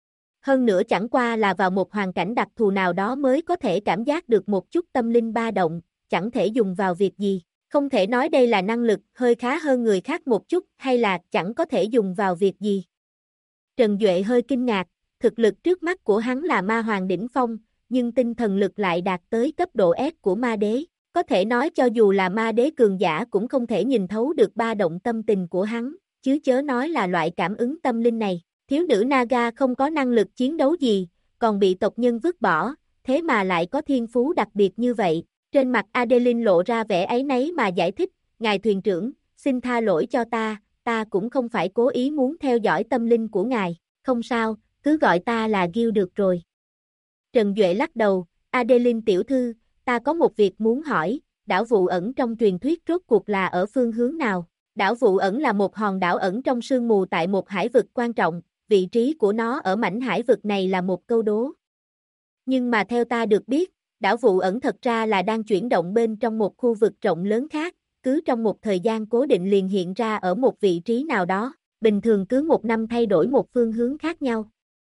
Hơn nữa chẳng qua là vào một hoàn cảnh đặc thù nào đó mới có thể cảm giác được một chút tâm linh ba động, chẳng thể dùng vào việc gì. Không thể nói đây là năng lực hơi khá hơn người khác một chút hay là chẳng có thể dùng vào việc gì. Trần Duệ hơi kinh ngạc, thực lực trước mắt của hắn là ma hoàng đỉnh phong, nhưng tinh thần lực lại đạt tới cấp độ S của ma đế. Có thể nói cho dù là ma đế cường giả cũng không thể nhìn thấu được ba động tâm tình của hắn, chứ chớ nói là loại cảm ứng tâm linh này. Thiếu nữ Naga không có năng lực chiến đấu gì, còn bị tộc nhân vứt bỏ, thế mà lại có thiên phú đặc biệt như vậy. Trên mặt Adeline lộ ra vẻ áy náy mà giải thích, ngài thuyền trưởng, xin tha lỗi cho ta cũng không phải cố ý muốn theo dõi tâm linh của ngài, không sao, cứ gọi ta là Gil được rồi. Trần Duệ lắc đầu, Adeline tiểu thư, ta có một việc muốn hỏi, đảo Vụ Ẩn trong truyền thuyết rốt cuộc là ở phương hướng nào? Đảo Vụ Ẩn là một hòn đảo ẩn trong sương mù tại một hải vực quan trọng, vị trí của nó ở mảnh hải vực này là một câu đố. Nhưng mà theo ta được biết, đảo Vụ Ẩn thật ra là đang chuyển động bên trong một khu vực rộng lớn khác, cứ trong một thời gian cố định liền hiện ra ở một vị trí nào đó, bình thường cứ một năm thay đổi một phương hướng khác nhau.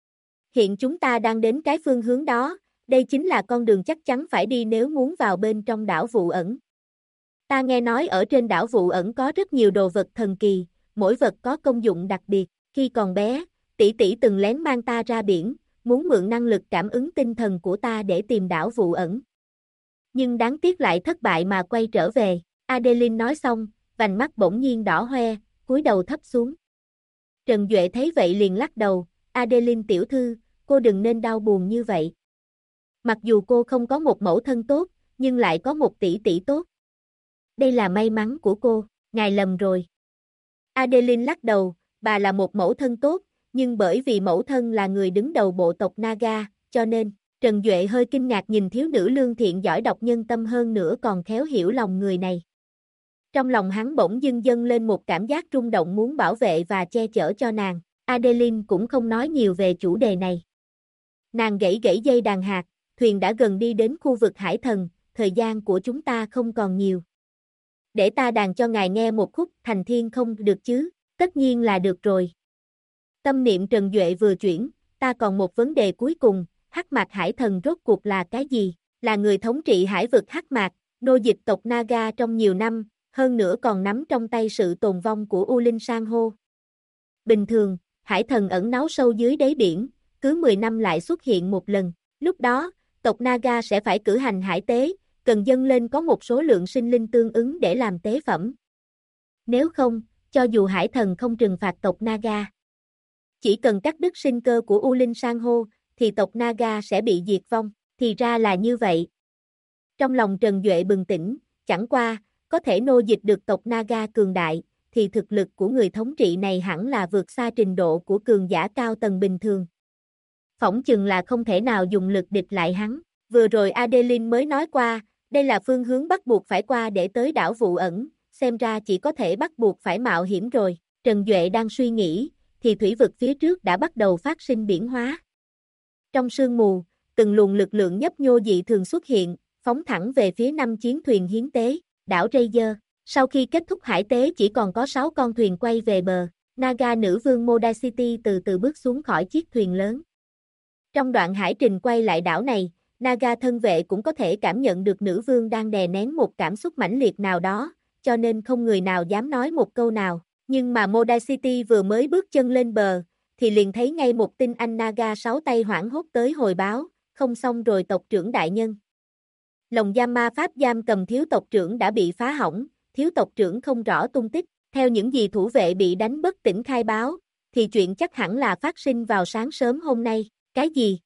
Hiện chúng ta đang đến cái phương hướng đó, đây chính là con đường chắc chắn phải đi nếu muốn vào bên trong đảo Vụ Ẩn. Ta nghe nói ở trên đảo Vụ Ẩn có rất nhiều đồ vật thần kỳ, mỗi vật có công dụng đặc biệt. Khi còn bé, tỷ tỷ từng lén mang ta ra biển, muốn mượn năng lực cảm ứng tinh thần của ta để tìm đảo Vụ Ẩn. Nhưng đáng tiếc lại thất bại mà quay trở về. Adeline nói xong, vành mắt bỗng nhiên đỏ hoe, cúi đầu thấp xuống. Trần Duệ thấy vậy liền lắc đầu, Adeline tiểu thư, cô đừng nên đau buồn như vậy. Mặc dù cô không có một mẫu thân tốt, nhưng lại có một tỷ tỷ tốt. Đây là may mắn của cô, ngài lầm rồi. Adeline lắc đầu, bà là một mẫu thân tốt, nhưng bởi vì mẫu thân là người đứng đầu bộ tộc Naga, cho nên, Trần Duệ hơi kinh ngạc nhìn thiếu nữ lương thiện giỏi đọc nhân tâm hơn nữa còn khéo hiểu lòng người này. Trong lòng hắn bỗng dưng dâng lên một cảm giác rung động muốn bảo vệ và che chở cho nàng. Adeline cũng không nói nhiều về chủ đề này. Nàng gãy gãy dây đàn hạt, thuyền đã gần đi đến khu vực hải thần, thời gian của chúng ta không còn nhiều. Để ta đàn cho ngài nghe một khúc Thành Thiên không được chứ? Tất nhiên là được rồi. Tâm niệm Trần Duệ vừa chuyển, ta còn một vấn đề cuối cùng, Hắc Mạc Hải Thần rốt cuộc là cái gì? Là người thống trị hải vực Hắc Mạc, nô dịch tộc Naga trong nhiều năm, hơn nữa còn nắm trong tay sự tồn vong của U Linh San hô. Bình thường, hải thần ẩn náu sâu dưới đáy biển, cứ 10 năm lại xuất hiện một lần. Lúc đó, tộc Naga sẽ phải cử hành hải tế, cần dâng lên có một số lượng sinh linh tương ứng để làm tế phẩm. Nếu không, cho dù hải thần không trừng phạt tộc Naga, chỉ cần cắt đứt sinh cơ của U Linh San hô, thì tộc Naga sẽ bị diệt vong. Thì ra là như vậy. Trong lòng Trần Duệ bừng tỉnh, chẳng qua, có thể nô dịch được tộc Naga cường đại, thì thực lực của người thống trị này hẳn là vượt xa trình độ của cường giả cao tầng bình thường. Phỏng chừng là không thể nào dùng lực địch lại hắn. Vừa rồi Adeline mới nói qua, đây là phương hướng bắt buộc phải qua để tới đảo Vụ Ẩn, xem ra chỉ có thể bắt buộc phải mạo hiểm rồi. Trần Duệ đang suy nghĩ, thì thủy vực phía trước đã bắt đầu phát sinh biển hóa. Trong sương mù, từng luồng lực lượng nhấp nhô dị thường xuất hiện, phóng thẳng về phía 5 chiến thuyền hiến tế, đảo Razer. Sau khi kết thúc hải tế chỉ còn có 6 con thuyền quay về bờ, Naga nữ vương Modacity từ từ bước xuống khỏi chiếc thuyền lớn. Trong đoạn hải trình quay lại đảo này, Naga thân vệ cũng có thể cảm nhận được nữ vương đang đè nén một cảm xúc mãnh liệt nào đó, cho nên không người nào dám nói một câu nào. Nhưng mà Modacity vừa mới bước chân lên bờ, thì liền thấy ngay một tinh anh Naga 6 tay hoảng hốt tới hồi báo, không xong rồi tộc trưởng đại nhân. Lồng giam ma pháp giam cầm thiếu tộc trưởng đã bị phá hỏng, thiếu tộc trưởng không rõ tung tích, theo những gì thủ vệ bị đánh bất tỉnh khai báo, thì chuyện chắc hẳn là phát sinh vào sáng sớm hôm nay. Cái gì?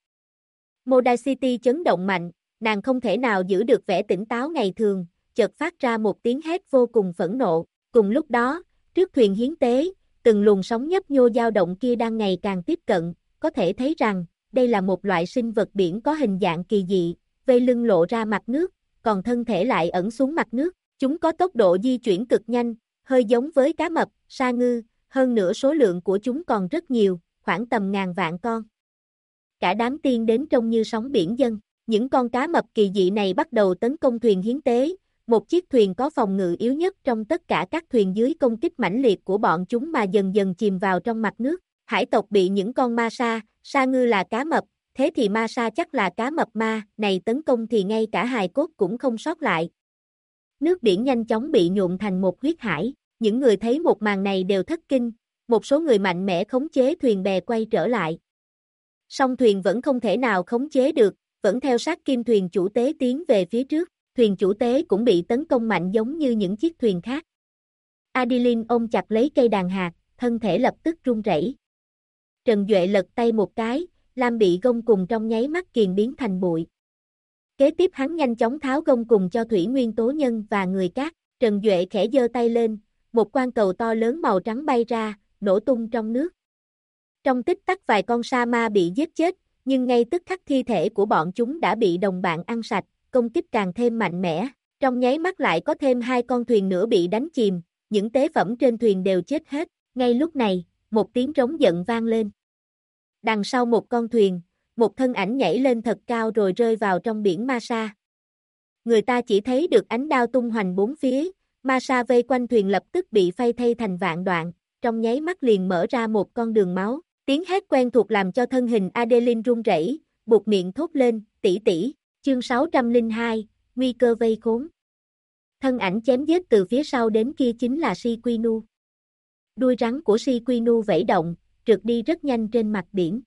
Modacity chấn động mạnh, nàng không thể nào giữ được vẻ tỉnh táo ngày thường, chợt phát ra một tiếng hét vô cùng phẫn nộ. Cùng lúc đó, trước thuyền hiến tế, từng luồng sóng nhấp nhô dao động kia đang ngày càng tiếp cận, có thể thấy rằng, đây là một loại sinh vật biển có hình dạng kỳ dị, vây lưng lộ ra mặt nước, còn thân thể lại ẩn xuống mặt nước. Chúng có tốc độ di chuyển cực nhanh, hơi giống với cá mập, sa ngư, hơn nữa số lượng của chúng còn rất nhiều, khoảng tầm ngàn vạn con. Cả đám tiên đến trông như sóng biển dâng, những con cá mập kỳ dị này bắt đầu tấn công thuyền hiến tế, một chiếc thuyền có phòng ngự yếu nhất trong tất cả các thuyền dưới công kích mãnh liệt của bọn chúng mà dần dần chìm vào trong mặt nước. Hải tộc bị những con ma sa ngư là cá mập, thế thì ma sa chắc là cá mập ma, này tấn công thì ngay cả hài cốt cũng không sót lại. Nước biển nhanh chóng bị nhuộm thành một huyết hải, những người thấy một màn này đều thất kinh, một số người mạnh mẽ khống chế thuyền bè quay trở lại. Song thuyền vẫn không thể nào khống chế được, vẫn theo sát kim thuyền chủ tế tiến về phía trước, thuyền chủ tế cũng bị tấn công mạnh giống như những chiếc thuyền khác. Adeline ôm chặt lấy cây đàn hạt, thân thể lập tức run rẩy. Trần Duệ lật tay một cái, lam bị gông cùng trong nháy mắt kiền biến thành bụi. Kế tiếp hắn nhanh chóng tháo gông cùng cho thủy nguyên tố nhân và người cát. Trần Duệ khẽ giơ tay lên, một quan cầu to lớn màu trắng bay ra, nổ tung trong nước. Trong tích tắc vài con sa ma bị giết chết, nhưng ngay tức khắc thi thể của bọn chúng đã bị đồng bạn ăn sạch, công kích càng thêm mạnh mẽ. Trong nháy mắt lại có thêm 2 con thuyền nữa bị đánh chìm, những tế phẩm trên thuyền đều chết hết. Ngay lúc này, một tiếng trống giận vang lên. Đằng sau một con thuyền, một thân ảnh nhảy lên thật cao rồi rơi vào trong biển ma sa. Người ta chỉ thấy được ánh đao tung hoành bốn phía, ma sa vây quanh thuyền lập tức bị phay thay thành vạn đoạn, trong nháy mắt liền mở ra một con đường máu. Tiếng hét quen thuộc làm cho thân hình Adeline run rẩy, buột miệng thốt lên, tỷ tỷ. Chương 602, nguy cơ vây khốn. Thân ảnh chém giết từ phía sau đến kia chính là Shikinu. Đuôi rắn của Shikinu vẫy động, trượt đi rất nhanh trên mặt biển.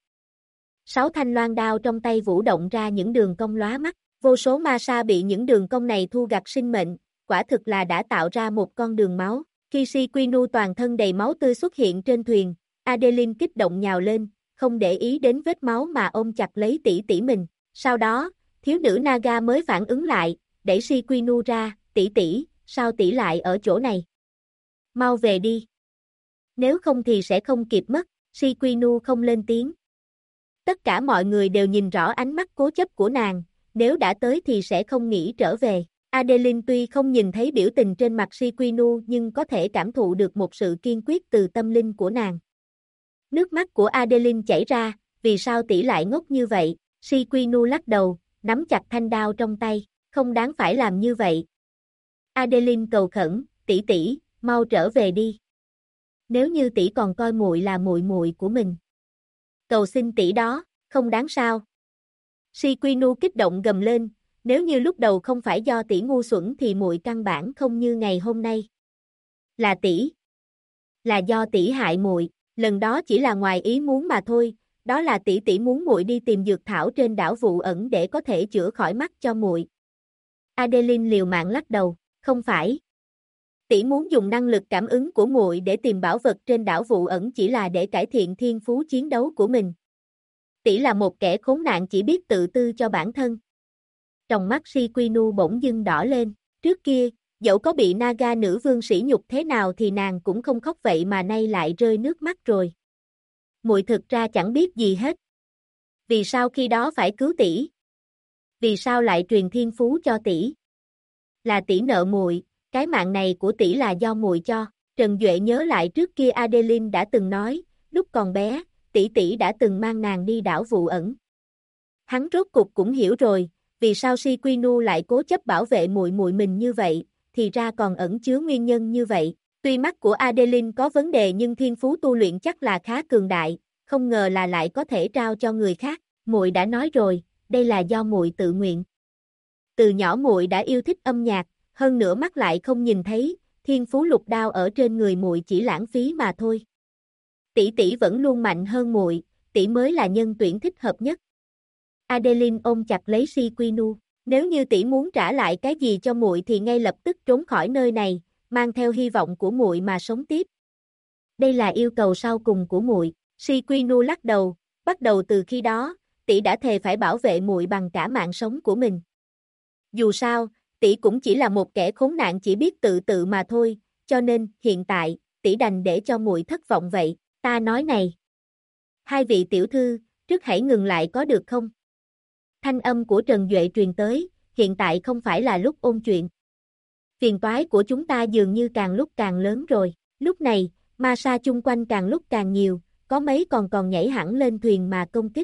6 thanh loan đao trong tay vũ động ra những đường cong lóa mắt, vô số ma sa bị những đường cong này thu gặt sinh mệnh, quả thực là đã tạo ra một con đường máu. Khi Shikinu toàn thân đầy máu tươi xuất hiện trên thuyền, Adeline kích động nhào lên, không để ý đến vết máu mà ôm chặt lấy tỷ tỷ mình. Sau đó, thiếu nữ Naga mới phản ứng lại, đẩy Shikinu ra, tỷ tỷ, sao tỷ lại ở chỗ này? Mau về đi. Nếu không thì sẽ không kịp mất. Si Quy Nu không lên tiếng. Tất cả mọi người đều nhìn rõ ánh mắt cố chấp của nàng, nếu đã tới thì sẽ không nghĩ trở về. Adeline tuy không nhìn thấy biểu tình trên mặt Si Quy Nu nhưng có thể cảm thụ được một sự kiên quyết từ tâm linh của nàng. Nước mắt của Adeline chảy ra, vì sao tỷ lại ngốc như vậy? Si Quy Nu lắc đầu, nắm chặt thanh đao trong tay, không đáng phải làm như vậy. Adeline cầu khẩn, tỷ tỷ, mau trở về đi. Nếu như tỷ còn coi muội là muội muội của mình. Cầu xin tỷ đó, không đáng sao? Si Quy Nu kích động gầm lên, nếu như lúc đầu không phải do tỷ ngu xuẩn thì muội căn bản không như ngày hôm nay. Là tỷ. Là do tỷ hại muội, lần đó chỉ là ngoài ý muốn mà thôi, đó là tỷ tỷ muốn muội đi tìm dược thảo trên đảo Vụ Ẩn để có thể chữa khỏi mắt cho muội. Adeline liều mạng lắc đầu, không phải. Tỷ muốn dùng năng lực cảm ứng của muội để tìm bảo vật trên đảo Vụ Ẩn chỉ là để cải thiện thiên phú chiến đấu của mình. Tỷ là một kẻ khốn nạn chỉ biết tự tư cho bản thân. Trong mắt Si Quy Nu bỗng dưng đỏ lên, trước kia, dẫu có bị Naga nữ vương sỉ nhục thế nào thì nàng cũng không khóc vậy mà nay lại rơi nước mắt rồi. Muội thực ra chẳng biết gì hết. Vì sao khi đó phải cứu tỷ? Vì sao lại truyền thiên phú cho tỷ? Là tỷ nợ muội, cái mạng này của tỷ là do muội cho. Trần Duệ nhớ lại trước kia Adeline đã từng nói, lúc còn bé, tỷ tỷ đã từng mang nàng đi đảo Vụ Ẩn. Hắn rốt cục cũng hiểu rồi, vì sao Si Quy Nu lại cố chấp bảo vệ muội muội mình như vậy, thì ra còn ẩn chứa nguyên nhân như vậy. Tuy mắt của Adeline có vấn đề nhưng thiên phú tu luyện chắc là khá cường đại, không ngờ là lại có thể trao cho người khác. Muội đã nói rồi, đây là do muội tự nguyện. Từ nhỏ muội đã yêu thích âm nhạc, hơn nữa mắt lại không nhìn thấy, thiên phú lục đao ở trên người muội chỉ lãng phí mà thôi. Tỷ tỷ vẫn luôn mạnh hơn muội, tỷ mới là nhân tuyển thích hợp nhất. Adeline ôm chặt lấy Si Quy Nu, nếu như tỷ muốn trả lại cái gì cho muội thì ngay lập tức trốn khỏi nơi này, mang theo hy vọng của muội mà sống tiếp. Đây là yêu cầu sau cùng của muội. Si Quy Nu lắc đầu, bắt đầu từ khi đó, tỷ đã thề phải bảo vệ muội bằng cả mạng sống của mình. Dù sao, tỷ cũng chỉ là một kẻ khốn nạn chỉ biết tự tự mà thôi, cho nên hiện tại, tỷ đành để cho muội thất vọng vậy. Ta nói này, hai vị tiểu thư, trước hãy ngừng lại có được không? Thanh âm của Trần Duệ truyền tới, hiện tại không phải là lúc ôn chuyện. Phiền toái của chúng ta dường như càng lúc càng lớn rồi. Lúc này, ma sa chung quanh càng lúc càng nhiều, có mấy còn nhảy hẳn lên thuyền mà công kích.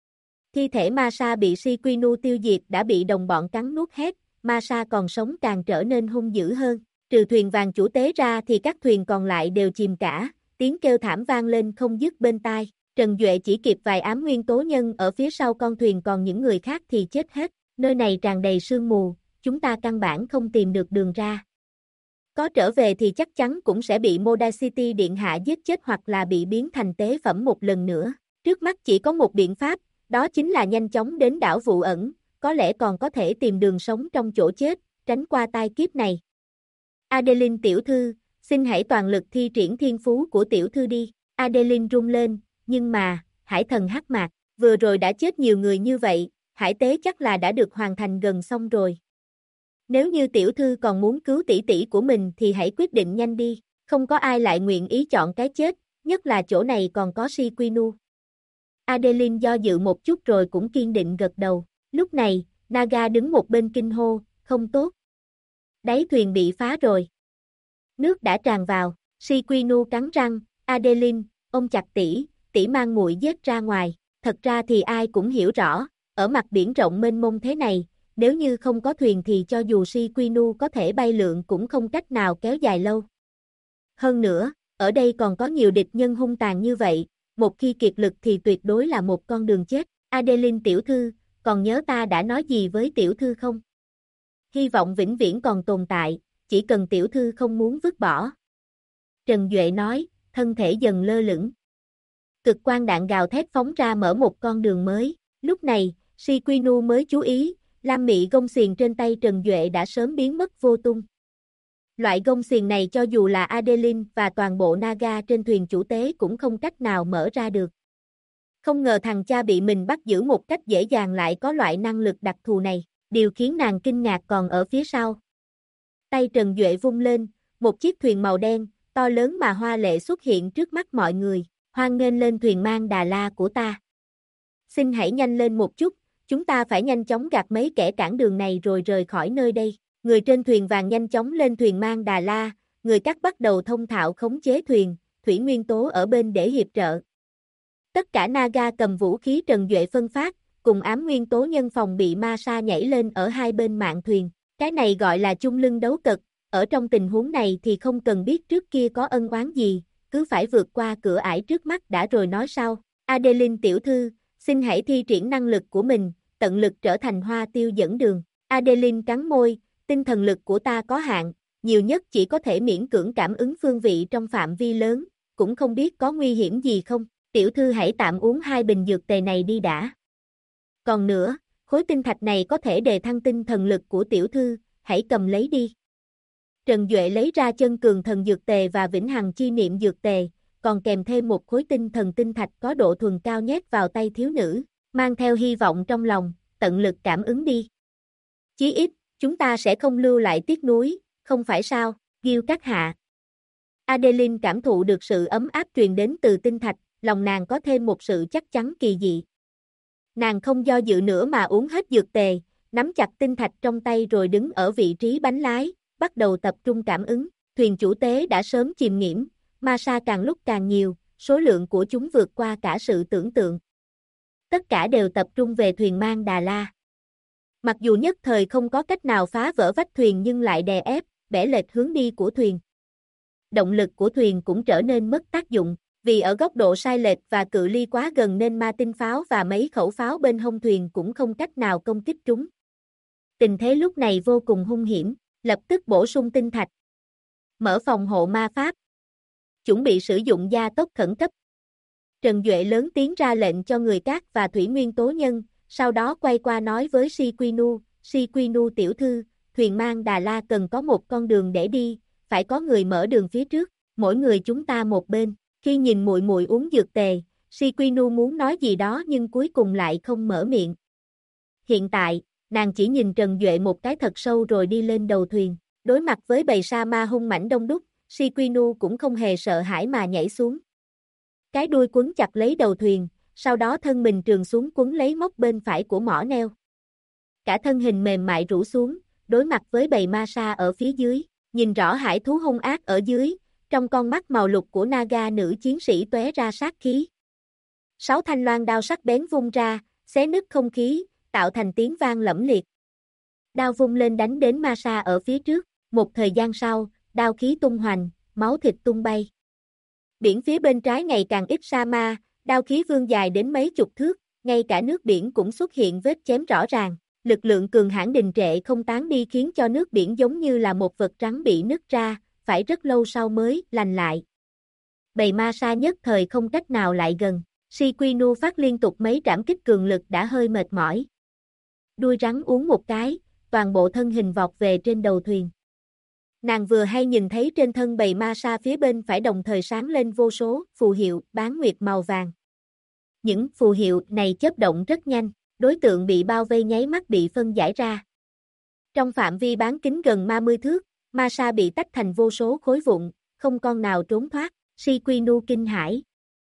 Thi thể ma sa bị Si Quy Nu tiêu diệt đã bị đồng bọn cắn nuốt hết, ma sa còn sống càng trở nên hung dữ hơn. Trừ thuyền vàng chủ tế ra thì các thuyền còn lại đều chìm cả, tiếng kêu thảm vang lên không dứt bên tai. Trần Duệ chỉ kịp vài ám nguyên tố nhân ở phía sau con thuyền còn những người khác thì chết hết. Nơi này tràn đầy sương mù, chúng ta căn bản không tìm được đường ra. Có trở về thì chắc chắn cũng sẽ bị Modacity Điện Hạ giết chết hoặc là bị biến thành tế phẩm một lần nữa. Trước mắt chỉ có một biện pháp, đó chính là nhanh chóng đến đảo Vụ Ẩn, có lẽ còn có thể tìm đường sống trong chỗ chết, tránh qua tai kiếp này. Adeline tiểu thư, xin hãy toàn lực thi triển thiên phú của tiểu thư đi. Adeline rung lên, nhưng mà, hải thần hắc mạc, vừa rồi đã chết nhiều người như vậy, hải tế chắc là đã được hoàn thành gần xong rồi. Nếu như tiểu thư còn muốn cứu tỷ tỷ của mình thì hãy quyết định nhanh đi, không có ai lại nguyện ý chọn cái chết, nhất là chỗ này còn có Si Quy Nu. Adeline do dự một chút rồi cũng kiên định gật đầu, lúc này, Naga đứng một bên kinh hô, không tốt. Đáy thuyền bị phá rồi. Nước đã tràn vào, Si Quy Nu cắn răng, Adeline, ôm chặt tỷ mang muội giết ra ngoài, thật ra thì ai cũng hiểu rõ, ở mặt biển rộng mênh mông thế này, nếu như không có thuyền thì cho dù Si Quy Nu có thể bay lượn cũng không cách nào kéo dài lâu. Hơn nữa, ở đây còn có nhiều địch nhân hung tàn như vậy, một khi kiệt lực thì tuyệt đối là một con đường chết. Adeline tiểu thư, còn nhớ ta đã nói gì với tiểu thư không? Hy vọng vĩnh viễn còn tồn tại, chỉ cần tiểu thư không muốn vứt bỏ. Trần Duệ nói, thân thể dần lơ lửng. Cực quang đạn gào thét phóng ra mở một con đường mới, lúc này, Si Quy Nu mới chú ý, lam mị gông xiềng trên tay Trần Duệ đã sớm biến mất vô tung. Loại gông xiềng này cho dù là Adeline và toàn bộ Naga trên thuyền chủ tế cũng không cách nào mở ra được. Không ngờ thằng cha bị mình bắt giữ một cách dễ dàng lại có loại năng lực đặc thù này, điều khiến nàng kinh ngạc còn ở phía sau. Tay Trần Duệ vung lên, một chiếc thuyền màu đen, to lớn mà hoa lệ xuất hiện trước mắt mọi người. Hoan nghênh lên thuyền mang Đà La của ta. Xin hãy nhanh lên một chút, chúng ta phải nhanh chóng gạt mấy kẻ cản đường này rồi rời khỏi nơi đây. Người trên thuyền vàng nhanh chóng lên thuyền mang Đà La, người cắt bắt đầu thông thạo khống chế thuyền, Thủy Nguyên Tố ở bên để hiệp trợ. Tất cả Naga cầm vũ khí Trần Duệ phân phát, cùng ám nguyên tố nhân phòng bị ma sa nhảy lên ở hai bên mạn thuyền. Cái này gọi là chung lưng đấu cật, ở trong tình huống này thì không cần biết trước kia có ân oán gì, cứ phải vượt qua cửa ải trước mắt đã rồi nói sau. Adeline tiểu thư, xin hãy thi triển năng lực của mình, tận lực trở thành hoa tiêu dẫn đường. Adeline cắn môi, tinh thần lực của ta có hạn, nhiều nhất chỉ có thể miễn cưỡng cảm ứng phương vị trong phạm vi lớn, cũng không biết có nguy hiểm gì không. Tiểu thư hãy tạm uống 2 bình dược tề này đi đã. Còn nữa, khối tinh thạch này có thể đề thăng tinh thần lực của tiểu thư, hãy cầm lấy đi. Trần Duệ lấy ra chân cường thần dược tề và vĩnh hằng chi niệm dược tề, còn kèm thêm một khối tinh thần tinh thạch có độ thuần cao nhét vào tay thiếu nữ, mang theo hy vọng trong lòng, tận lực cảm ứng đi. Chí ít, chúng ta sẽ không lưu lại tiếc nuối, không phải sao, Gil các hạ. Adeline cảm thụ được sự ấm áp truyền đến từ tinh thạch, lòng nàng có thêm một sự chắc chắn kỳ dị. Nàng không do dự nữa mà uống hết dược tề, nắm chặt tinh thạch trong tay rồi đứng ở vị trí bánh lái, bắt đầu tập trung cảm ứng. Thuyền chủ tế đã sớm chìm nghiễm, ma sa càng lúc càng nhiều, số lượng của chúng vượt qua cả sự tưởng tượng. Tất cả đều tập trung về thuyền mang Đà La. Mặc dù nhất thời không có cách nào phá vỡ vách thuyền nhưng lại đè ép, bẻ lệch hướng đi của thuyền. Động lực của thuyền cũng trở nên mất tác dụng, vì ở góc độ sai lệch và cự ly quá gần nên ma tinh pháo và mấy khẩu pháo bên hông thuyền cũng không cách nào công kích chúng. Tình thế lúc này vô cùng hung hiểm, lập tức bổ sung tinh thạch. Mở phòng hộ ma pháp. Chuẩn bị sử dụng gia tốc khẩn cấp. Trần Duệ lớn tiếng ra lệnh cho người cát và thủy nguyên tố nhân, sau đó quay qua nói với Si Quy Nu tiểu thư, thuyền mang Đà La cần có một con đường để đi, phải có người mở đường phía trước, mỗi người chúng ta một bên. Khi nhìn muội muội uống dược tề, Si Quy Nu muốn nói gì đó nhưng cuối cùng lại không mở miệng. Hiện tại, nàng chỉ nhìn Trần Duệ một cái thật sâu rồi đi lên đầu thuyền, đối mặt với bầy sa ma hung mãnh đông đúc, Si Quy Nu cũng không hề sợ hãi mà nhảy xuống. Cái đuôi quấn chặt lấy đầu thuyền, sau đó thân mình trườn xuống quấn lấy móc bên phải của mỏ neo. Cả thân hình mềm mại rũ xuống, đối mặt với bầy ma sa ở phía dưới, nhìn rõ hải thú hung ác ở dưới, trong con mắt màu lục của Naga nữ chiến sĩ tóe ra sát khí. 6 thanh loan đao sắc bén vung ra, xé nứt không khí, tạo thành tiếng vang lẫm liệt. Đao vung lên đánh đến ma sa ở phía trước, một thời gian sau, đao khí tung hoành, máu thịt tung bay. Biển phía bên trái ngày càng ít sa ma, đao khí vươn dài đến mấy chục thước, ngay cả nước biển cũng xuất hiện vết chém rõ ràng. Lực lượng cường hãn đình trệ không tán đi khiến cho nước biển giống như là một vật rắn bị nứt ra, phải rất lâu sau mới lành lại. Bầy ma sa nhất thời không cách nào lại gần, Si Quy Nu phát liên tục mấy trảm kích cường lực đã hơi mệt mỏi. Đuôi rắn uốn một cái, toàn bộ thân hình vọt về trên đầu thuyền. Nàng vừa hay nhìn thấy trên thân bầy ma sa phía bên phải đồng thời sáng lên vô số phù hiệu bán nguyệt màu vàng. Những phù hiệu này chớp động rất nhanh, đối tượng bị bao vây nháy mắt bị phân giải ra. Trong phạm vi bán kính gần 30 thước, ma sa bị tách thành vô số khối vụn, không con nào trốn thoát, Si Quy Nu kinh hãi.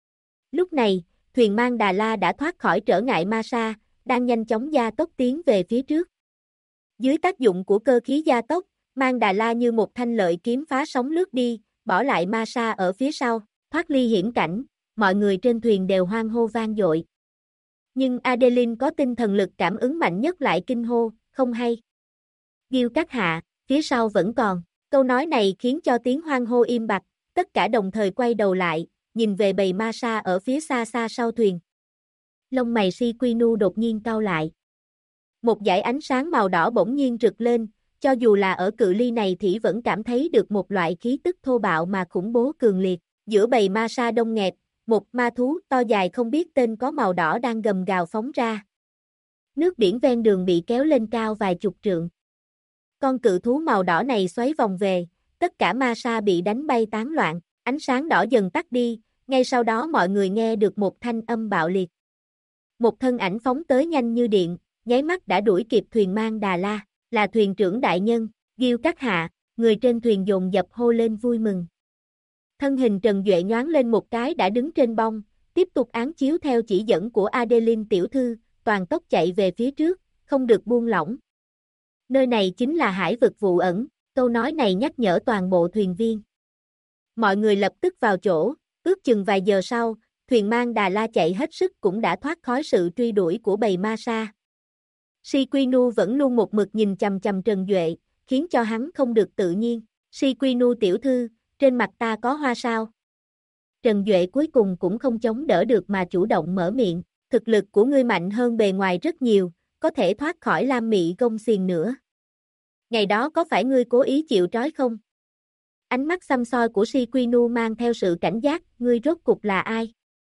Lúc này, thuyền mang Đà La đã thoát khỏi trở ngại ma sa, đang nhanh chóng gia tốc tiến về phía trước. Dưới tác dụng của cơ khí gia tốc, mang Đà La như một thanh lợi kiếm phá sóng lướt đi, bỏ lại ma sa ở phía sau, thoát ly hiểm cảnh, mọi người trên thuyền đều hoan hô vang dội. Nhưng Adeline có tinh thần lực cảm ứng mạnh nhất lại kinh hô, không hay. Gil các hạ, phía sau vẫn còn. Câu nói này khiến cho tiếng hoan hô im bặt, tất cả đồng thời quay đầu lại, nhìn về bầy ma sa ở phía xa xa sau thuyền. Lông mày Si Quy Nu đột nhiên cau lại. Một dải ánh sáng màu đỏ bỗng nhiên rực lên, cho dù là ở cự ly này thì vẫn cảm thấy được một loại khí tức thô bạo mà khủng bố cường liệt. Giữa bầy ma sa đông nghẹt, một ma thú to dài không biết tên có màu đỏ đang gầm gào phóng ra. Nước biển ven đường bị kéo lên cao vài chục trượng. Con cự thú màu đỏ này xoáy vòng về, tất cả ma sa bị đánh bay tán loạn, ánh sáng đỏ dần tắt đi, ngay sau đó mọi người nghe được một thanh âm bạo liệt. Một thân ảnh phóng tới nhanh như điện, nháy mắt đã đuổi kịp thuyền mang Đà La, là thuyền trưởng đại nhân, Gil các hạ, người trên thuyền dồn dập hô lên vui mừng. Thân hình Trần Duệ nhoáng lên một cái đã đứng trên bông, tiếp tục án chiếu theo chỉ dẫn của Adeline tiểu thư, toàn tốc chạy về phía trước, không được buông lỏng. Nơi này chính là hải vực vụ ẩn, câu nói này nhắc nhở toàn bộ thuyền viên. Mọi người lập tức vào chỗ, ước chừng vài giờ sau, thuyền mang Đà La chạy hết sức cũng đã thoát khỏi sự truy đuổi của bầy ma sa. Shiquinu vẫn luôn một mực nhìn chằm chằm Trần Duệ, khiến cho hắn không được tự nhiên. Shiquinu tiểu thư, trên mặt ta có hoa sao? Trần Duệ cuối cùng cũng không chống đỡ được mà chủ động mở miệng, thực lực của ngươi mạnh hơn bề ngoài rất nhiều, có thể thoát khỏi Lam Mị Gông Xiềng nữa. Ngày đó có phải ngươi cố ý chịu trói không? Ánh mắt xăm soi của Shiquinu mang theo sự cảnh giác, ngươi rốt cục là ai?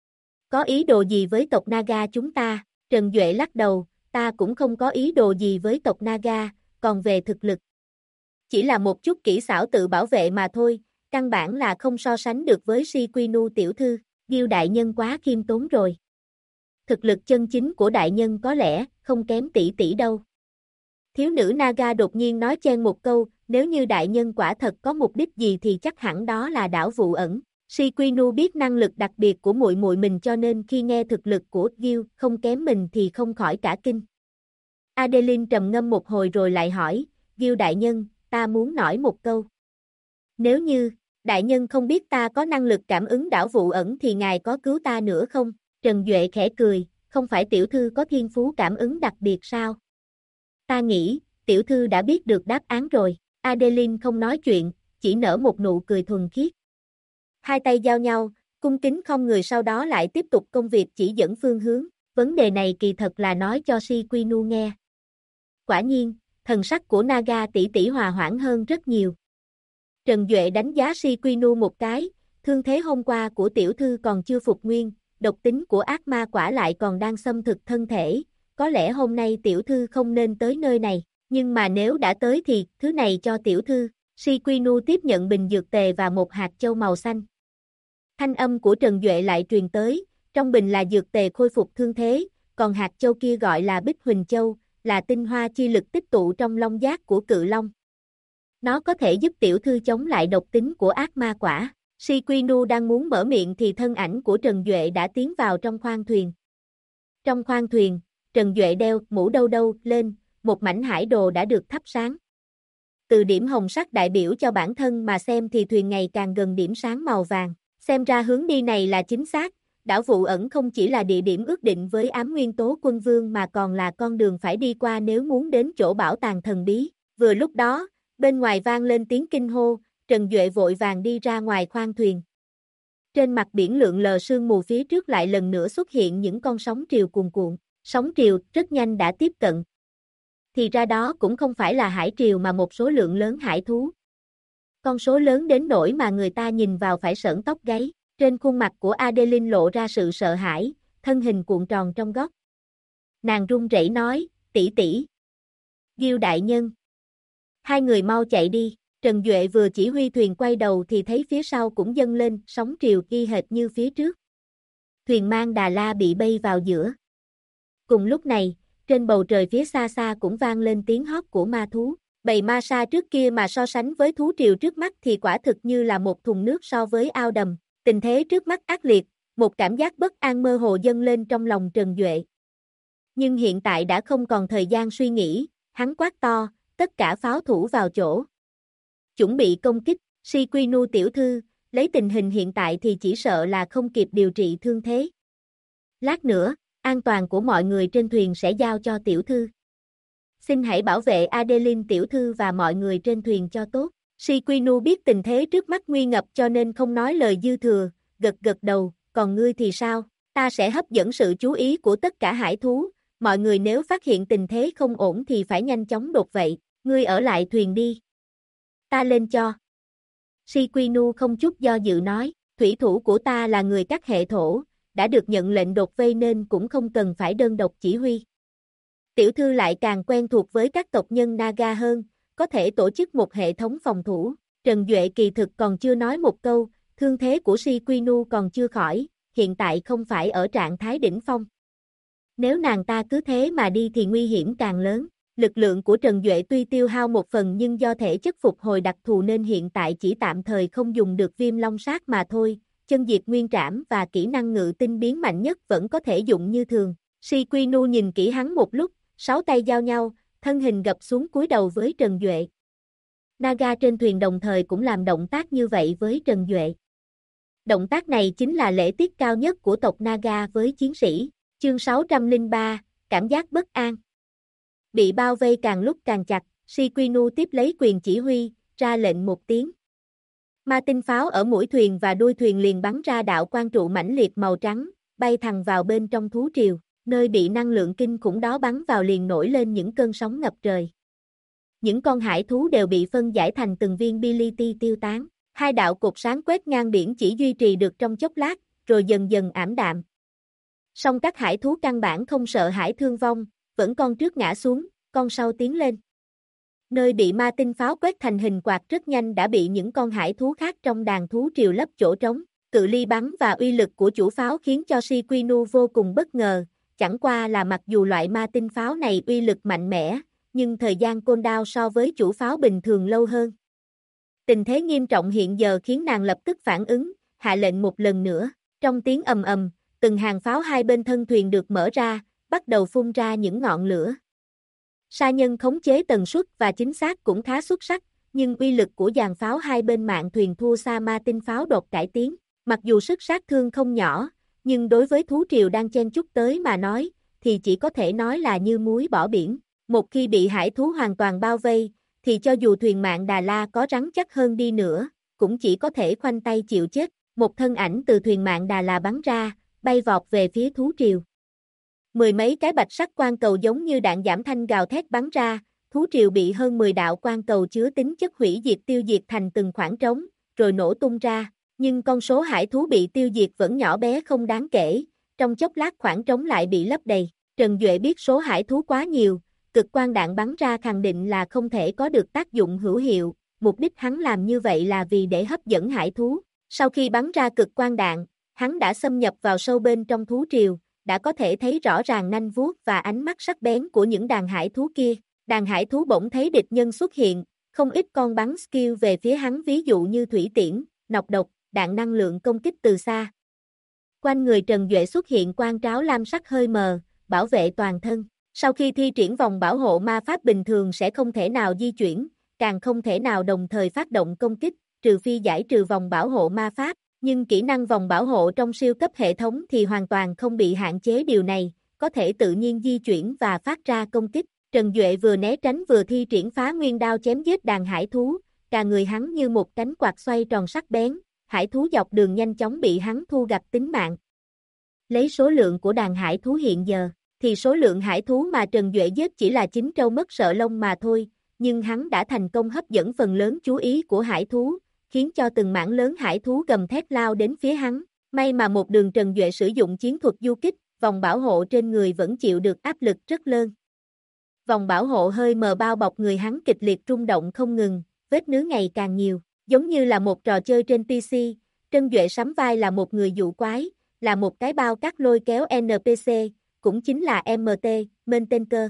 Có ý đồ gì với tộc Naga chúng ta? Trần Duệ lắc đầu, ta cũng không có ý đồ gì với tộc Naga, còn về thực lực. Chỉ là một chút kỹ xảo tự bảo vệ mà thôi, căn bản là không so sánh được với Shiquinu tiểu thư, Gil đại nhân quá khiêm tốn rồi. Thực lực chân chính của đại nhân có lẽ không kém tỷ tỷ đâu. Thiếu nữ Naga đột nhiên nói chen một câu, nếu như đại nhân quả thật có mục đích gì thì chắc hẳn đó là đảo vụ ẩn. Shiquinu biết năng lực đặc biệt của muội muội mình cho nên khi nghe thực lực của Gil không kém mình thì không khỏi cả kinh. Adeline trầm ngâm một hồi rồi lại hỏi, Gil đại nhân, ta muốn nói một câu. Nếu như, đại nhân không biết ta có năng lực cảm ứng đảo vụ ẩn thì ngài có cứu ta nữa không? Trần Duệ khẽ cười, không phải tiểu thư có thiên phú cảm ứng đặc biệt sao? Ta nghĩ, tiểu thư đã biết được đáp án rồi. Adeline không nói chuyện, chỉ nở một nụ cười thuần khiết. Hai tay giao nhau, cung kính không người sau đó lại tiếp tục công việc chỉ dẫn phương hướng. Vấn đề này kỳ thật là nói cho Shiquinu nghe. Quả nhiên, thần sắc của Naga tỷ tỷ hòa hoãn hơn rất nhiều. Trần Duệ đánh giá Shiquinu một cái, thương thế hôm qua của tiểu thư còn chưa phục nguyên, độc tính của ác ma quả lại còn đang xâm thực thân thể, có lẽ hôm nay tiểu thư không nên tới nơi này, nhưng mà nếu đã tới thì thứ này cho tiểu thư. Shiquinu tiếp nhận bình dược tề và một hạt châu màu xanh. Thanh âm của Trần Duệ lại truyền tới, trong bình là dược tề khôi phục thương thế, còn hạt châu kia gọi là Bích Huỳnh Châu, là tinh hoa chi lực tích tụ trong long giác của cự long. Nó có thể giúp tiểu thư chống lại độc tính của ác ma quả. Shiquinu đang muốn mở miệng thì thân ảnh của Trần Duệ đã tiến vào trong khoang thuyền. Trong khoang thuyền, Trần Duệ đeo mũ đâu đâu lên, một mảnh hải đồ đã được thắp sáng. Từ điểm hồng sắc đại biểu cho bản thân mà xem thì thuyền ngày càng gần điểm sáng màu vàng. Xem ra hướng đi này là chính xác, đảo vụ ẩn không chỉ là địa điểm ước định với ám nguyên tố quân vương mà còn là con đường phải đi qua nếu muốn đến chỗ bảo tàng thần bí. Vừa lúc đó, bên ngoài vang lên tiếng kinh hô, Trần Duệ vội vàng đi ra ngoài khoang thuyền. Trên mặt biển lượn lờ sương mù phía trước lại lần nữa xuất hiện những con sóng triều cuồn cuộn. Sóng triều rất nhanh đã tiếp cận. Thì ra đó cũng không phải là hải triều mà một số lượng lớn hải thú. Con số lớn đến nỗi mà người ta nhìn vào phải sởn tóc gáy. Trên khuôn mặt của Adeline lộ ra sự sợ hãi, thân hình cuộn tròn trong góc. Nàng run rẩy nói, tỷ tỷ. Gil đại nhân. Hai người mau chạy đi. Trần Duệ vừa chỉ huy thuyền quay đầu thì thấy phía sau cũng dâng lên sóng triều y hệt như phía trước. Thuyền mang Đà La bị bay vào giữa. Cùng lúc này, trên bầu trời phía xa xa cũng vang lên tiếng hót của ma thú. Bầy ma sa trước kia mà so sánh với thú triều trước mắt thì quả thực như là một thùng nước so với ao đầm. Tình thế trước mắt ác liệt, một cảm giác bất an mơ hồ dâng lên trong lòng Trần Duệ. Nhưng hiện tại đã không còn thời gian suy nghĩ, hắn quát to, tất cả pháo thủ vào chỗ. Chuẩn bị công kích, Shiquinu tiểu thư, lấy tình hình hiện tại thì chỉ sợ là không kịp điều trị thương thế. Lát nữa, an toàn của mọi người trên thuyền sẽ giao cho tiểu thư. Xin hãy bảo vệ Adeline tiểu thư và mọi người trên thuyền cho tốt. Shiquinu biết tình thế trước mắt nguy ngập cho nên không nói lời dư thừa, gật gật đầu, còn ngươi thì sao? Ta sẽ hấp dẫn sự chú ý của tất cả hải thú, mọi người nếu phát hiện tình thế không ổn thì phải nhanh chóng đột vậy, ngươi ở lại thuyền đi. Ta lên cho. Shiquinu không chút do dự nói, thủy thủ của ta là người các hệ thổ, đã được nhận lệnh đột vây nên cũng không cần phải đơn độc chỉ huy. Tiểu thư lại càng quen thuộc với các tộc nhân Naga hơn, có thể tổ chức một hệ thống phòng thủ. Trần Duệ kỳ thực còn chưa nói một câu, thương thế của Shiquinu còn chưa khỏi, hiện tại không phải ở trạng thái đỉnh phong. Nếu nàng ta cứ thế mà đi thì nguy hiểm càng lớn. Lực lượng của Trần Duệ tuy tiêu hao một phần nhưng do thể chất phục hồi đặc thù nên hiện tại chỉ tạm thời không dùng được Viêm Long Sát mà thôi, chân diệt nguyên trảm và kỹ năng ngự tinh biến mạnh nhất vẫn có thể dụng như thường. Shikinu nhìn kỹ hắn một lúc, 6 tay giao nhau, thân hình gập xuống cúi đầu với Trần Duệ. Naga trên thuyền đồng thời cũng làm động tác như vậy với Trần Duệ. Động tác này chính là lễ tiết cao nhất của tộc Naga với chiến sĩ. Chương 603, cảm giác bất an. Bị bao vây càng lúc càng chặt, Shikinu tiếp lấy quyền chỉ huy, ra lệnh một tiếng. Ma tinh pháo ở mũi thuyền và đuôi thuyền liền bắn ra đạo quang trụ mãnh liệt màu trắng, bay thẳng vào bên trong thú triều, nơi bị năng lượng kinh khủng đó bắn vào liền nổi lên những cơn sóng ngập trời. Những con hải thú đều bị phân giải thành từng viên bi li ti tiêu tán. Hai đạo cột sáng quét ngang biển chỉ duy trì được trong chốc lát, rồi dần dần ảm đạm. Song các hải thú căn bản không sợ hãi thương vong, vẫn con trước ngã xuống, con sau tiến lên. Nơi bị ma tinh pháo quét thành hình quạt rất nhanh đã bị những con hải thú khác trong đàn thú triều lấp chỗ trống. Cự ly bắn và uy lực của chủ pháo khiến cho Shikinu vô cùng bất ngờ, chẳng qua là mặc dù loại ma tinh pháo này uy lực mạnh mẽ, nhưng thời gian cooldown so với chủ pháo bình thường lâu hơn. Tình thế nghiêm trọng hiện giờ khiến nàng lập tức phản ứng, hạ lệnh một lần nữa, trong tiếng ầm ầm, từng hàng pháo hai bên thân thuyền được mở ra, bắt đầu phun ra những ngọn lửa. Sa nhân khống chế tần suất và chính xác cũng khá xuất sắc, nhưng uy lực của dàn pháo hai bên mạn thuyền thua xa ma tinh pháo đột cải tiến. Mặc dù sức sát thương không nhỏ, nhưng đối với thú triều đang chen chúc tới mà nói, thì chỉ có thể nói là như muối bỏ biển. Một khi bị hải thú hoàn toàn bao vây, thì cho dù thuyền Mạn Đà La có rắn chắc hơn đi nữa, cũng chỉ có thể khoanh tay chịu chết. Một thân ảnh từ thuyền Mạn Đà La bắn ra, bay vọt về phía thú triều. Mười mấy cái bạch sắc quang cầu giống như đạn giảm thanh gào thét bắn ra, thú triều bị hơn 10 đạo quang cầu chứa tính chất hủy diệt tiêu diệt thành từng khoảng trống, rồi nổ tung ra. Nhưng con số hải thú bị tiêu diệt vẫn nhỏ bé không đáng kể, trong chốc lát khoảng trống lại bị lấp đầy. Trần Duệ biết số hải thú quá nhiều, cực quang đạn bắn ra khẳng định là không thể có được tác dụng hữu hiệu, mục đích hắn làm như vậy là vì để hấp dẫn hải thú. Sau khi bắn ra cực quang đạn, hắn đã xâm nhập vào sâu bên trong thú triều, đã có thể thấy rõ ràng nanh vuốt và ánh mắt sắc bén của những đàn hải thú kia. Đàn hải thú bỗng thấy địch nhân xuất hiện, không ít con bắn skill về phía hắn ví dụ như thủy tiễn, nọc độc, đạn năng lượng công kích từ xa. Quanh người Trần Duệ xuất hiện quang tráo lam sắc hơi mờ, bảo vệ toàn thân. Sau khi thi triển vòng bảo hộ ma pháp bình thường sẽ không thể nào di chuyển, càng không thể nào đồng thời phát động công kích, trừ phi giải trừ vòng bảo hộ ma pháp, nhưng kỹ năng vòng bảo hộ trong siêu cấp hệ thống thì hoàn toàn không bị hạn chế điều này, có thể tự nhiên di chuyển và phát ra công kích. Trần Duệ vừa né tránh vừa thi triển phá nguyên đao chém giết đàn hải thú, cả người hắn như một cánh quạt xoay tròn sắc bén, hải thú dọc đường nhanh chóng bị hắn thu gặt tính mạng. Lấy số lượng của đàn hải thú hiện giờ, thì số lượng hải thú mà Trần Duệ giết chỉ là 9 trâu mất sợ lông mà thôi, nhưng hắn đã thành công hấp dẫn phần lớn chú ý của hải thú, khiến cho từng mảng lớn hải thú gầm thét lao đến phía hắn. May mà một đường Trần Duệ sử dụng chiến thuật du kích, vòng bảo hộ trên người vẫn chịu được áp lực rất lớn. Vòng bảo hộ hơi mờ bao bọc người hắn kịch liệt rung động không ngừng, vết nứt ngày càng nhiều, giống như là một trò chơi trên PC, Trần Duệ sắm vai là một người dụ quái, là một cái bao cát lôi kéo NPC, cũng chính là MT, Main Tanker.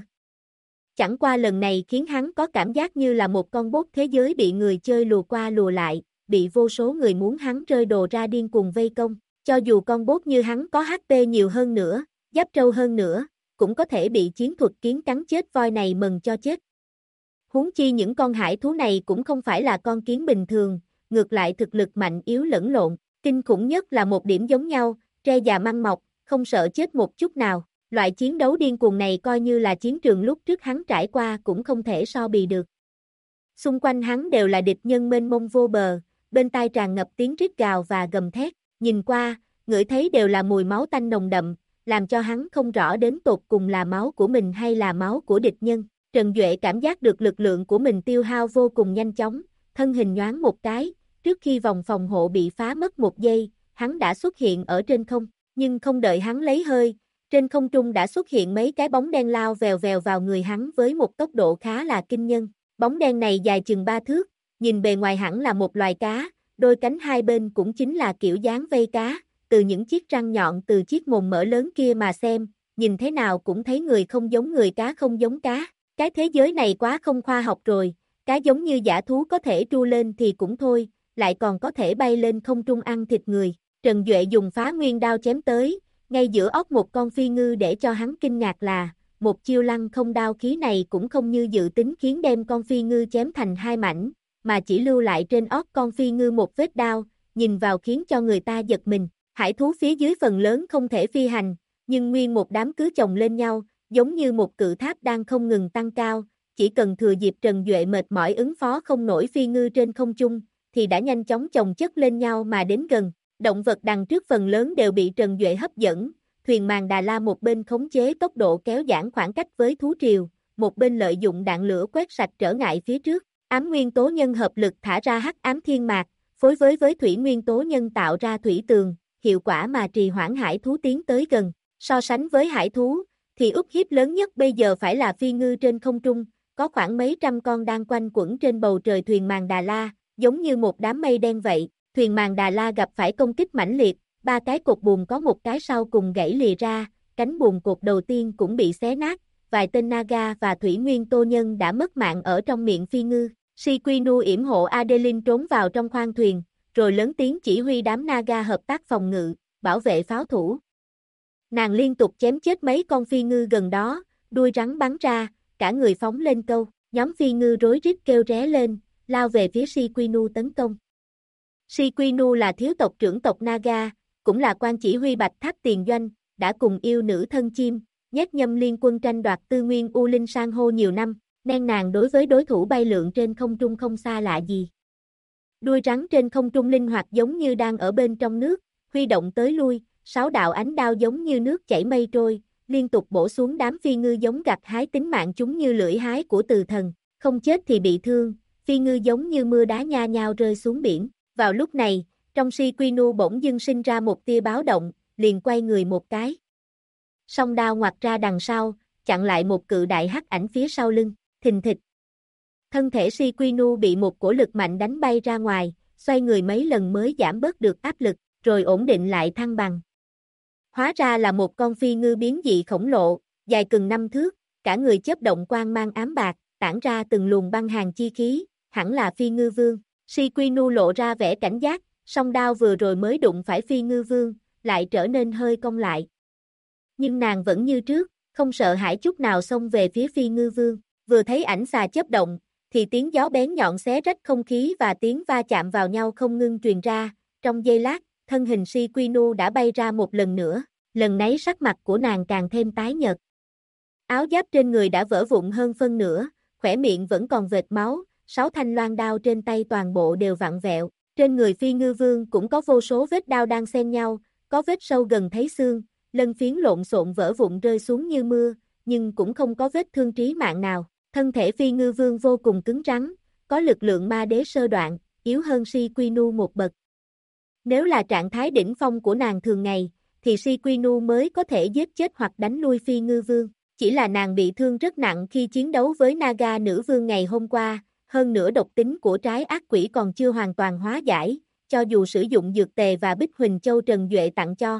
Chẳng qua lần này khiến hắn có cảm giác như là một con bot thế giới bị người chơi lùa qua lùa lại, bị vô số người muốn hắn rơi đồ ra điên cuồng vây công, cho dù con bot như hắn có HP nhiều hơn nữa, giáp trâu hơn nữa, cũng có thể bị chiến thuật kiến cắn chết voi này mần cho chết. Huống chi những con hải thú này cũng không phải là con kiến bình thường, ngược lại thực lực mạnh yếu lẫn lộn, kinh khủng nhất là một điểm giống nhau, tre già măng mọc, không sợ chết một chút nào. Loại chiến đấu điên cuồng này coi như là chiến trường lúc trước hắn trải qua cũng không thể so bì được. Xung quanh hắn đều là địch nhân mênh mông vô bờ, bên tai tràn ngập tiếng rít gào và gầm thét, nhìn qua, ngửi thấy đều là mùi máu tanh nồng đậm, làm cho hắn không rõ đến tột cùng là máu của mình hay là máu của địch nhân. Trần Duệ cảm giác được lực lượng của mình tiêu hao vô cùng nhanh chóng, thân hình nhoáng một cái, trước khi vòng phòng hộ bị phá mất một giây, hắn đã xuất hiện ở trên không, nhưng không đợi hắn lấy hơi, trên không trung đã xuất hiện mấy cái bóng đen lao vèo vèo vào người hắn với một tốc độ khá là kinh nhân. Bóng đen này dài chừng 3 thước, nhìn bề ngoài hẳn là một loài cá, đôi cánh hai bên cũng chính là kiểu dáng vây cá, từ những chiếc răng nhọn từ chiếc mồm mở lớn kia mà xem, nhìn thế nào cũng thấy người không giống người cá không giống cá. Cái thế giới này quá không khoa học rồi, cái giống như dã thú có thể tru lên thì cũng thôi, lại còn có thể bay lên không trung ăn thịt người. Trần Duệ dùng phá nguyên đao chém tới, ngay giữa óc một con phi ngư để cho hắn kinh ngạc là, một chiêu lăng không đao khí này cũng không như dự tính khiến đem con phi ngư chém thành hai mảnh, mà chỉ lưu lại trên óc con phi ngư một vết đao, nhìn vào khiến cho người ta giật mình. Hải thú phía dưới phần lớn không thể phi hành, nhưng nguyên một đám cứ chồng lên nhau, giống như một cự tháp đang không ngừng tăng cao, chỉ cần thừa dịp Trần Duệ mệt mỏi ứng phó không nổi phi ngư trên không trung, thì đã nhanh chóng chồng chất lên nhau mà đến gần. Động vật đằng trước phần lớn đều bị Trần Duệ hấp dẫn, thuyền màng Đà La một bên khống chế tốc độ kéo giãn khoảng cách với thú triều, một bên lợi dụng đạn lửa quét sạch trở ngại phía trước. Ám nguyên tố nhân hợp lực thả ra hắc ám thiên mạc, phối với thủy nguyên tố nhân tạo ra thủy tường, hiệu quả mà trì hoãn hải thú tiến tới gần. So sánh với hải thú, thì ức hiếp lớn nhất bây giờ phải là phi ngư trên không trung, có khoảng mấy trăm con đang quanh quẩn trên bầu trời thuyền màng Đà La, giống như một đám mây đen vậy. Thuyền màng Đà La gặp phải công kích mãnh liệt, ba cái cột buồm có một cái sau cùng gãy lìa ra, cánh buồm cột đầu tiên cũng bị xé nát, vài tên Naga và thủy nguyên tố nhân đã mất mạng ở trong miệng phi ngư. Shikinu yểm hộ Adeline trốn vào trong khoang thuyền, rồi lớn tiếng chỉ huy đám Naga hợp tác phòng ngự, bảo vệ pháo thủ. Nàng liên tục chém chết mấy con phi ngư gần đó, đuôi rắn bắn ra, cả người phóng lên câu, nhóm phi ngư rối rít kêu ré lên, lao về phía Shikinu tấn công. Shikinu là thiếu tộc trưởng tộc Naga, cũng là quan chỉ huy Bạch Tháp Tiền Doanh, đã cùng yêu nữ thân chim, nhét nhâm liên quân tranh đoạt tư nguyên U Linh San hô nhiều năm, nên nàng đối với đối thủ bay lượn trên không trung không xa lạ gì. Đuôi rắn trên không trung linh hoạt giống như đang ở bên trong nước, huy động tới lui, 6 đạo ánh đao giống như nước chảy mây trôi, liên tục bổ xuống đám phi ngư giống gặt hái tính mạng chúng như lưỡi hái của từ thần, không chết thì bị thương, phi ngư giống như mưa đá nha nhao rơi xuống biển. Vào lúc này, trong Shikinu bỗng dưng sinh ra một tia báo động, liền quay người một cái. Song đao ngoặt ra đằng sau, chặn lại một cự đại hắc ảnh phía sau lưng, thình thịch. Thân thể Shikinu bị một cổ lực mạnh đánh bay ra ngoài, xoay người mấy lần mới giảm bớt được áp lực, rồi ổn định lại thăng bằng. Hóa ra là một con phi ngư biến dị khổng lồ, dài chừng 5 thước, cả người chớp động quang mang ám bạc, tản ra từng luồng băng hàn chi khí, hẳn là phi ngư vương. Shikinu lộ ra vẻ cảnh giác, song đao vừa rồi mới đụng phải phi ngư vương, lại trở nên hơi cong lại. Nhưng nàng vẫn như trước, không sợ hãi chút nào xông về phía phi ngư vương, vừa thấy ảnh xà chớp động, thì tiếng gió bén nhọn xé rách không khí và tiếng va chạm vào nhau không ngưng truyền ra, trong giây lát, thân hình Shikinu đã bay ra một lần nữa, lần nấy sắc mặt của nàng càng thêm tái nhợt. Áo giáp trên người đã vỡ vụn hơn phân nửa, khỏe miệng vẫn còn vệt máu, 6 thanh loan đao trên tay toàn bộ đều vặn vẹo, trên người phi ngư vương cũng có vô số vết đao đang xen nhau, có vết sâu gần thấy xương, lân phiến lộn xộn vỡ vụn rơi xuống như mưa, nhưng cũng không có vết thương trí mạng nào. Thân thể phi ngư vương vô cùng cứng rắn, có lực lượng ma đế sơ đoạn, yếu hơn Shikinu một bậc. Nếu là trạng thái đỉnh phong của nàng thường ngày, thì Shikinu mới có thể giết chết hoặc đánh lui phi ngư vương. Chỉ là nàng bị thương rất nặng khi chiến đấu với Naga nữ vương ngày hôm qua, hơn nữa độc tính của trái ác quỷ còn chưa hoàn toàn hóa giải, cho dù sử dụng dược tề và Bích Huỳnh Châu Trần Duệ tặng cho.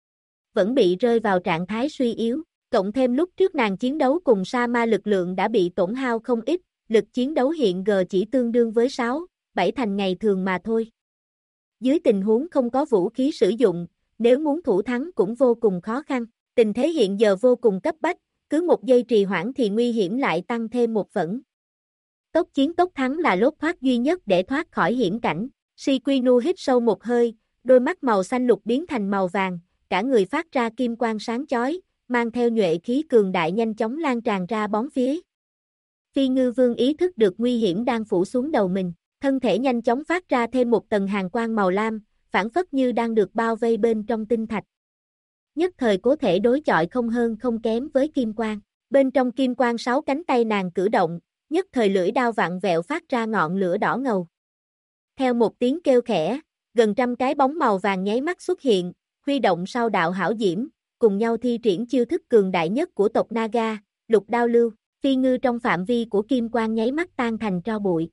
Vẫn bị rơi vào trạng thái suy yếu, cộng thêm lúc trước nàng chiến đấu cùng sa ma lực lượng đã bị tổn hao không ít, lực chiến đấu hiện giờ chỉ tương đương với 6, 7 thành ngày thường mà thôi. Dưới tình huống không có vũ khí sử dụng, nếu muốn thủ thắng cũng vô cùng khó khăn, tình thế hiện giờ vô cùng cấp bách, cứ một giây trì hoãn thì nguy hiểm lại tăng thêm một phần. Tốc chiến tốc thắng là lối thoát duy nhất để thoát khỏi hiểm cảnh. Shikinu hít sâu một hơi, đôi mắt màu xanh lục biến thành màu vàng, cả người phát ra kim quang sáng chói, mang theo nhuệ khí cường đại nhanh chóng lan tràn ra bốn phía. Phi ngư vương ý thức được nguy hiểm đang phủ xuống đầu mình, thân thể nhanh chóng phát ra thêm một tầng hàn quang màu lam, phảng phất như đang được bao vây bên trong tinh thạch. Nhất thời có thể đối chọi không hơn không kém với kim quang. Bên trong kim quang 6 cánh tay nàng cử động, nhất thời lưỡi đao vặn vẹo phát ra ngọn lửa đỏ ngầu. Theo một tiếng kêu khẽ, gần trăm cái bóng màu vàng nháy mắt xuất hiện, huy động sau đạo hảo diễm, cùng nhau thi triển chiêu thức cường đại nhất của tộc Naga, lục đao lưu, phi ngư trong phạm vi của kim quang nháy mắt tan thành tro bụi.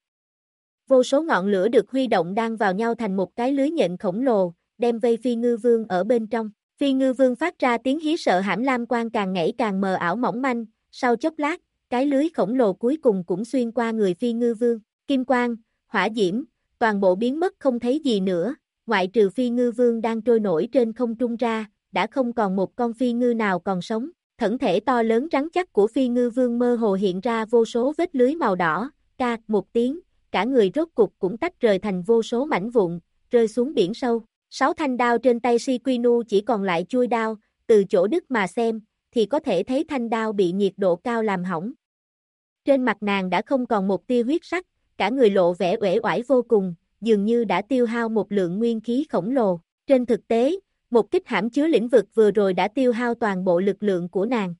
Vô số ngọn lửa được huy động đang vào nhau thành một cái lưới nhện khổng lồ, đem vây phi ngư vương ở bên trong. Phi ngư vương phát ra tiếng hí sợ hãi, lam quang càng ngày càng mờ ảo mỏng manh, sau chốc lát, cái lưới khổng lồ cuối cùng cũng xuyên qua người Phi Ngư Vương, kim quang, hỏa diễm, toàn bộ biến mất không thấy gì nữa, ngoại trừ Phi Ngư Vương đang trôi nổi trên không trung ra, đã không còn một con phi ngư nào còn sống. Thân thể to lớn rắn chắc của Phi Ngư Vương mơ hồ hiện ra vô số vết lưới màu đỏ, ca một tiếng, cả người rốt cục cũng tách rời thành vô số mảnh vụn, rơi xuống biển sâu. 6 thanh đao trên tay Shikinu chỉ còn lại chuôi đao, từ chỗ đứt mà xem, thì có thể thấy thanh đao bị nhiệt độ cao làm hỏng. Trên mặt nàng đã không còn một tia huyết sắc, cả người lộ vẻ uể oải vô cùng, dường như đã tiêu hao một lượng nguyên khí khổng lồ. Trên thực tế, một kích hãm chứa lĩnh vực vừa rồi đã tiêu hao toàn bộ lực lượng của nàng.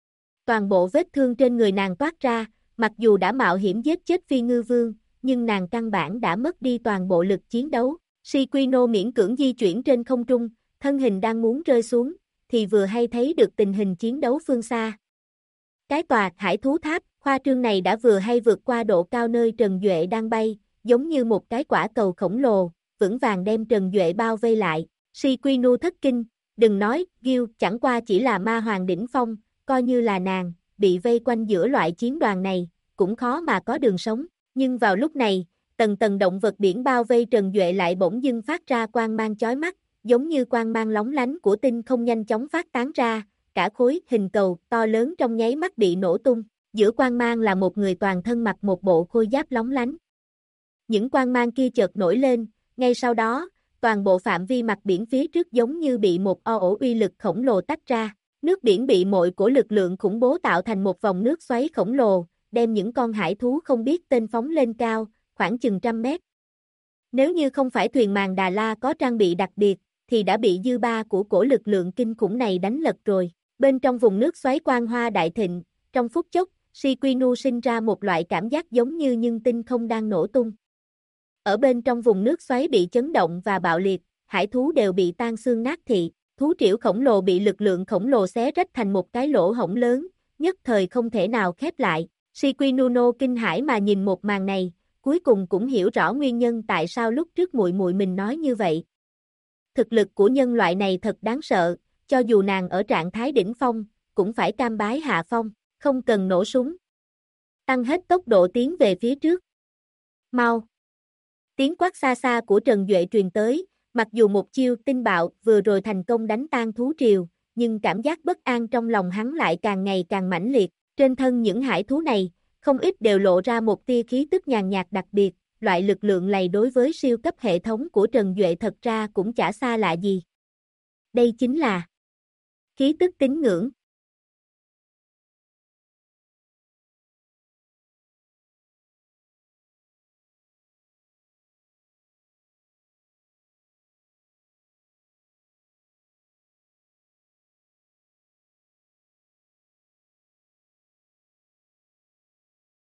Toàn bộ vết thương trên người nàng toát ra, mặc dù đã mạo hiểm giết chết Phi Ngư Vương, nhưng nàng căn bản đã mất đi toàn bộ lực chiến đấu. Shikino miễn cưỡng di chuyển trên không trung, thân hình đang muốn rơi xuống, thì vừa hay thấy được tình hình chiến đấu phương xa. Cái tòa hải thú tháp, khoa trương này đã vừa hay vượt qua độ cao nơi Trần Duệ đang bay, giống như một cái quả cầu khổng lồ, vững vàng đem Trần Duệ bao vây lại. Shikino thất kinh, đừng nói, Gil chẳng qua chỉ là ma hoàng đỉnh phong, coi như là nàng, bị vây quanh giữa loại chiến đoàn này, cũng khó mà có đường sống. Nhưng vào lúc này, tầng tầng động vật biển bao vây Trần Duệ lại bỗng dưng phát ra quang mang chói mắt, giống như quang mang lóng lánh của tinh không nhanh chóng phát tán ra, cả khối hình cầu to lớn trong nháy mắt bị nổ tung. Giữa quang mang là một người toàn thân mặc một bộ khôi giáp lóng lánh. Những quang mang kia chợt nổi lên, ngay sau đó, toàn bộ phạm vi mặt biển phía trước giống như bị một ổ uy lực khổng lồ tách ra. Nước biển bị mọi của lực lượng khủng bố tạo thành một vòng nước xoáy khổng lồ, đem những con hải thú không biết tên phóng lên cao, khoảng chừng 100 mét. Nếu như không phải thuyền màng Đà La có trang bị đặc biệt, thì đã bị dư ba của cổ lực lượng kinh khủng này đánh lật rồi. Bên trong vùng nước xoáy quang hoa đại thịnh, trong phút chốc, Shikinu sinh ra một loại cảm giác giống như nhưng tinh không đang nổ tung. Ở bên trong vùng nước xoáy bị chấn động và bạo liệt, hải thú đều bị tan xương nát thịt, thú triểu khổng lồ bị lực lượng khổng lồ xé rách thành một cái lỗ hổng lớn, nhất thời không thể nào khép lại. Shikinu kinh hãi mà nhìn một màn này, cuối cùng cũng hiểu rõ nguyên nhân tại sao lúc trước muội muội mình nói như vậy. Thực lực của nhân loại này thật đáng sợ, cho dù nàng ở trạng thái đỉnh phong, cũng phải cam bái hạ phong, không cần nổ súng. Tăng hết tốc độ tiến về phía trước. Mau! Tiếng quát xa xa của Trần Duệ truyền tới, mặc dù một chiêu tinh bạo vừa rồi thành công đánh tan thú triều, nhưng cảm giác bất an trong lòng hắn lại càng ngày càng mãnh liệt. Trên thân những hải thú này, không ít đều lộ ra một tia khí tức nhàn nhạt đặc biệt, loại lực lượng này đối với siêu cấp hệ thống của Trần Duệ thật ra cũng chả xa lạ gì. Đây chính là khí tức tín ngưỡng.